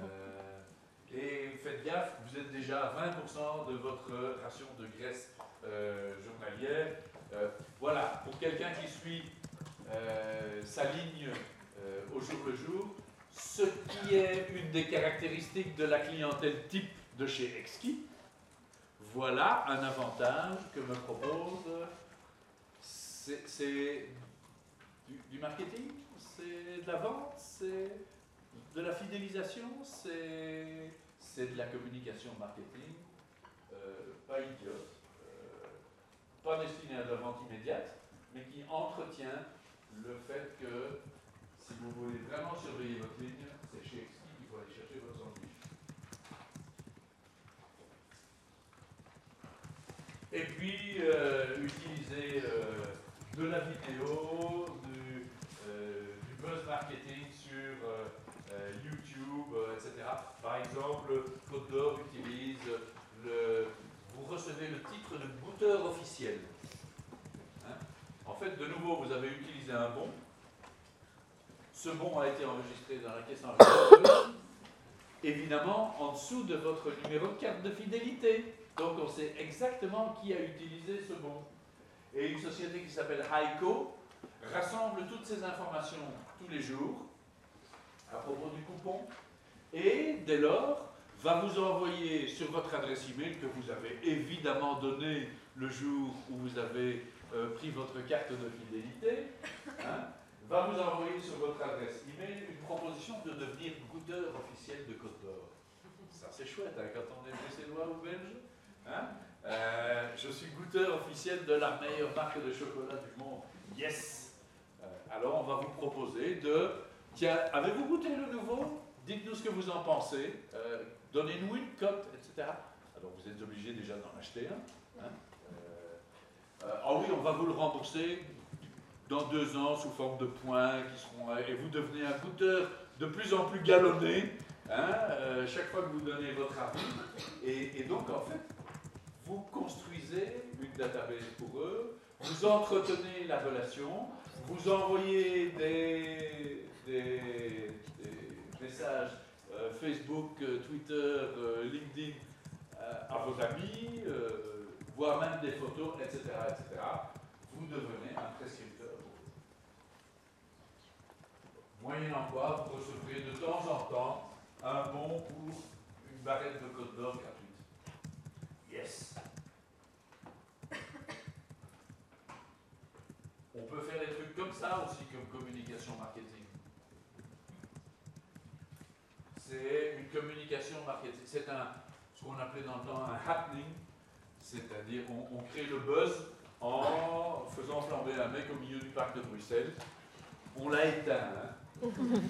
Et faites gaffe, vous êtes déjà à 20% de votre ration de graisse journalière. Voilà, pour quelqu'un qui suit sa ligne au jour le jour, ce qui est une des caractéristiques de la clientèle type de chez Exki, voilà un avantage que me propose. C'est du marketing, c'est de la vente, c'est De la fidélisation, c'est de la communication marketing, pas idiote, pas destinée à de la vente immédiate, mais qui entretient le fait que si vous voulez vraiment surveiller votre ligne, c'est chez Exki qu'il faut aller chercher votre sandwich. Et puis, utiliser de la vidéo, du buzz marketing sur YouTube, etc. Par exemple, Côte d'Or utilise vous recevez le titre de goûteur officiel. Hein? En fait, de nouveau, vous avez utilisé un bon. Ce bon a été enregistré dans la caisse enregistreuse. Évidemment, en dessous de votre numéro de carte de fidélité. Donc, on sait exactement qui a utilisé ce bon. Et une société qui s'appelle Heiko rassemble toutes ces informations tous les jours à propos du coupon et dès lors va vous envoyer sur votre adresse email que vous avez évidemment donnée le jour où vous avez pris votre carte de fidélité, hein, va vous envoyer sur votre adresse email une proposition de devenir goûteur officiel de Côte d'Or. Ça c'est chouette hein, quand on est bruxellois ou belge. Hein? Je suis goûteur officiel de la meilleure marque de chocolat du monde. Yes! Alors on va vous proposer de... Tiens, avez-vous goûté le nouveau? Dites-nous ce que vous en pensez. Donnez-nous une cote, etc. Alors vous êtes obligé déjà d'en acheter un. Hein? Ah oui, on va vous le rembourser dans 2 ans sous forme de points qui seront... et vous devenez un goûteur de plus en plus galonné. Hein? Chaque fois que vous donnez votre avis. Et donc en fait, vous construisez une database pour eux, vous entretenez la relation, vous envoyez des messages Facebook, Twitter, LinkedIn à vos amis, voire même des photos, etc., etc. Vous devenez un prescripteur. Moyennant quoi, vous recevrez de temps en temps un bon pour une barrette de Côte d'Or gratuite. Yes. On peut faire des trucs comme ça aussi, comme communication marketing. C'est une communication marketing. C'est ce qu'on appelait dans le temps un happening, c'est-à-dire on crée le buzz en faisant flamber un mec au milieu du parc de Bruxelles. On l'a éteint. Hein.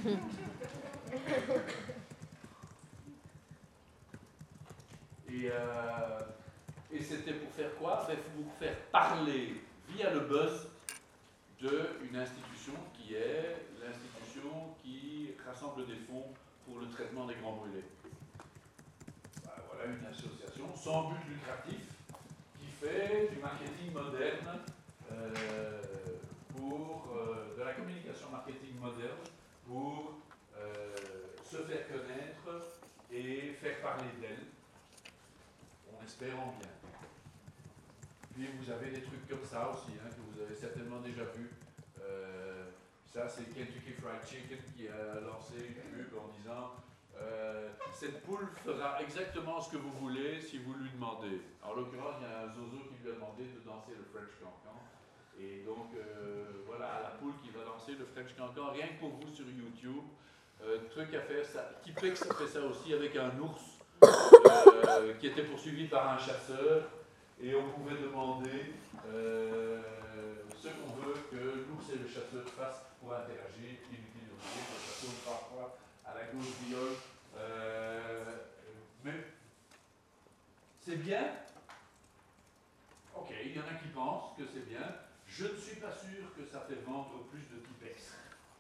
Et c'était pour faire quoi? Pour faire parler via le buzz d'une institution qui est l'institution qui rassemble des fonds pour le traitement des grands brûlés. Voilà une association sans but lucratif qui fait du marketing moderne de la communication marketing moderne pour se faire connaître et faire parler d'elle, en espérant bien. Puis vous avez des trucs comme ça aussi, hein, que vous avez certainement déjà vu. Ça, c'est Kentucky Fried Chicken qui a lancé une pub en disant cette poule fera exactement ce que vous voulez si vous lui demandez. En l'occurrence, il y a un zozo qui lui a demandé de danser le French Cancan. Et donc, voilà, la poule qui va danser le French Cancan, rien que pour vous sur YouTube. Truc à faire, ça. Tipex a fait ça aussi avec un ours qui était poursuivi par un chasseur. Et on pouvait demander ce qu'on veut que l'ours et le chasseur fassent pour interagir. Inutile de dire que le chasseur parfois à la gauche viole. Mais c'est bien. Ok, il y en a qui pensent que c'est bien. Je ne suis pas sûr que ça fait vendre plus de Tipex.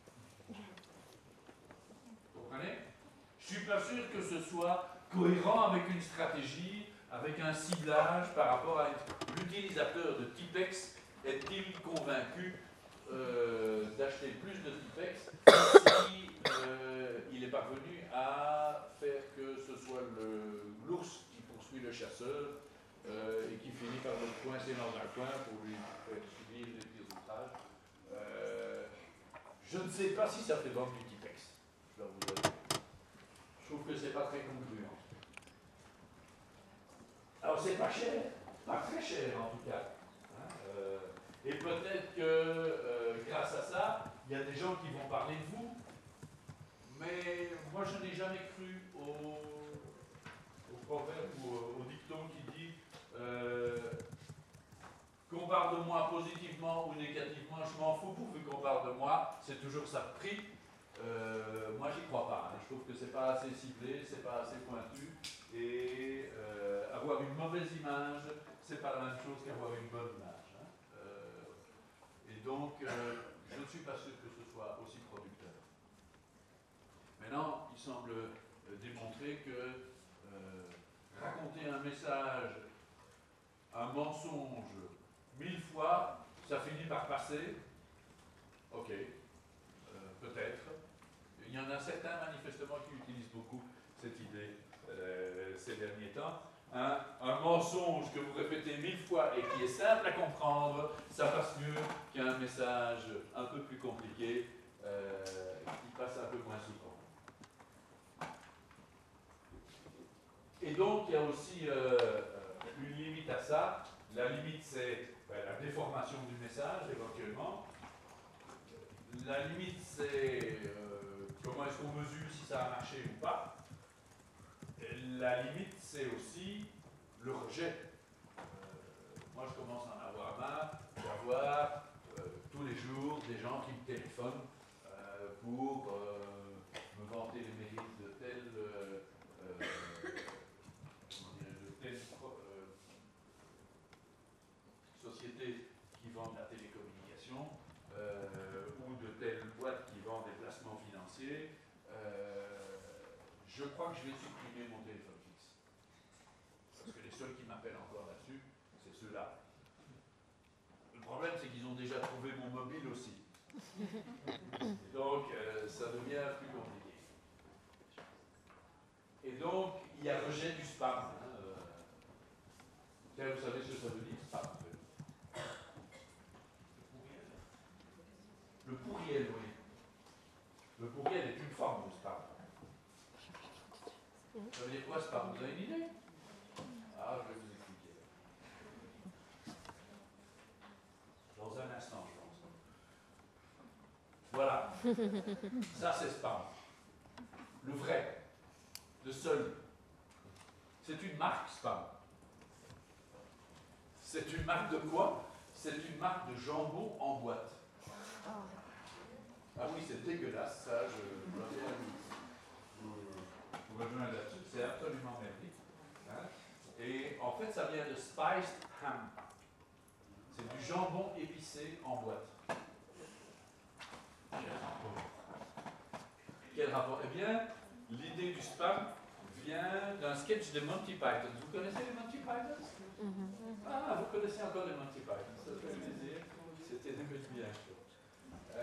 Vous comprenez? Je ne suis pas sûr que ce soit cohérent avec une stratégie, avec un ciblage par rapport à l'utilisateur de Tipex. Est-il convaincu d'acheter plus de Tipex si il est parvenu à faire que ce soit l'ours qui poursuit le chasseur et qui finit par le coincer dans un coin pour lui faire subir des pires outrages. Je ne sais pas si ça fait vendre du Tipex. Je dois vous dire. Je trouve que c'est pas très concluant. Alors c'est pas cher, pas très cher en tout cas. Hein, et peut-être que grâce à ça, il y a des gens qui vont parler de vous, mais je n'ai jamais cru au proverbe ou au dicton qui dit qu'on parle de moi positivement ou négativement, je m'en fous pourvu qu'on parle de moi, c'est toujours ça de prix. Moi, j'y crois pas. Je trouve que c'est pas assez ciblé, c'est pas assez pointu. Et avoir une mauvaise image, c'est pas la même chose qu'avoir une bonne image. Hein. Et donc, je ne suis pas sûr que ce soit aussi producteur. Maintenant, il semble démontrer que raconter un message, un mensonge, 1000 fois, ça finit par passer. Ok, peut-être. Il y en a certains manifestement qui utilisent beaucoup cette idée ces derniers temps. Un mensonge que vous répétez 1000 fois et qui est simple à comprendre, ça passe mieux qu'un message un peu plus compliqué qui passe un peu moins souvent. Et donc, il y a aussi une limite à ça. La limite, c'est la déformation du message, éventuellement. La limite, c'est comment est-ce qu'on mesure si ça a marché ou pas. Et la limite, c'est aussi le rejet. Moi, je commence à en avoir marre d'avoir tous les jours des gens qui me téléphonent pour me vanter les mérites de telle société qui vend de la télécommunication ou de telle boîte qui vend des placements financiers. Je crois que je vais supprimer mon téléphone fixe. Parce que les seuls qui m'appellent encore là-dessus, c'est ceux-là. Le problème, c'est qu'ils ont déjà trouvé mon mobile aussi. Et donc, ça devient plus compliqué. Et donc, il y a rejet du spam. Vous savez ce que ça veut dire, spam? Le pourriel, oui. Le pourriel est une forme de spam. Ça veut dire quoi, spam? Vous avez une idée? Ah, je vais vous expliquer. Dans un instant, je pense. Voilà. Ça, c'est spam. Le vrai. Le seul. C'est une marque spam. C'est une marque de quoi? C'est une marque de jambon en boîte. Ah oui, c'est dégueulasse, ça, je dois bien vous rejoindre là-dessus, c'est absolument merdique. Hein? Et en fait, ça vient de spiced ham. C'est du jambon épicé en boîte. Quel rapport? Eh bien, l'idée du spam vient d'un sketch de Monty Python. Vous connaissez les Monty Python? Ah, vous connaissez encore les Monty Python, ça fait plaisir. C'était des petits bien chauds.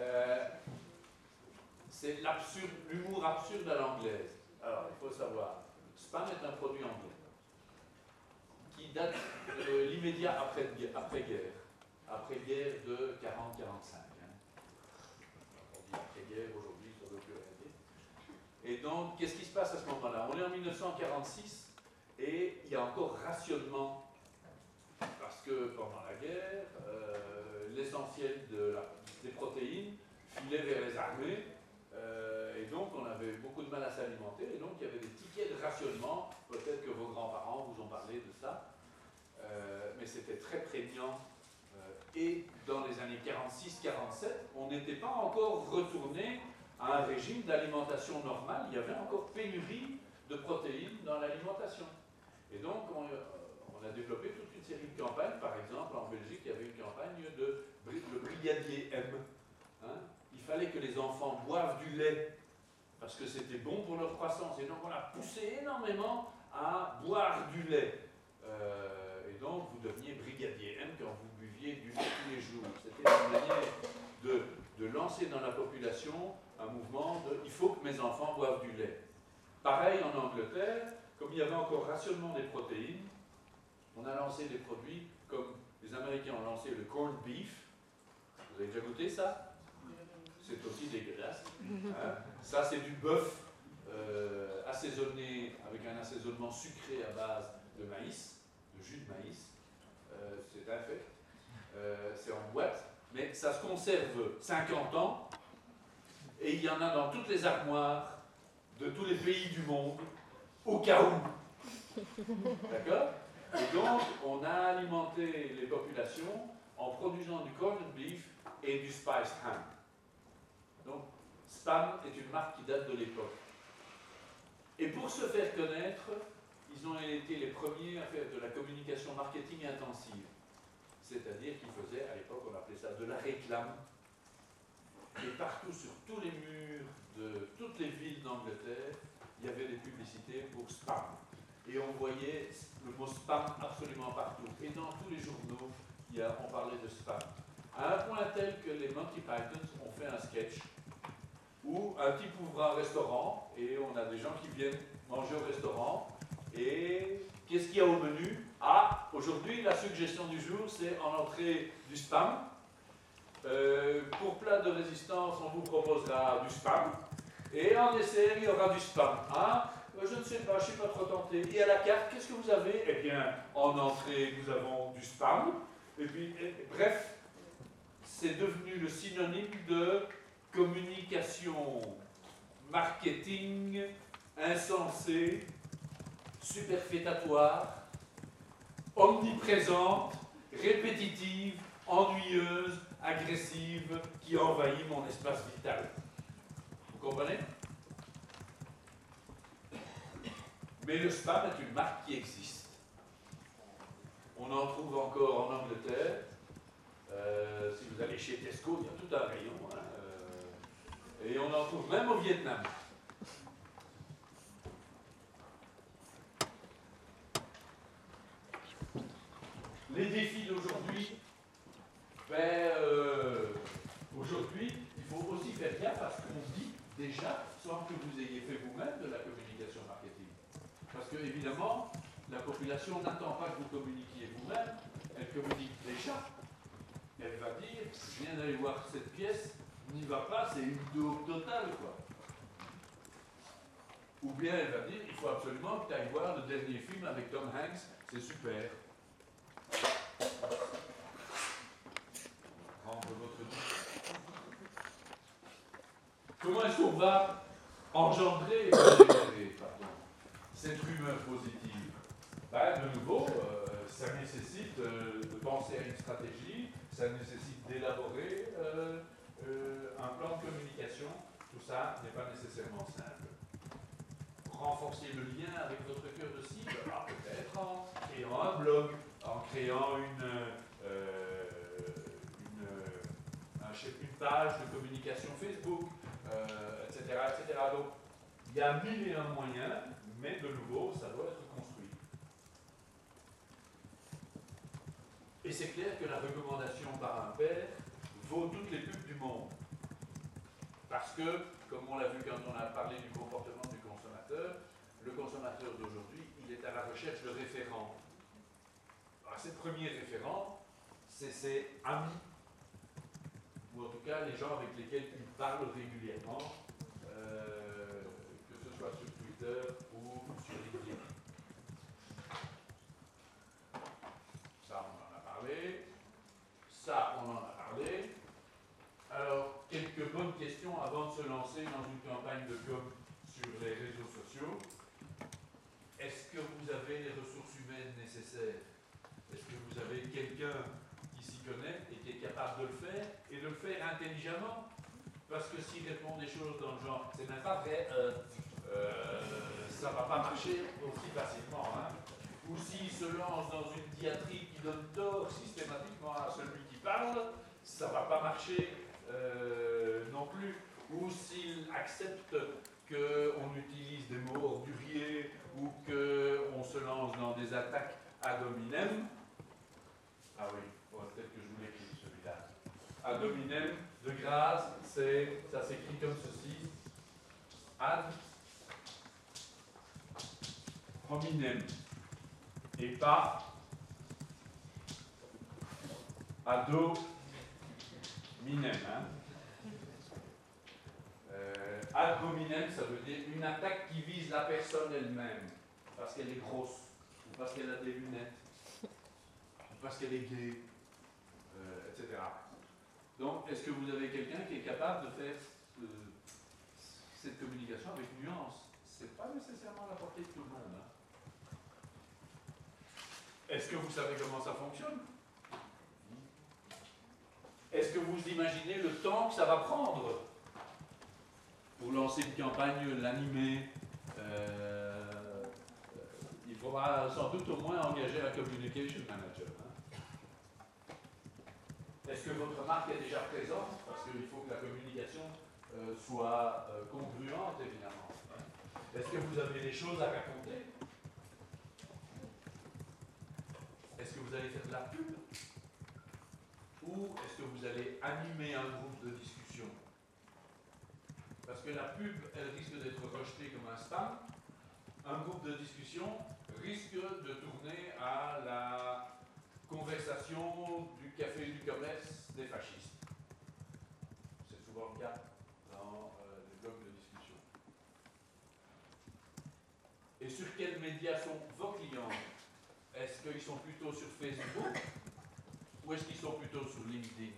C'est l'humour absurde à l'anglaise. Alors, il faut savoir, spam est un produit anglais qui date de l'immédiat après-guerre, après-guerre de 40-45. Hein. On dit après-guerre, aujourd'hui, ça ne veut plus rien dire. Et donc, qu'est-ce qui se passe à ce moment-là? On est en 1946 et il y a encore rationnement parce que pendant la guerre, l'essentiel des protéines filait vers les armées. Et donc, on avait beaucoup de mal à s'alimenter. Et donc, il y avait des tickets de rationnement. Peut-être que vos grands-parents vous ont parlé de ça. Mais c'était très prégnant. Et dans les années 46-47, on n'était pas encore retourné à un régime d'alimentation normale. Il y avait encore pénurie de protéines dans l'alimentation. Et donc, on a développé toute une série de campagnes. Par exemple, en Belgique, il y avait une campagne de le brigadier M. Hein? Il fallait que les enfants boivent du lait parce que c'était bon pour leur croissance. Et donc on a poussé énormément à boire du lait. Et donc vous deveniez brigadier M quand vous buviez du lait tous les jours. C'était une manière de lancer dans la population un mouvement de « il faut que mes enfants boivent du lait ». Pareil en Angleterre, comme il y avait encore rationnement des protéines, on a lancé des produits comme les Américains ont lancé le corned beef. Vous avez déjà goûté ça? C'est aussi dégueulasse. Hein? Ça, c'est du bœuf assaisonné avec un assaisonnement sucré à base de maïs, de jus de maïs. C'est un fait. C'est en boîte, mais ça se conserve 50 ans et il y en a dans toutes les armoires de tous les pays du monde, au cas où. D'accord? Et donc, on a alimenté les populations en produisant du corned beef et du spiced ham. Donc, Spam est une marque qui date de l'époque. Et pour se faire connaître, ils ont été les premiers à faire de la communication marketing intensive. C'est-à-dire qu'ils faisaient, à l'époque, on appelait ça de la réclame. Et partout, sur tous les murs de toutes les villes d'Angleterre, il y avait des publicités pour Spam. Et on voyait le mot Spam absolument partout. Et dans tous les journaux, on parlait de Spam. À un point tel que les Monty Pythons ont fait un sketch où un type ouvre un restaurant et on a des gens qui viennent manger au restaurant. Et qu'est-ce qu'il y a au menu? Ah, aujourd'hui, la suggestion du jour, c'est en entrée du spam. Pour plat de résistance, on vous proposera du spam. Et en dessert, il y aura du spam. Ah, je ne sais pas, je ne suis pas trop tenté. Et à la carte, qu'est-ce que vous avez? Eh bien, en entrée, nous avons du spam. Et puis, bref, c'est devenu le synonyme de communication, marketing, insensée, superfétatoire, omniprésente, répétitive, ennuyeuse, agressive, qui envahit mon espace vital. Vous comprenez? Mais le spam est une marque qui existe. On en trouve encore en Angleterre. Si vous allez chez Tesco, il y a tout un rayon. Hein, et on en trouve même au Vietnam. Les défis d'aujourd'hui, aujourd'hui, il faut aussi faire gaffe à ce qu'on dit déjà, sans que vous ayez fait vous-même de la communication marketing. Parce que, évidemment, la population n'attend pas que vous communiquiez vous-même, elle communique déjà. Elle va dire, je viens d'aller voir cette pièce, n'y va pas, c'est une daube totale, quoi. Ou bien elle va dire, il faut absolument que tu ailles voir le dernier film avec Tom Hanks, c'est super. Rendre votre vie. Comment est-ce qu'on va engendrer cette rumeur positive? De nouveau, ça nécessite de penser à une stratégie, ça nécessite d'élaborer un plan de communication. Tout ça n'est pas nécessairement simple. Renforcer le lien avec votre cœur de cible, peut-être en créant un blog, en créant une page de communication Facebook, etc., etc. Donc, il y a 1001 moyens, mais de nouveau, ça doit être construit. Et c'est clair que la recommandation par un père vaut toutes les pubs du monde. Parce que, comme on l'a vu quand on a parlé du comportement du consommateur, le consommateur d'aujourd'hui, il est à la recherche de référents. Alors, ces premiers référents, c'est ses amis, ou en tout cas les gens avec lesquels il parle régulièrement, que ce soit sur Twitter ou sur LinkedIn. Ça, on en a parlé. Ça, on en a parlé. Alors, quelques bonnes questions avant de se lancer dans une campagne de com sur les réseaux sociaux. Est-ce que vous avez les ressources humaines nécessaires? Est-ce que vous avez quelqu'un qui s'y connaît et qui est capable de le faire et de le faire intelligemment? Parce que s'il répond des choses dans le genre « c'est même pas vrai, ça va pas marcher aussi facilement hein. » Ou s'il se lance dans une diatribe qui donne tort systématiquement à celui qui parle, ça va pas marcher non plus. Ou s'il accepte qu'on utilise des mots orduriers ou qu'on se lance dans des attaques ad hominem. Ah oui, peut-être que je vous l'écris celui-là. Ad hominem, de grâce, ça s'écrit comme ceci. Ad hominem. Et pas ad hominem. Hein. Ad hominem, ça veut dire une attaque qui vise la personne elle-même, parce qu'elle est grosse, ou parce qu'elle a des lunettes, ou parce qu'elle est gaie, etc. Donc, est-ce que vous avez quelqu'un qui est capable de faire cette communication avec nuance? nécessairement à la portée de tout le monde. Hein. Est-ce que vous savez comment ça fonctionne? Est-ce que vous imaginez le temps que ça va prendre pour lancer une campagne, l'animer? Il faudra sans doute au moins engager un communication manager. Hein. Est-ce que votre marque est déjà présente? Parce qu'il faut que la communication soit congruente, évidemment. Hein. Est-ce que vous avez des choses à raconter? Est-ce que vous allez faire de la pub? Ou est-ce que vous allez animer un groupe de discussion? Parce que la pub, elle risque d'être rejetée comme un spam. Un groupe de discussion risque de tourner à la conversation du café du commerce des fascistes. C'est souvent le cas dans les blogs de discussion. Et sur quels médias sont vos clients? Est-ce qu'ils sont plutôt sur Facebook ou est-ce qu'ils sont plutôt sur LinkedIn?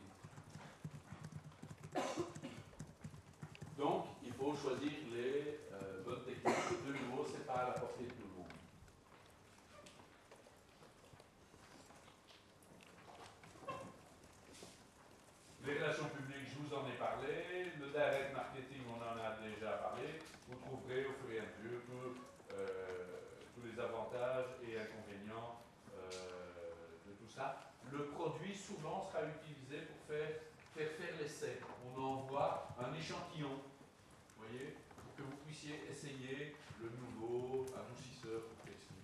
Donc, il faut choisir les bonnes techniques. De nouveau, ce n'est pas à la portée de tout le monde. Les relations publiques, je vous en ai parlé. Le direct marketing, on en a déjà parlé. Vous trouverez au fur et à mesure tous les avantages et inconvénients de tout ça. Le produit, souvent, sera utilisé pour faire l'essai. On envoie un échantillon, vous voyez, pour que vous puissiez essayer le nouveau adoucisseur pour textile.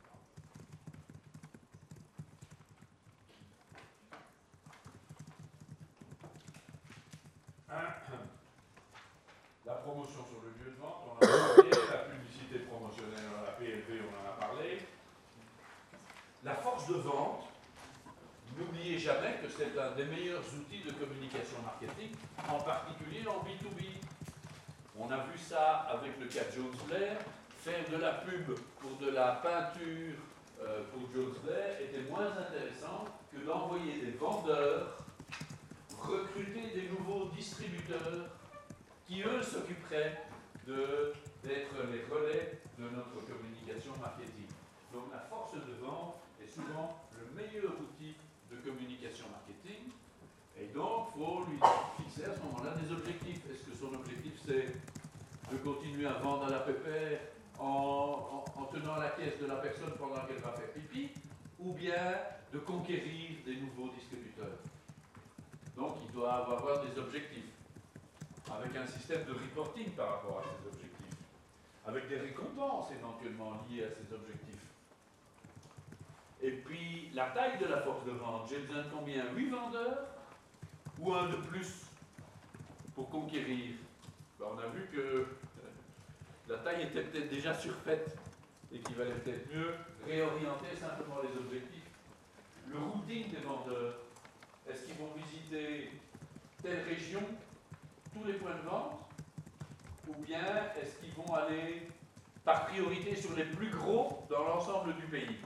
La promotion sur le lieu de vente, on en a parlé. La publicité promotionnelle, la PLV, on en a parlé. La force de vente, n'oubliez jamais que c'est un des meilleurs outils de communication marketing, en particulier en B2B. On a vu ça avec le cas Jones Blair. Faire de la pub pour de la peinture pour Jones Blair était moins intéressant que d'envoyer des vendeurs recruter des nouveaux distributeurs qui, eux, s'occuperaient d'être les relais de notre communication marketing. Donc la force de vente est souvent le meilleur outil de communication marketing. Et donc, il faut lui fixer à ce moment-là des objectifs. Est-ce que son objectif, c'est de continuer à vendre à la pépère en tenant la caisse de la personne pendant qu'elle va faire pipi, ou bien de conquérir des nouveaux distributeurs? Donc, il doit avoir des objectifs, avec un système de reporting par rapport à ces objectifs, avec des récompenses éventuellement liées à ces objectifs. Et puis, la taille de la force de vente, j'ai besoin de combien? 8 vendeurs ou un de plus pour conquérir? Ben, on a vu que la taille était peut-être déjà surfaite et qu'il valait peut-être mieux réorienter simplement les objectifs. Le routing des vendeurs, est-ce qu'ils vont visiter telle région, tous les points de vente, ou bien est-ce qu'ils vont aller par priorité sur les plus gros dans l'ensemble du pays?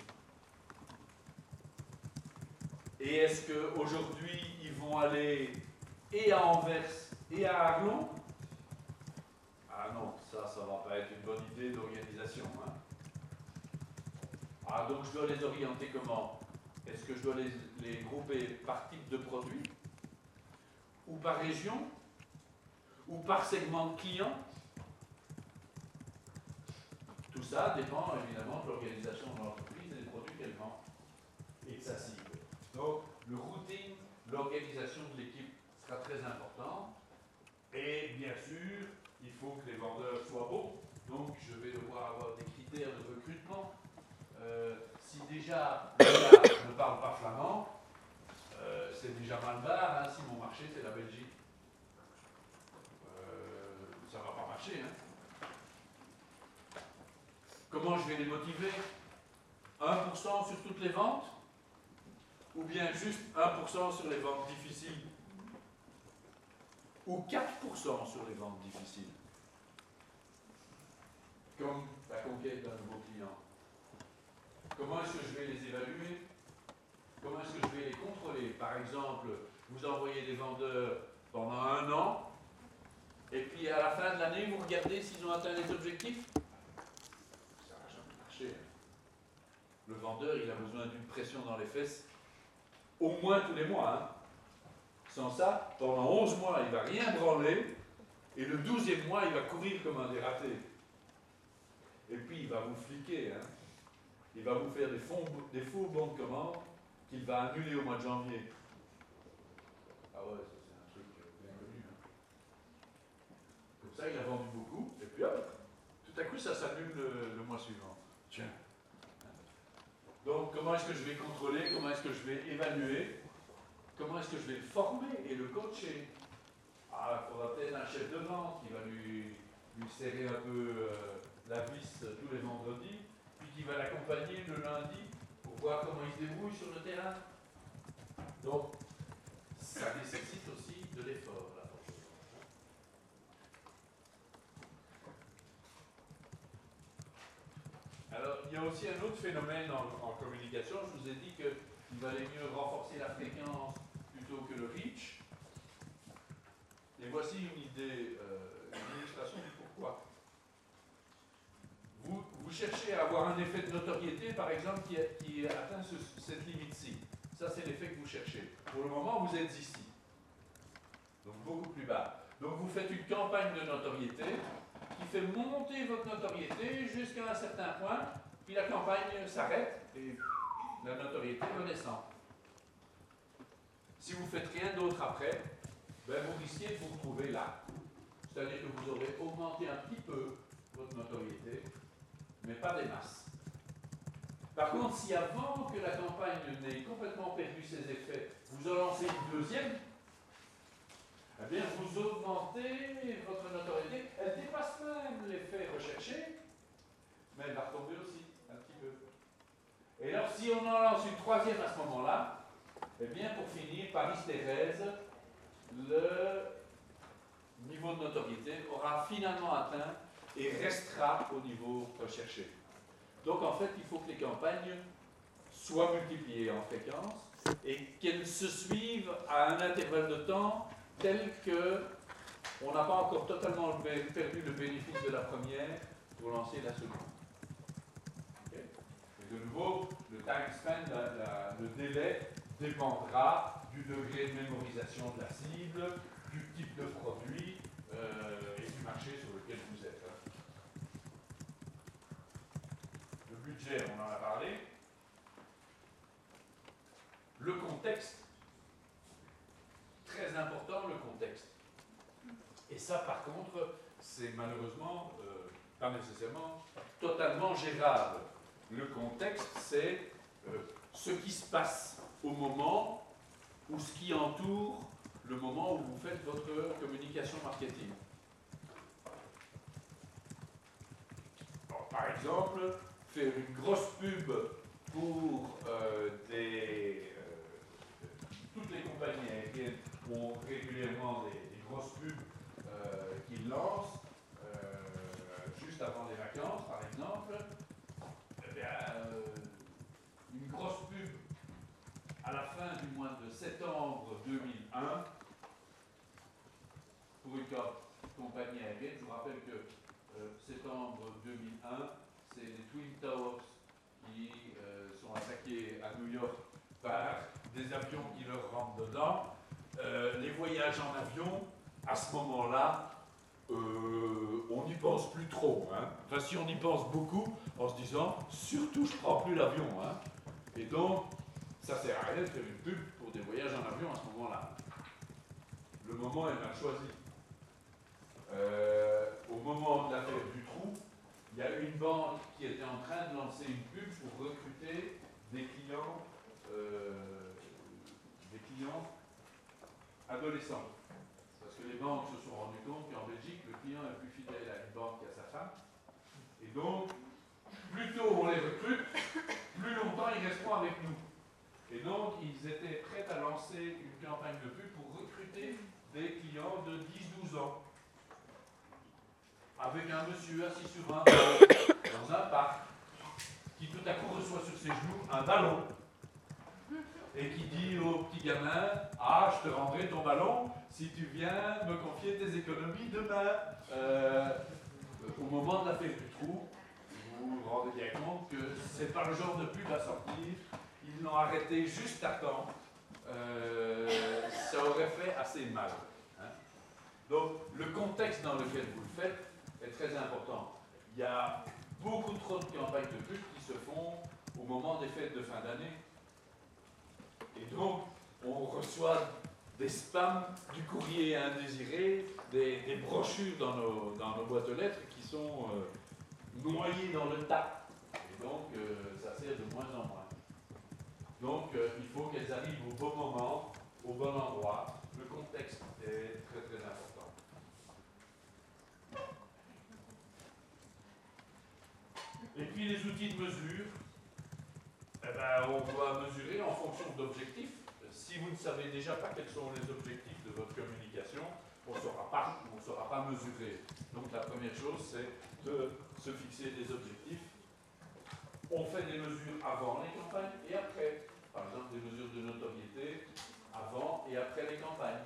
Et est-ce qu'aujourd'hui, ils vont aller et à Anvers et à Arlon? Ah non, ça ne va pas être une bonne idée d'organisation. Hein. Ah, donc je dois les orienter comment? Est-ce que je dois les grouper par type de produit? Ou par région? Ou par segment de clients? Tout ça dépend évidemment de l'organisation de l'entreprise et des produits qu'elle vend et de sa cible. Donc, le routing, l'organisation de l'équipe sera très important. Et bien sûr, il faut que les vendeurs soient bons. Donc, je vais devoir avoir des critères de recrutement. Si déjà le gars ne parle pas flamand, c'est déjà mal barre. Hein, si mon marché, c'est la Belgique. Ça ne va pas marcher. Hein. Comment je vais les motiver? 1% sur toutes les ventes? Ou bien juste 1% sur les ventes difficiles? Ou 4% sur les ventes difficiles? Comme la conquête d'un nouveau client. Comment est-ce que je vais les évaluer? Comment est-ce que je vais les contrôler? Par exemple, vous envoyez des vendeurs pendant 1 an, et puis à la fin de l'année, vous regardez s'ils ont atteint les objectifs? Le vendeur, il a besoin d'une pression dans les fesses, au moins tous les mois. Hein. Sans ça, pendant 11 mois, il ne va rien branler, et le 12e mois, il va courir comme un dératé. Et puis, il va vous fliquer. Hein. Il va vous faire des faux bons de commande qu'il va annuler au mois de janvier. Ah ouais, ça c'est un truc bien connu. Hein. Comme ça, il a vendu beaucoup, et puis hop, tout à coup, ça s'annule le mois suivant. Tiens. Donc, comment est-ce que je vais contrôler? Comment est-ce que je vais évaluer? Comment est-ce que je vais le former et le coacher? Ah, il faudra peut-être un chef de vente qui va lui serrer un peu la vis tous les vendredis, puis qui va l'accompagner le lundi pour voir comment il se débrouille sur le terrain. Donc, ça nécessite aussi de l'effort, là. Alors, il y a aussi un autre phénomène en communication. Je vous ai dit qu'il valait mieux renforcer la fréquence plutôt que le reach. Et voici une idée, une illustration du pourquoi. Vous cherchez à avoir un effet de notoriété, par exemple, qui atteint cette limite-ci. Ça, c'est l'effet que vous cherchez. Pour le moment, vous êtes ici. Donc, beaucoup plus bas. Donc, vous faites une campagne de notoriété qui fait monter votre notoriété jusqu'à un certain point, puis la campagne s'arrête et la notoriété redescend. Si vous ne faites rien d'autre après, ben vous risquez de vous retrouver là. C'est-à-dire que vous aurez augmenté un petit peu votre notoriété, mais pas des masses. Par contre, si avant que la campagne n'ait complètement perdu ses effets, vous en lancez une deuxième, eh bien, vous augmentez votre notoriété. Elle dépasse même l'effet recherché, mais elle va retomber aussi, un petit peu. Et alors, si on en lance une troisième à ce moment-là, eh bien, pour finir, Paris-Thérèse, le niveau de notoriété aura finalement atteint et restera au niveau recherché. Donc, en fait, il faut que les campagnes soient multipliées en fréquence et qu'elles se suivent à un intervalle de temps tel que on n'a pas encore totalement perdu le bénéfice de la première pour lancer la seconde. Okay. Et de nouveau, le time span, le délai, dépendra du degré de mémorisation de la cible, du type de produit et du marché sur lequel vous êtes. Le budget, on en a parlé. Le contexte. Très important, le contexte. Et ça, par contre, c'est malheureusement, pas nécessairement, totalement gérable. Le contexte, c'est ce qui se passe au moment ou ce qui entoure le moment où vous faites votre communication marketing. Alors, par exemple, faire une grosse pub pour toutes les compagnies aériennes ont régulièrement des grosses pubs qu'ils lancent juste avant les vacances, par exemple. Eh bien, une grosse pub à la fin du mois de septembre 2001 pour une compagnie aérienne. Je vous rappelle que septembre 2001, c'est les Twin Towers qui sont attaqués à New York par des avions qui leur rentrent dedans. Les voyages en avion, à ce moment-là, on n'y pense plus trop. Hein. Enfin, si on y pense beaucoup, en se disant, surtout, je ne prends plus l'avion. Hein. Et donc, ça ne sert à rien de faire une pub pour des voyages en avion à ce moment-là. Le moment est mal choisi. Au moment de l'affaire du trou, il y a une banque qui était en train de lancer une pub pour recruter des clients adolescents. Parce que les banques se sont rendues compte qu'en Belgique, le client est plus fidèle à une banque qu'à sa femme. Et donc, plus tôt on les recrute, plus longtemps ils resteront avec nous. Et donc, ils étaient prêts à lancer une campagne de pub pour recruter des clients de 10-12 ans. Avec un monsieur assis sur un banc, dans un parc, qui tout à coup reçoit sur ses genoux un ballon. Et qui dit au petit gamin, « Ah, je te rendrai ton ballon si tu viens me confier tes économies demain. » Au moment de l'affaire du trou, vous vous rendez bien compte que c'est pas le genre de pub à sortir. Ils l'ont arrêté juste à temps. Ça aurait fait assez mal. Hein. Donc, le contexte dans lequel vous le faites est très important. Il y a beaucoup trop de campagnes de pub qui se font au moment des fêtes de fin d'année. Et donc, on reçoit des spams, du courrier indésiré, des brochures dans nos boîtes aux lettres qui sont noyées dans le tas. Et donc, ça sert de moins en moins. Donc, il faut qu'elles arrivent au bon moment, au bon endroit. Le contexte est très très important. Et puis les outils de mesure, eh ben, on doit mesurer en fonction d'objectifs. Si vous ne savez déjà pas quels sont les objectifs de votre communication, on ne saura pas mesurer. Donc la première chose, c'est de se fixer des objectifs. On fait des mesures avant les campagnes et après. Par exemple, des mesures de notoriété avant et après les campagnes.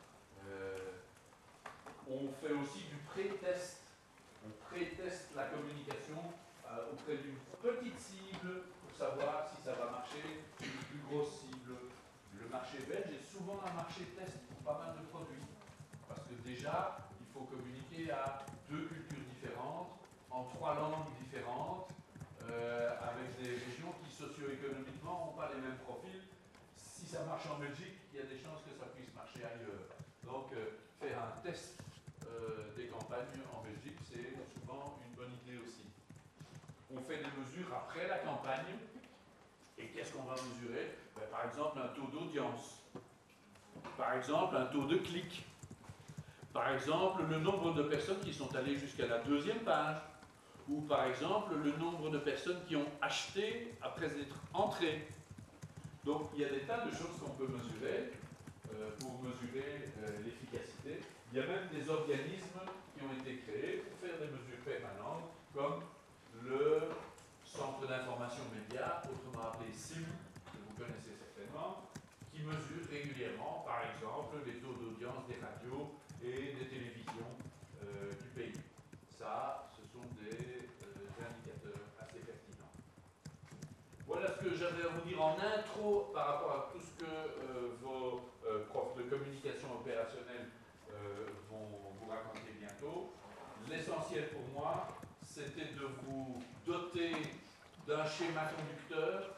On fait aussi du pré-test. On pré-teste la communication auprès d'une petite cible pour savoir si ça va marcher sur une plus grosse cible. Le marché belge est souvent un marché test pour pas mal de produits. Parce que déjà, il faut communiquer à 2 cultures différentes, en 3 langues différentes, avec des régions qui socio-économiquement n'ont pas les mêmes profils. Si ça marche en Belgique, il y a des chances que ça puisse marcher ailleurs. Donc, faire un test des campagnes en Belgique, c'est souvent une bonne idée aussi. On fait des mesures après la campagne. Et qu'est-ce qu'on va mesurer? Ben, par exemple, un taux d'audience. Par exemple, un taux de clic. Par exemple, le nombre de personnes qui sont allées jusqu'à la 2e page. Ou par exemple, le nombre de personnes qui ont acheté après être entrées. Donc, il y a des tas de choses qu'on peut mesurer pour mesurer l'efficacité. Il y a même des organismes qui ont été créés pour faire des mesures permanentes, comme le Centre d'information média, autrement appelé CIM, que vous connaissez certainement, qui mesure régulièrement, par exemple, les taux d'audience des radios et des télévisions du pays. Ça, ce sont des indicateurs assez pertinents. Voilà ce que j'avais à vous dire en intro par rapport à tout ce que vos profs de communication opérationnelle vont vous raconter bientôt. L'essentiel pour moi, c'était de vous doter d'un schéma conducteur.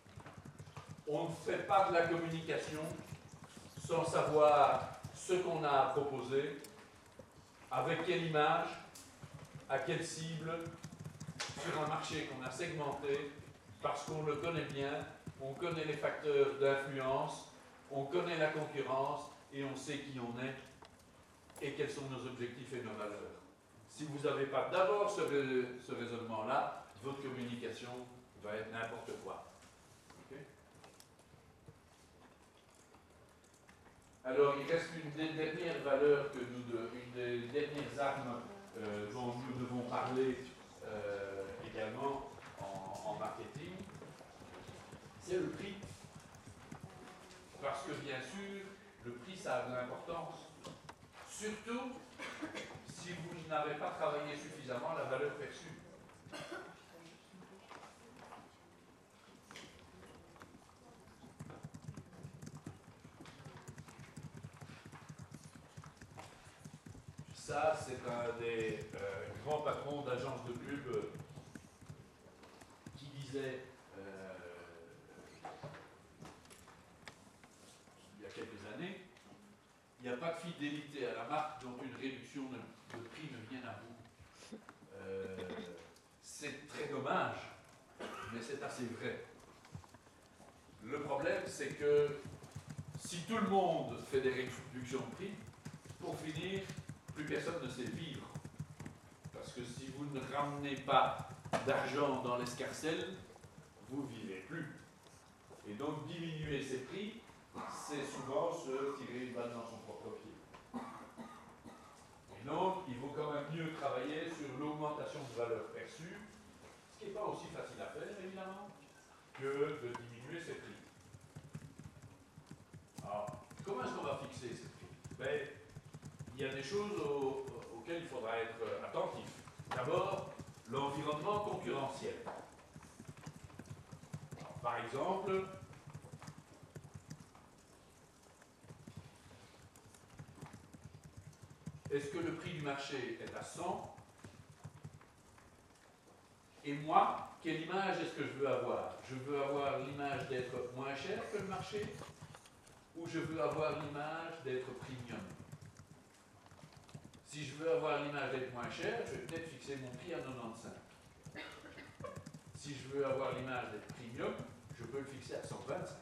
On ne fait pas de la communication sans savoir ce qu'on a à proposer, avec quelle image, à quelle cible, sur un marché qu'on a segmenté, parce qu'on le connaît bien, on connaît les facteurs d'influence, on connaît la concurrence et on sait qui on est et quels sont nos objectifs et nos valeurs. Si vous n'avez pas d'abord ce raisonnement-là, votre communication va être n'importe quoi. Okay? Alors, il reste une des dernières valeurs une des dernières armes dont nous devons parler également en marketing, c'est le prix. Parce que bien sûr, le prix, ça a de l'importance. Surtout si vous n'avez pas travaillé suffisamment la valeur perçue. Ça, c'est un des grands patrons d'agences de pub qui disait il y a quelques années, il n'y a pas de fidélité à la marque dont une réduction de prix ne vienne à bout. C'est très dommage, mais c'est assez vrai. Le problème, c'est que si tout le monde fait des réductions de prix, pour finir, plus personne ne sait vivre. Parce que si vous ne ramenez pas d'argent dans l'escarcelle, vous ne vivez plus. Et donc diminuer ses prix, c'est souvent se tirer une balle dans son propre pied. Et donc, il vaut quand même mieux travailler sur l'augmentation de valeur perçue, ce qui n'est pas aussi facile à faire, évidemment, que de diminuer ses prix. Alors, comment est-ce qu'on va fixer ces prix? Ben, il y a des choses auxquelles il faudra être attentif. D'abord, l'environnement concurrentiel. concurrentiel. Alors, par exemple, est-ce que le prix du marché est à 100? Et moi, quelle image est-ce que je veux avoir? Je veux avoir l'image d'être moins cher que le marché, ou je veux avoir l'image d'être premium? Si je veux avoir l'image d'être moins cher, je vais peut-être fixer mon prix à 95. Si je veux avoir l'image d'être premium, je peux le fixer à 125.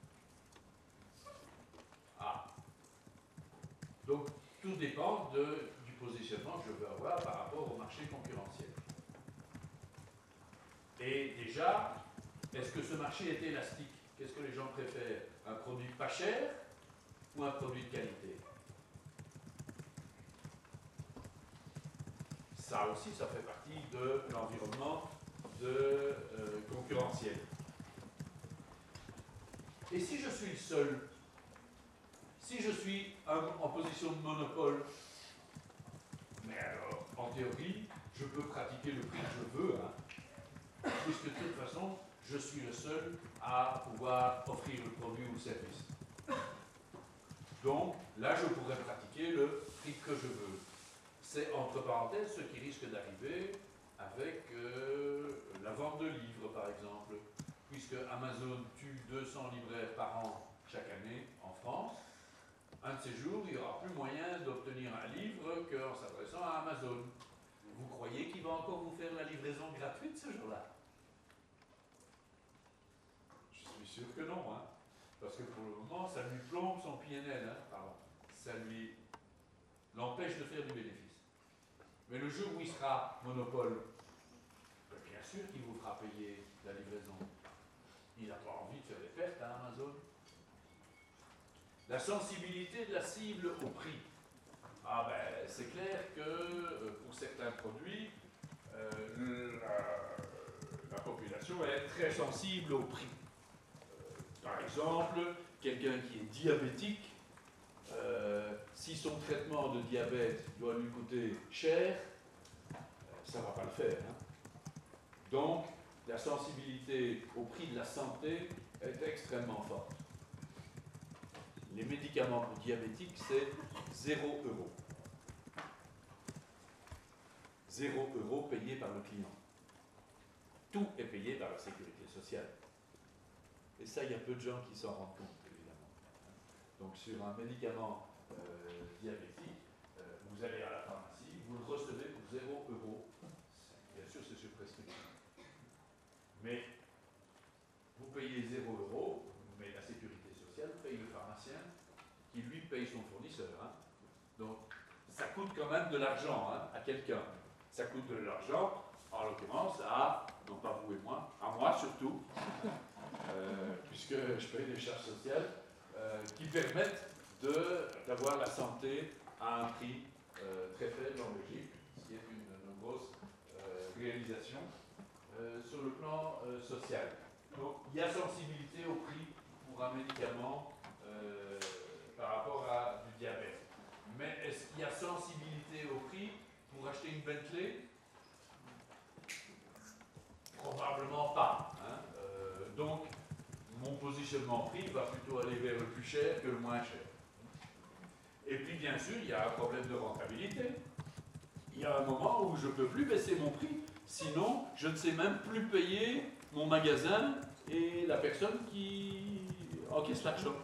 Ah. Donc, tout dépend du positionnement que je veux avoir par rapport au marché concurrentiel. Et déjà, est-ce que ce marché est élastique? Qu'est-ce que les gens préfèrent? Un produit pas cher ou un produit de qualité? Ça aussi, ça fait partie de l'environnement concurrentiel. Et si je suis le seul, si je suis en position de monopole, mais alors, en théorie, je peux pratiquer le prix que je veux, hein, puisque de toute façon, je suis le seul à pouvoir offrir le produit ou le service. Donc, là, je pourrais pratiquer le prix que je veux. C'est, entre parenthèses, ce qui risque d'arriver avec la vente de livres, par exemple, puisque Amazon tue 200 libraires par an chaque année en France. Un de ces jours, il n'y aura plus moyen d'obtenir un livre qu'en s'adressant à Amazon. Vous croyez qu'il va encore vous faire la livraison gratuite ce jour-là? Je suis sûr que non, hein, parce que pour le moment, ça lui plombe son PNL, hein, pardon. Ça lui l'empêche de faire du bénéfice. Mais le jour où il sera monopole, bien sûr qu'il vous fera payer la livraison. Il n'a pas envie de faire des pertes à Amazon. La sensibilité de la cible au prix. Ah ben, c'est clair que pour certains produits, la population est très sensible au prix. Par exemple, quelqu'un qui est diabétique, si son traitement de diabète doit lui coûter cher, ça ne va pas le faire. Hein. Donc, la sensibilité au prix de la santé est extrêmement forte. Les médicaments pour diabétiques, c'est 0 €. 0 € payé par le client. Tout est payé par la sécurité sociale. Et ça, il y a peu de gens qui s'en rendent compte, évidemment. Donc, sur un médicament diabétique, vous allez à la pharmacie, vous le recevez pour 0 €. Bien sûr, c'est sur prescription. Mais vous payez 0 €, mais la sécurité sociale paye le pharmacien qui lui paye son fournisseur. Hein. Donc ça coûte quand même de l'argent, hein, à quelqu'un. Ça coûte de l'argent, en l'occurrence, à, non pas vous et moi, à moi surtout, puisque je paye des charges sociales qui permettent d'avoir la santé à un prix très faible en Belgique, ce qui est une grosse réalisation sur le plan social. Donc il y a sensibilité au prix pour un médicament par rapport à du diabète. Mais est-ce qu'il y a sensibilité au prix pour acheter une Bentley? Probablement pas. Hein. Donc mon positionnement prix va plutôt aller vers le plus cher que le moins cher. Et puis bien sûr, il y a un problème de rentabilité. Il y a un moment où je ne peux plus baisser mon prix, sinon je ne sais même plus payer mon magasin et la personne qui encaisse l'argent.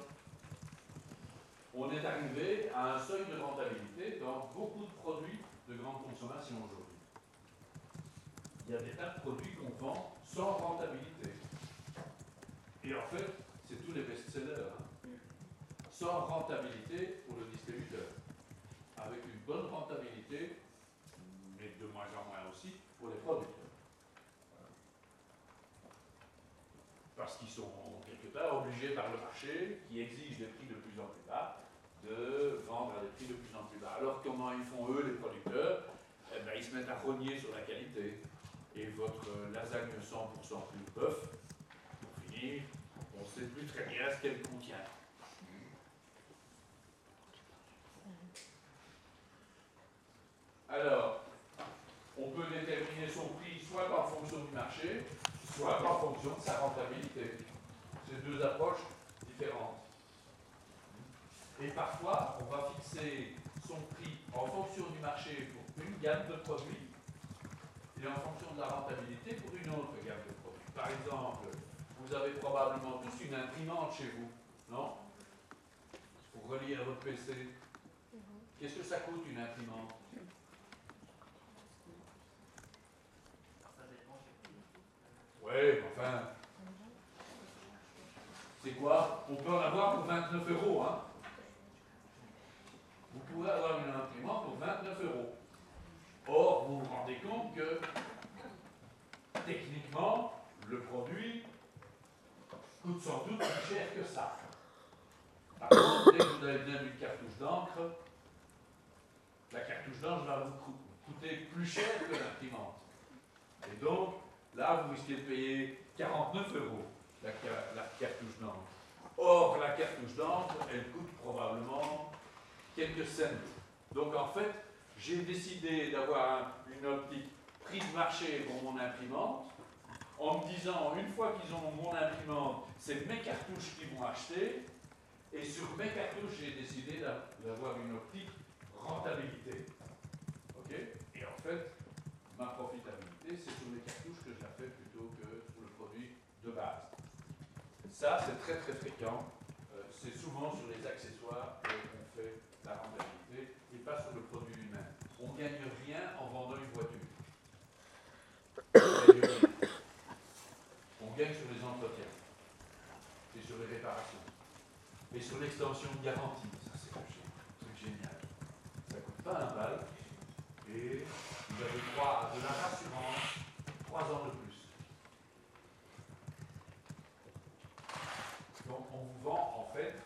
On est arrivé à un seuil de rentabilité dans beaucoup de produits de grande consommation aujourd'hui. Il y a des tas de produits qu'on vend sans rentabilité. Et en fait, c'est tous les best-sellers. Hein. Sans rentabilité pour le distributeur. Avec une bonne rentabilité, mais de moins en moins aussi pour les producteurs. Parce qu'ils sont quelque part obligés par le marché, qui exige des prix de plus en plus bas, de vendre à des prix de plus en plus bas. Alors comment ils font eux, les producteurs? Eh ben, ils se mettent à rogner sur la qualité. Et votre lasagne 100% plus bœuf, pour finir, on ne sait plus très bien ce qu'elle contient. Alors, on peut déterminer son prix soit soit en fonction du marché, soit en fonction de sa rentabilité. C'est deux approches différentes. Et parfois, on va fixer son prix en fonction du marché pour une gamme de produits et en fonction de la rentabilité pour une autre gamme de produits. Par exemple, vous avez probablement tous une imprimante chez vous, non? Pour relire votre PC. Qu'est-ce que ça coûte une imprimante? Ça dépend chez qui. Oui, enfin. C'est quoi? On peut en avoir pour 29 €, hein? Vous pouvez avoir une imprimante pour 29 €. Or, vous vous rendez compte que, techniquement, le produit coûte sans doute plus cher que ça. Par contre, dès que vous avez besoin d'une cartouche d'encre, la cartouche d'encre va vous coûter plus cher que l'imprimante. Et donc, là, vous risquez de payer 49 € la cartouche d'encre. Or, la cartouche d'encre, elle coûte probablement quelques cents. Donc, en fait, j'ai décidé d'avoir une optique prix de marché pour mon imprimante, en me disant, une fois qu'ils ont mon imprimante, c'est mes cartouches qu'ils vont acheter, et sur mes cartouches, j'ai décidé d'avoir une optique rentabilité. Ok? Et en fait, ma profitabilité, c'est sur les cartouches que je la fais plutôt que sur le produit de base. Ça, c'est très très fréquent. C'est souvent sur les accessoires qu'on fait la rentabilité et pas sur le produit lui-même. On ne gagne rien en vendant une voiture. On gagne sur les entretiens et sur les réparations et sur l'extension de garantie. Ça, c'est un truc génial. Ça ne coûte pas un bal et vous avez droit à de la rassurance 3 ans de plus. Donc, on vous vend en fait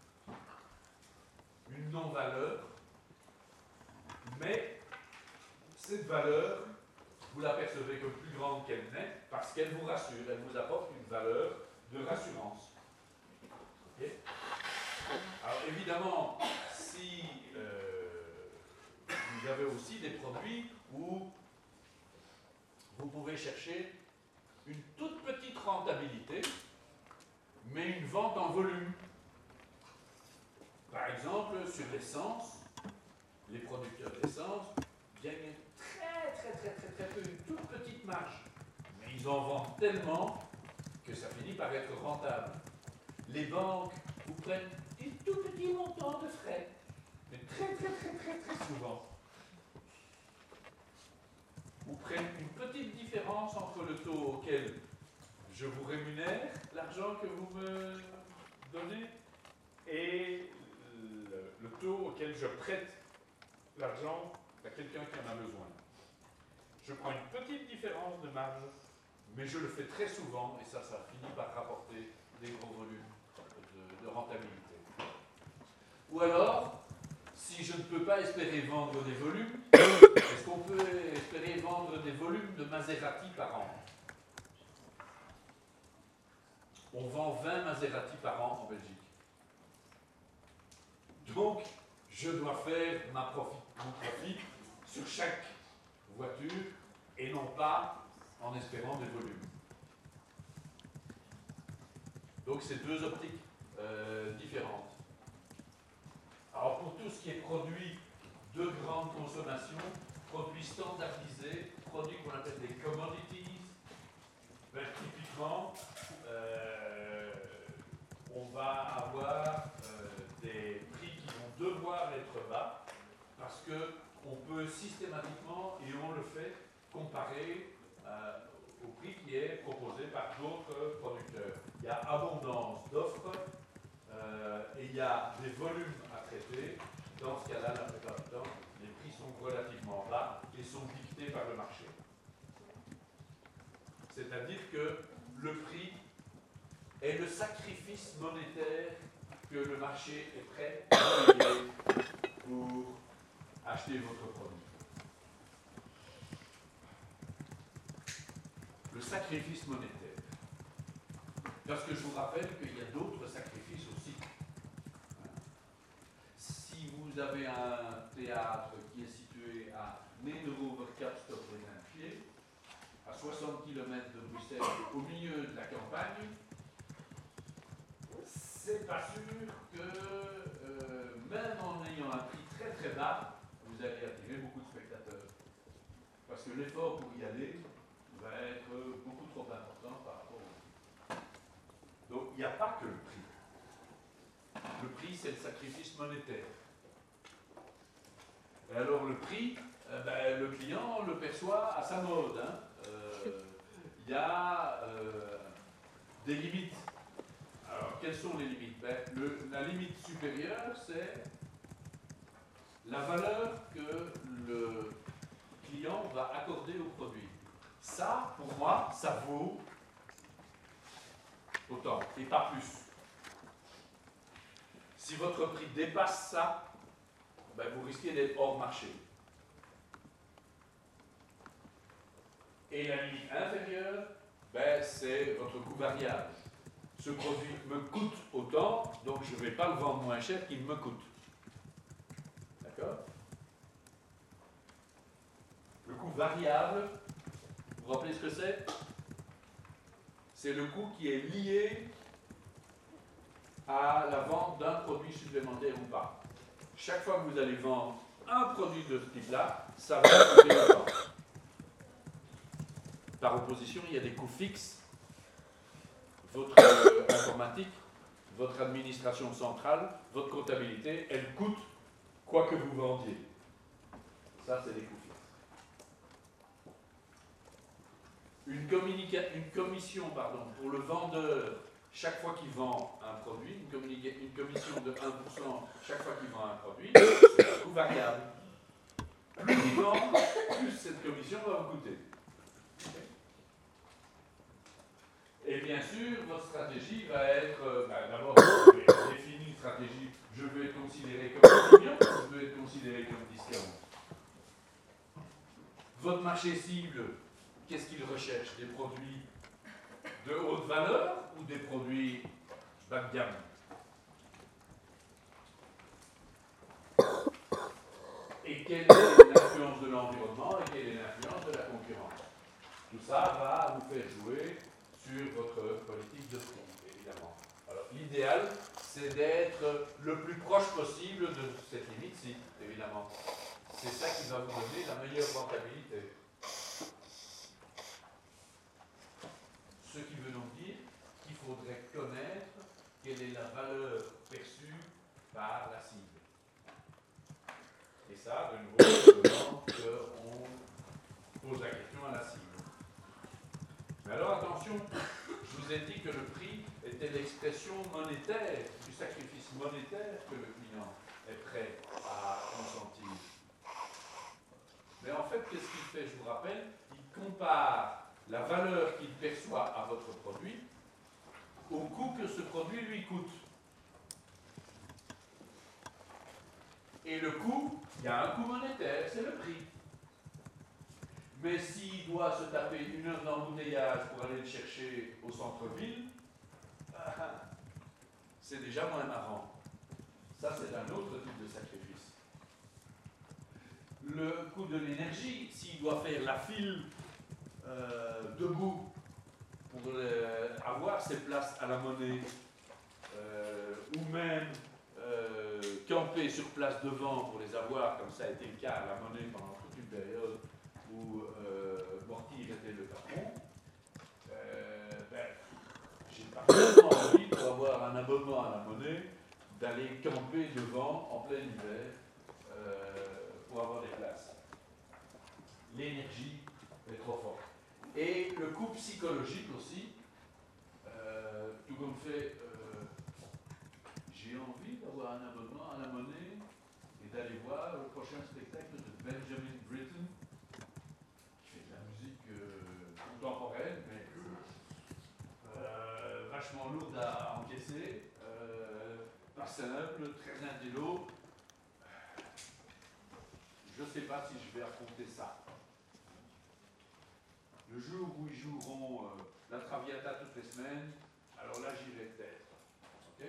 une non-valeur, mais cette valeur, vous la percevez comme plus grande qu'elle n'est parce qu'elle vous rassure, elle vous apporte une valeur de rassurance. Okay? Alors évidemment, si vous avez aussi des produits où vous pouvez chercher une toute petite rentabilité, mais une vente en volume. Par exemple, sur l'essence, les producteurs d'essence gagnent très peu, une toute petite marge. Mais ils en vendent tellement que ça finit par être rentable. Les banques vous prennent des tout petits montants de frais, mais très souvent. Vous prennent une petite différence entre le taux auquel je vous rémunère, l'argent que vous me donnez, et le taux auquel je prête l'argent à quelqu'un qui en a besoin. Je prends une petite différence de marge, mais je le fais très souvent, et ça finit par rapporter des gros volumes de rentabilité. Ou alors, si je ne peux pas espérer vendre des volumes, est-ce qu'on peut espérer vendre des volumes de Maserati par an? On vend 20 Maserati par an en Belgique. Donc, je dois faire mon profit sur chaque voiture et non pas en espérant des volumes. Donc, c'est deux optiques différentes. Alors, pour tout ce qui est produits de grande consommation, produits standardisés, produits qu'on appelle des commodities, ben, typiquement, on va avoir des prix qui vont devoir être bas parce qu'on peut systématiquement, et on le fait, comparer au prix qui est proposé par d'autres producteurs. Il y a abondance d'offres et il y a des volumes à traiter. Dans ce cas-là, la plupart du temps, les prix sont relativement bas et sont dictés par le marché. C'est-à-dire que le prix est le sacrifice monétaire que le marché est prêt à payer pour acheter votre produit. Le sacrifice monétaire. Parce que je vous rappelle qu'il y a d'autres sacrifices aussi. Si vous avez un théâtre qui est situé à Nederover-Kapstok-les-Pieds, à 60 km de Bruxelles, au milieu de la campagne, c'est pas sûr que, même en ayant un prix très très bas, vous allez attirer beaucoup de spectateurs. Parce que l'effort pour y aller va être beaucoup trop important par rapport au prix. Donc il n'y a pas que le prix. Le prix, c'est le sacrifice monétaire. Et alors le prix, le client le perçoit à sa mode. Il y a des limites. Alors, quelles sont les limites? La limite supérieure, c'est la valeur que le client va accorder au produit. Ça, pour moi, ça vaut autant, et pas plus. Si votre prix dépasse ça, vous risquez d'être hors marché. Et la limite inférieure, c'est votre coût variable. Ce produit me coûte autant, donc je ne vais pas le vendre moins cher qu'il me coûte. D'accord? Le coût variable, vous vous rappelez ce que c'est? C'est le coût qui est lié à la vente d'un produit supplémentaire ou pas. Chaque fois que vous allez vendre un produit de ce type-là, ça va coûter autant. Par opposition, il y a des coûts fixes. Votre informatique, votre administration centrale, votre comptabilité, elle coûte quoi que vous vendiez. Ça, c'est des coûts fixes. Une commission pour le vendeur chaque fois qu'il vend un produit, une commission de 1% chaque fois qu'il vend un produit, c'est un coût variable. Plus il vend, plus cette commission va vous coûter. Et bien sûr, votre stratégie va être, d'abord, vous avez défini une stratégie, je veux être considéré comme premium, je veux être considéré comme discount. Votre marché cible, qu'est-ce qu'il recherche? Des produits de haute valeur ou des produits bas de gamme? Et quelle est l'influence de l'environnement et quelle est l'influence de la concurrence? Tout ça va vous faire jouer sur votre politique de prix, évidemment. Alors, l'idéal, c'est d'être le plus proche possible de cette limite-ci, évidemment. C'est ça qui va vous donner la meilleure rentabilité. Ce qui veut donc dire qu'il faudrait connaître quelle est la valeur perçue par la cible. Et ça, de nouveau, je demande qu'on pose la question à la cible. Mais alors attention, je vous ai dit que le prix était l'expression monétaire, du sacrifice monétaire que le client est prêt à consentir. Mais en fait, qu'est-ce qu'il fait? Je vous rappelle, il compare la valeur qu'il perçoit à votre produit au coût que ce produit lui coûte. Et le coût, il y a un coût monétaire, c'est le prix. Mais s'il doit se taper 1 heure d'embouteillage pour aller le chercher au centre-ville, c'est déjà moins marrant. Ça, c'est un autre type de sacrifice. Le coût de l'énergie, s'il doit faire la file debout pour avoir ses places à la monnaie, ou même camper sur place devant pour les avoir, comme ça a été le cas à la monnaie pendant toute une période où Mortier était le patron, j'ai pas vraiment envie pour avoir un abonnement à la monnaie d'aller camper devant en plein hiver pour avoir des places. L'énergie est trop forte. Et le coût psychologique aussi, tout comme fait, j'ai envie d'avoir un abonnement à la monnaie et d'aller voir le prochain spectacle de Benjamin Britten, qui fait de la musique contemporaine, mais vachement lourde à encaisser, pas simple, très intello. Je ne sais pas si je vais affronter ça. Le jour où ils joueront la Traviata toutes les semaines, alors là j'irai peut-être. Ok?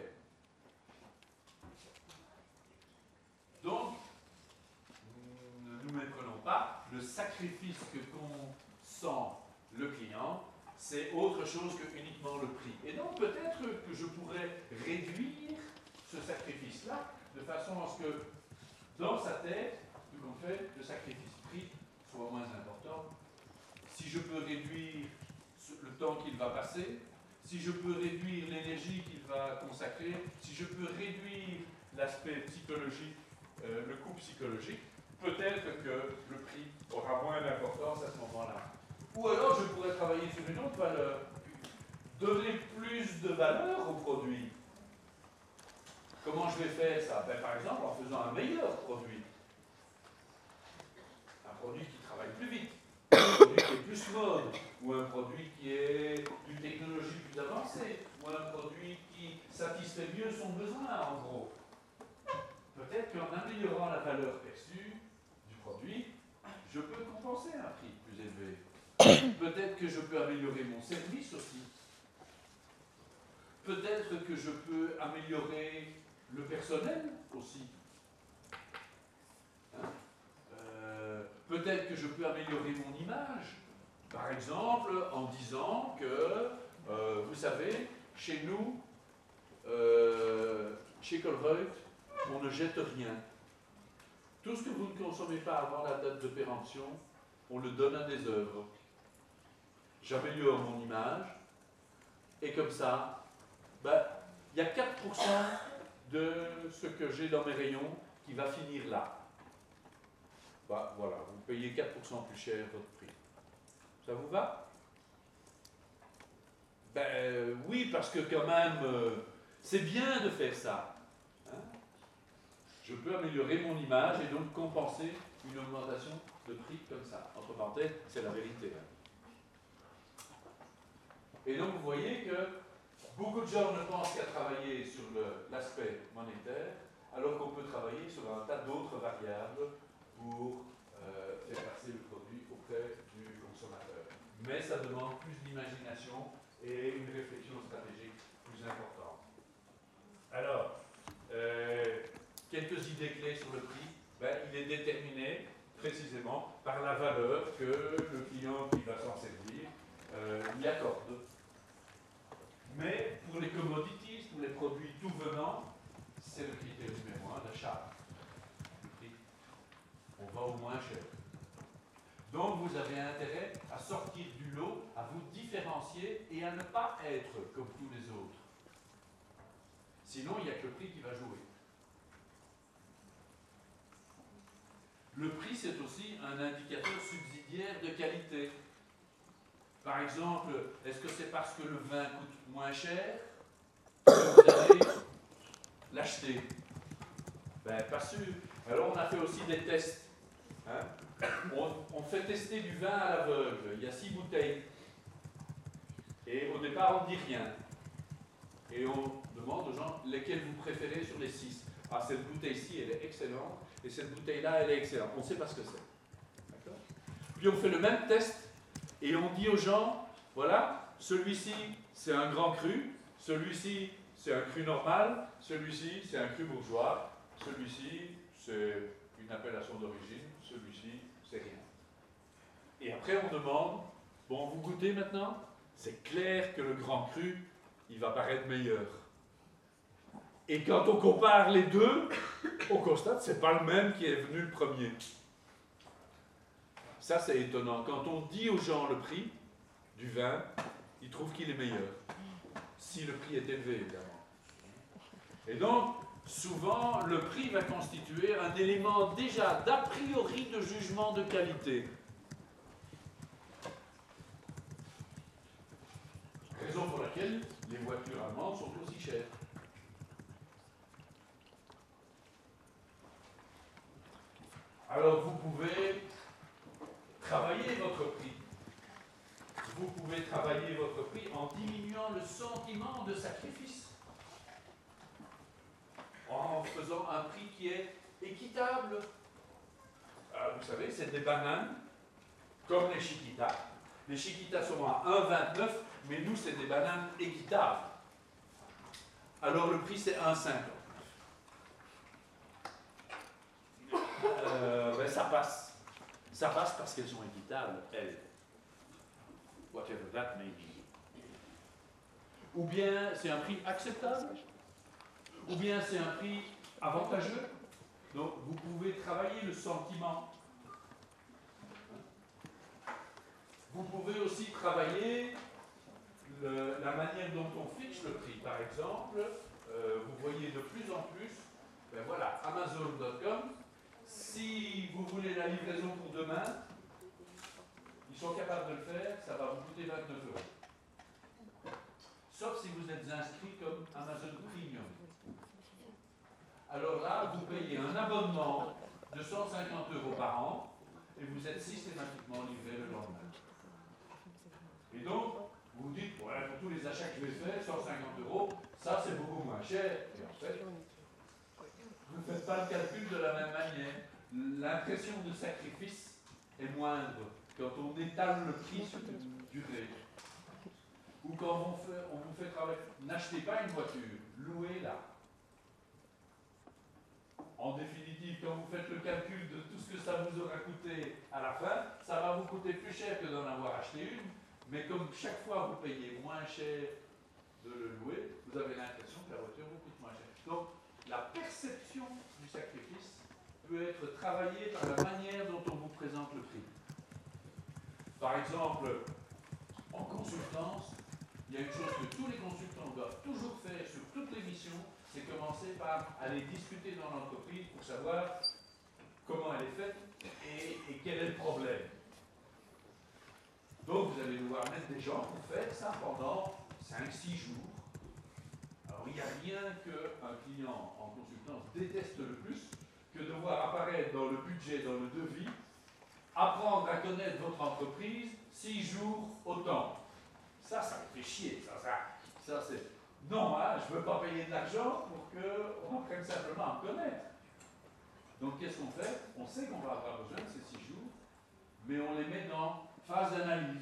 Donc, ne nous méprenons pas, le sacrifice que consent le client, c'est autre chose que uniquement le prix. Et donc peut-être que je pourrais réduire ce sacrifice-là de façon à ce que dans sa tête, tout compte fait, le sacrifice prix soit moins important. Si je peux réduire le temps qu'il va passer, si je peux réduire l'énergie qu'il va consacrer, si je peux réduire l'aspect psychologique, le coût psychologique, peut-être que le prix aura moins d'importance à ce moment-là. Ou alors je pourrais travailler sur une autre valeur, donner plus de valeur au produit. Comment je vais faire ça? Ben, par exemple, en faisant un meilleur produit. Un produit qui travaille plus vite, un produit qui est plus mode, ou un produit qui est d'une technologie plus avancée, ou un produit qui satisfait mieux son besoin, en gros. Peut-être qu'en améliorant la valeur perçue du produit, je peux compenser un prix plus élevé. Peut-être que je peux améliorer mon service aussi. Peut-être que je peux améliorer le personnel aussi. Hein? Peut-être que je peux améliorer mon image. Par exemple, en disant que, vous savez, chez nous, chez Colruyt, on ne jette rien. Tout ce que vous ne consommez pas avant la date de péremption, on le donne à des œuvres. J'améliore mon image, et comme ça, ben, il y a 4% de ce que j'ai dans mes rayons qui va finir là. Ben, voilà, vous payez 4% plus cher votre prix. Ça vous va? Ben oui, parce que quand même, c'est bien de faire ça. Hein? Je peux améliorer mon image et donc compenser une augmentation de prix comme ça. Entre parenthèses, c'est la vérité. Hein? Et donc vous voyez que beaucoup de gens ne pensent qu'à travailler sur l'aspect monétaire, alors qu'on peut travailler sur un tas d'autres variables pour faire passer le produit auprès du consommateur. Mais ça demande plus d'imagination et une réflexion stratégique plus importante. Alors, quelques idées clés sur le prix. Ben, il est déterminé précisément par la valeur que le client qui va s'en servir y accorde. Mais pour les commodities, pour les produits tout venant, c'est le critère numéro 1 d'achat. On va au moins cher. Donc vous avez intérêt à sortir du lot, à vous différencier et à ne pas être comme tous les autres. Sinon, il n'y a que le prix qui va jouer. Le prix, c'est aussi un indicateur subsidiaire de qualité. Par exemple, est-ce que c'est parce que le vin coûte moins cher que vous allez l'acheter? Ben, pas sûr. Alors, on a fait aussi des tests. Hein? On fait tester du vin à l'aveugle. Il y a 6 bouteilles. Et au départ, on ne dit rien. Et on demande aux gens lesquelles vous préférez sur les 6. Ah, cette bouteille-ci, elle est excellente. Et cette bouteille-là, elle est excellente. On ne sait pas ce que c'est. D'accord? Puis on fait le même test. Et on dit aux gens, voilà, celui-ci c'est un grand cru, celui-ci c'est un cru normal, celui-ci c'est un cru bourgeois, celui-ci c'est une appellation d'origine, celui-ci c'est rien. Et après on demande, bon vous goûtez maintenant? C'est clair que le grand cru, il va paraître meilleur. Et quand on compare les deux, on constate que ce n'est pas le même qui est venu le premier. Ça, c'est étonnant. Quand on dit aux gens le prix du vin, ils trouvent qu'il est meilleur. Si le prix est élevé, évidemment. Et donc, souvent, le prix va constituer un élément déjà d'a priori de jugement de qualité. Raison pour laquelle les voitures allemandes sont aussi chères. Alors, vous pouvez travailler votre prix. Vous pouvez travailler votre prix en diminuant le sentiment de sacrifice. En faisant un prix qui est équitable. Vous savez, c'est des bananes, comme les chiquitas. Les chiquitas sont à 1,29, mais nous, c'est des bananes équitables. Alors, le prix, c'est 1,50. Ben, ça passe. Ça passe parce qu'elles sont équitables, elles. whatever that may be. Ou bien c'est un prix acceptable, ou bien c'est un prix avantageux. Donc vous pouvez travailler le sentiment. Vous pouvez aussi travailler la manière dont on fixe le prix. Par exemple, vous voyez de plus en plus, ben voilà, Amazon.com, si vous voulez la livraison pour demain, ils sont capables de le faire, ça va vous coûter 29 €. Sauf si vous êtes inscrit comme Amazon Premium. Alors là, vous payez un abonnement de 150 € par an et vous êtes systématiquement livré le lendemain. Et donc, vous vous dites, ouais, pour tous les achats que je vais faire, 150 €, ça c'est beaucoup moins cher. Et en fait, vous ne faites pas le calcul de la même manière. L'impression de sacrifice est moindre quand on étale le prix sur une durée. Ou quand on vous fait travailler. N'achetez pas une voiture, louez-la. En définitive, quand vous faites le calcul de tout ce que ça vous aura coûté à la fin, ça va vous coûter plus cher que d'en avoir acheté une. Mais comme chaque fois vous payez moins cher de le louer, vous avez l'impression que la voiture vous coûte moins cher. Donc, la perception du sacrifice peut être travaillée par la manière dont on vous présente le prix. Par exemple, en consultance, il y a une chose que tous les consultants doivent toujours faire sur toutes les missions, c'est commencer par aller discuter dans l'entreprise pour savoir comment elle est faite et quel est le problème. Donc vous allez devoir mettre des gens pour faire ça pendant 5-6 jours. Alors il n'y a rien qu'un client en consultance déteste le plus que de voir apparaître dans le budget, dans le devis, apprendre à connaître votre entreprise, 6 jours autant. Ça me fait chier. Ça c'est... Non, hein, je ne veux pas payer de l'argent pour qu'on apprenne simplement à me connaître. Donc qu'est-ce qu'on fait? On sait qu'on va avoir besoin de ces 6 jours, mais on les met dans phase d'analyse.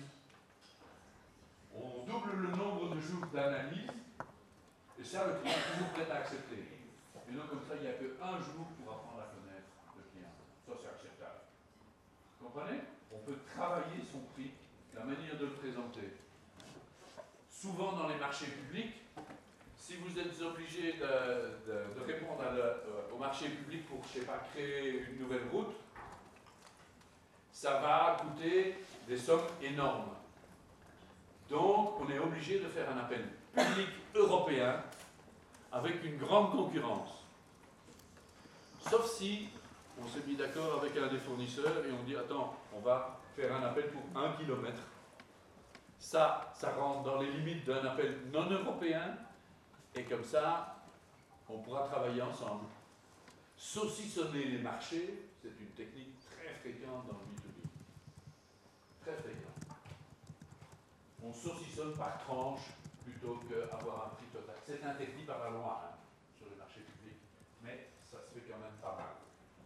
On double le nombre de jours d'analyse, et ça, le client est toujours prêt à accepter. Et donc, comme ça, il n'y a qu'un jour pour apprendre à connaître le client. Ça, c'est acceptable. Vous comprenez? On peut travailler son prix, la manière de le présenter. Souvent, dans les marchés publics, si vous êtes obligé de répondre au marché public pour, je ne sais pas, créer une nouvelle route, ça va coûter des sommes énormes. Donc, on est obligé de faire un appel public européen avec une grande concurrence. Sauf si on s'est mis d'accord avec un des fournisseurs et on dit, attends, on va faire un appel pour 1 km. Ça rentre dans les limites d'un appel non européen et comme ça, on pourra travailler ensemble. Saucissonner les marchés, c'est une technique très fréquente dans le B2B. Très fréquente. On saucissonne par tranche plutôt qu'avoir un prix total. C'est interdit par la loi hein, sur les marchés publics, mais ça se fait quand même pas mal.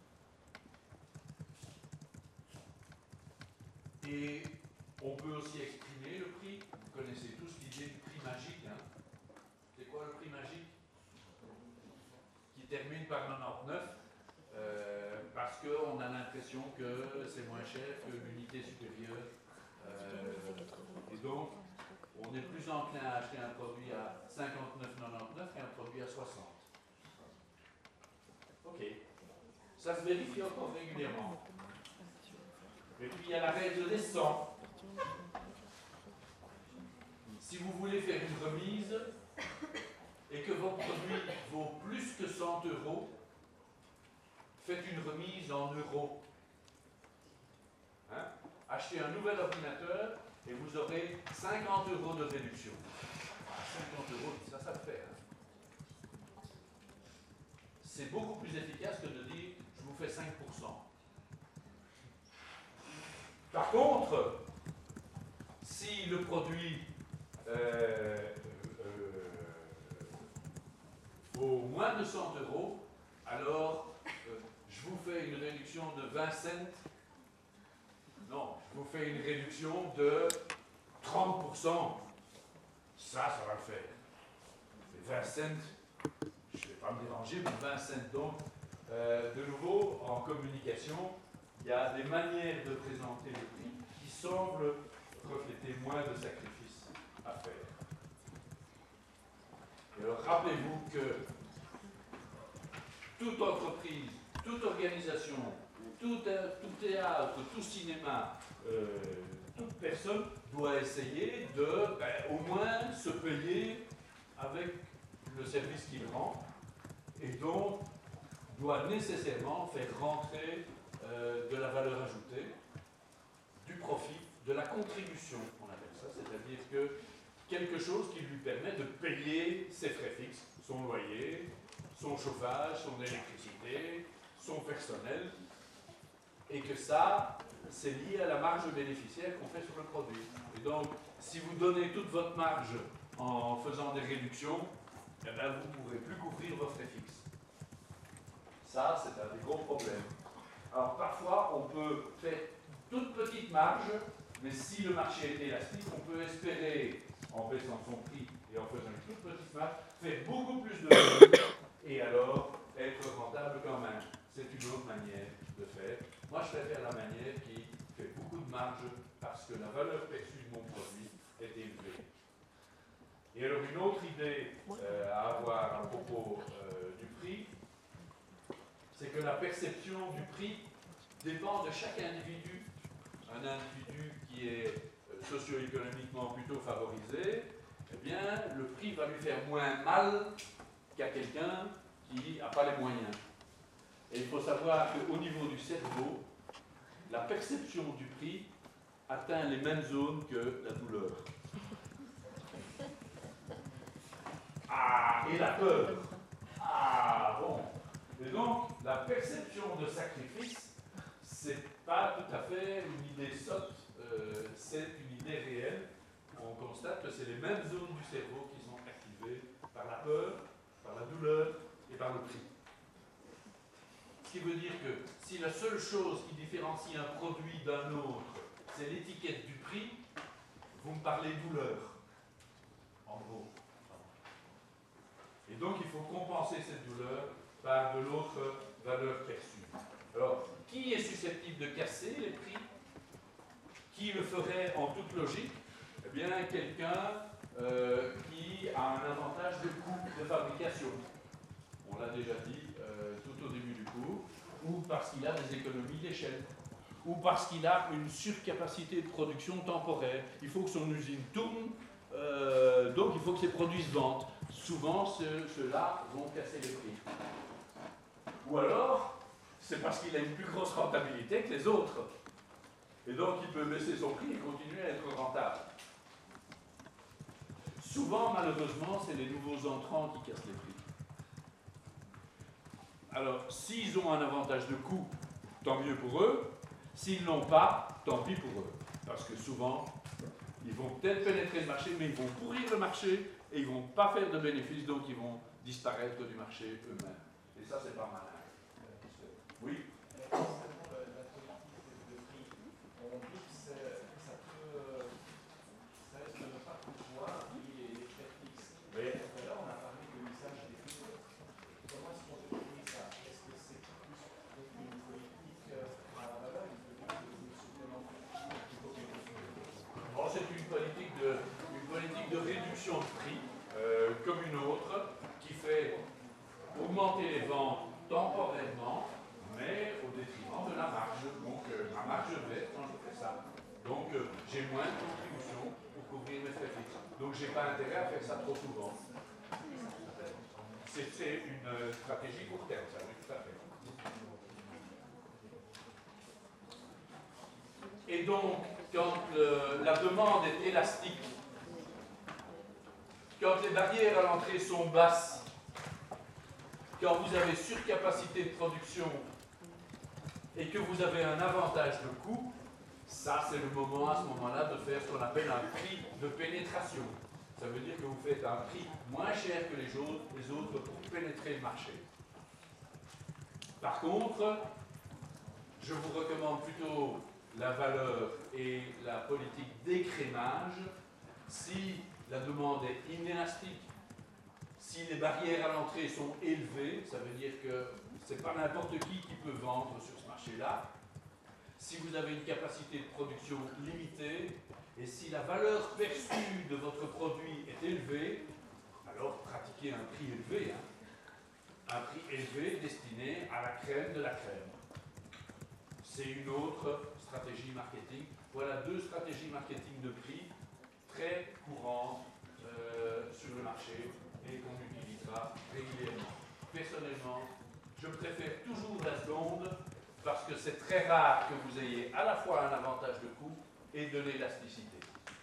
Et on peut aussi exprimer le prix. Vous connaissez tous l'idée du prix magique. Hein. C'est quoi le prix magique? Qui termine par 99, parce qu'on a l'impression que c'est moins cher que l'unité supérieure. Et donc, on est plus enclin à acheter un produit à 59,99 qu'un produit à 60. Ok. Ça se vérifie encore régulièrement. Et puis, il y a la règle des 100. Si vous voulez faire une remise et que votre produit vaut plus que 100 €, faites une remise en euros. Hein? Achetez un nouvel ordinateur et vous aurez 50 € de réduction. 50 €, ça le fait. Hein? C'est beaucoup plus efficace que de dire je vous fais 5%. Par contre, si le produit vaut moins de 100 €, alors je vous fais une réduction de 20 cents. Non, je vous fais une réduction de 30%. Ça va le faire. Mais 20 cents, je ne vais pas me déranger, mais 20 cents. Donc, de nouveau, en communication, il y a des manières de présenter le prix qui semblent refléter moins de sacrifices à faire. Et alors rappelez-vous que toute entreprise, toute organisation, tout théâtre, tout cinéma, toute personne doit essayer de au moins se payer avec le service qu'il rend et donc doit nécessairement faire rentrer de la valeur ajoutée, du profit, de la contribution, on appelle ça, c'est-à-dire que quelque chose qui lui permet de payer ses frais fixes, son loyer, son chauffage, son électricité, son personnel, et que ça, c'est lié à la marge bénéficiaire qu'on fait sur le produit. Et donc, si vous donnez toute votre marge en faisant des réductions, eh bien, vous ne pourrez plus couvrir vos frais fixes. Ça, c'est un des gros problèmes. Alors, parfois, on peut faire toute petite marge, mais si le marché est élastique, on peut espérer, en baissant son prix et en faisant une toute petite marge, faire beaucoup plus de revenus et alors être rentable quand même. C'est une autre manière de faire. Moi, je préfère la manière qui fait beaucoup de marge parce que la valeur perçue de mon produit est élevée. Et alors, une autre idée à avoir à propos du prix, c'est que la perception du prix dépend de chaque individu. Un individu qui est socio-économiquement plutôt favorisé, eh bien, le prix va lui faire moins mal qu'à quelqu'un qui n'a pas les moyens. Et il faut savoir qu'au niveau du cerveau, la perception du prix atteint les mêmes zones que la douleur. Ah, et la peur. Ah, bon. Et donc, la perception de sacrifice, c'est pas tout à fait une idée sotte, c'est une idée réelle. On constate que c'est les mêmes zones du cerveau qui sont activées par la peur, par la douleur et par le prix. Ce qui veut dire que si la seule chose qui différencie un produit d'un autre, c'est l'étiquette du prix, vous me parlez douleur, en gros. Et donc il faut compenser cette douleur par de l'autre valeur perçue. Alors, qui est susceptible de casser les prix? Qui le ferait en toute logique? Eh bien, quelqu'un qui a un avantage de coût de fabrication. On l'a déjà dit tout au début du cours. Ou parce qu'il a des économies d'échelle. Ou parce qu'il a une surcapacité de production temporaire. Il faut que son usine tourne, donc il faut que ses produits se vendent. Souvent, ceux-là vont casser les prix. Ou alors, c'est parce qu'il a une plus grosse rentabilité que les autres. Et donc, il peut baisser son prix et continuer à être rentable. Souvent, malheureusement, c'est les nouveaux entrants qui cassent les prix. Alors, s'ils ont un avantage de coût, tant mieux pour eux. S'ils ne l'ont pas, tant pis pour eux. Parce que souvent, ils vont peut-être pénétrer le marché, mais ils vont pourrir le marché et ils ne vont pas faire de bénéfices, donc ils vont disparaître du marché eux-mêmes. Et ça, c'est pas malin. Oui. La politique de prix, on dit que ça risque de ne pas pouvoir lier les frais fixes. Oui. Tout à l'heure, on a parlé de l'usage des flux. Comment est-ce qu'on définit ça? Est-ce que c'est plus une politique à la valeur, une politique de supplément? Bon, c'est une politique de réduction de prix, comme une autre, qui fait augmenter les ventes temporairement, mais au détriment de la marge. Donc, ma marge baisse quand je fais ça. Donc, j'ai moins de contribution pour couvrir mes frais fixes. Donc, je n'ai pas intérêt à faire ça trop souvent. C'est une stratégie court terme, ça, oui, tout à fait. Et donc, quand la demande est élastique, quand les barrières à l'entrée sont basses, quand vous avez surcapacité de production et que vous avez un avantage de coût, ça c'est le moment à ce moment-là de faire ce qu'on appelle un prix de pénétration. Ça veut dire que vous faites un prix moins cher que les autres pour pénétrer le marché. Par contre, je vous recommande plutôt la valeur et la politique d'écrémage si la demande est inélastique. Si les barrières à l'entrée sont élevées, ça veut dire que ce n'est pas n'importe qui peut vendre sur ce marché-là. Si vous avez une capacité de production limitée Et si la valeur perçue de votre produit est élevée, alors pratiquez un prix élevé, hein. Un prix élevé destiné à la crème de la crème. C'est une autre stratégie marketing. Voilà 2 stratégies marketing de prix très courantes sur le marché et qu'on utilisera régulièrement. Personnellement, je préfère toujours la seconde parce que c'est très rare que vous ayez à la fois un avantage de coût et de l'élasticité.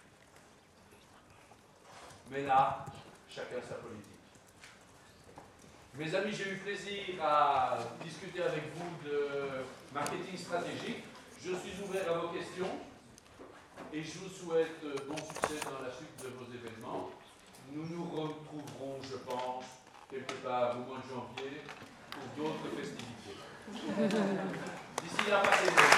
Mais là, chacun sa politique. Mes amis, j'ai eu plaisir à discuter avec vous de marketing stratégique. Je suis ouvert à vos questions et je vous souhaite bon succès dans la suite de vos événements. Nous nous retrouverons, je pense, quelque part au mois de janvier pour d'autres festivités. D'ici là, passez-vous.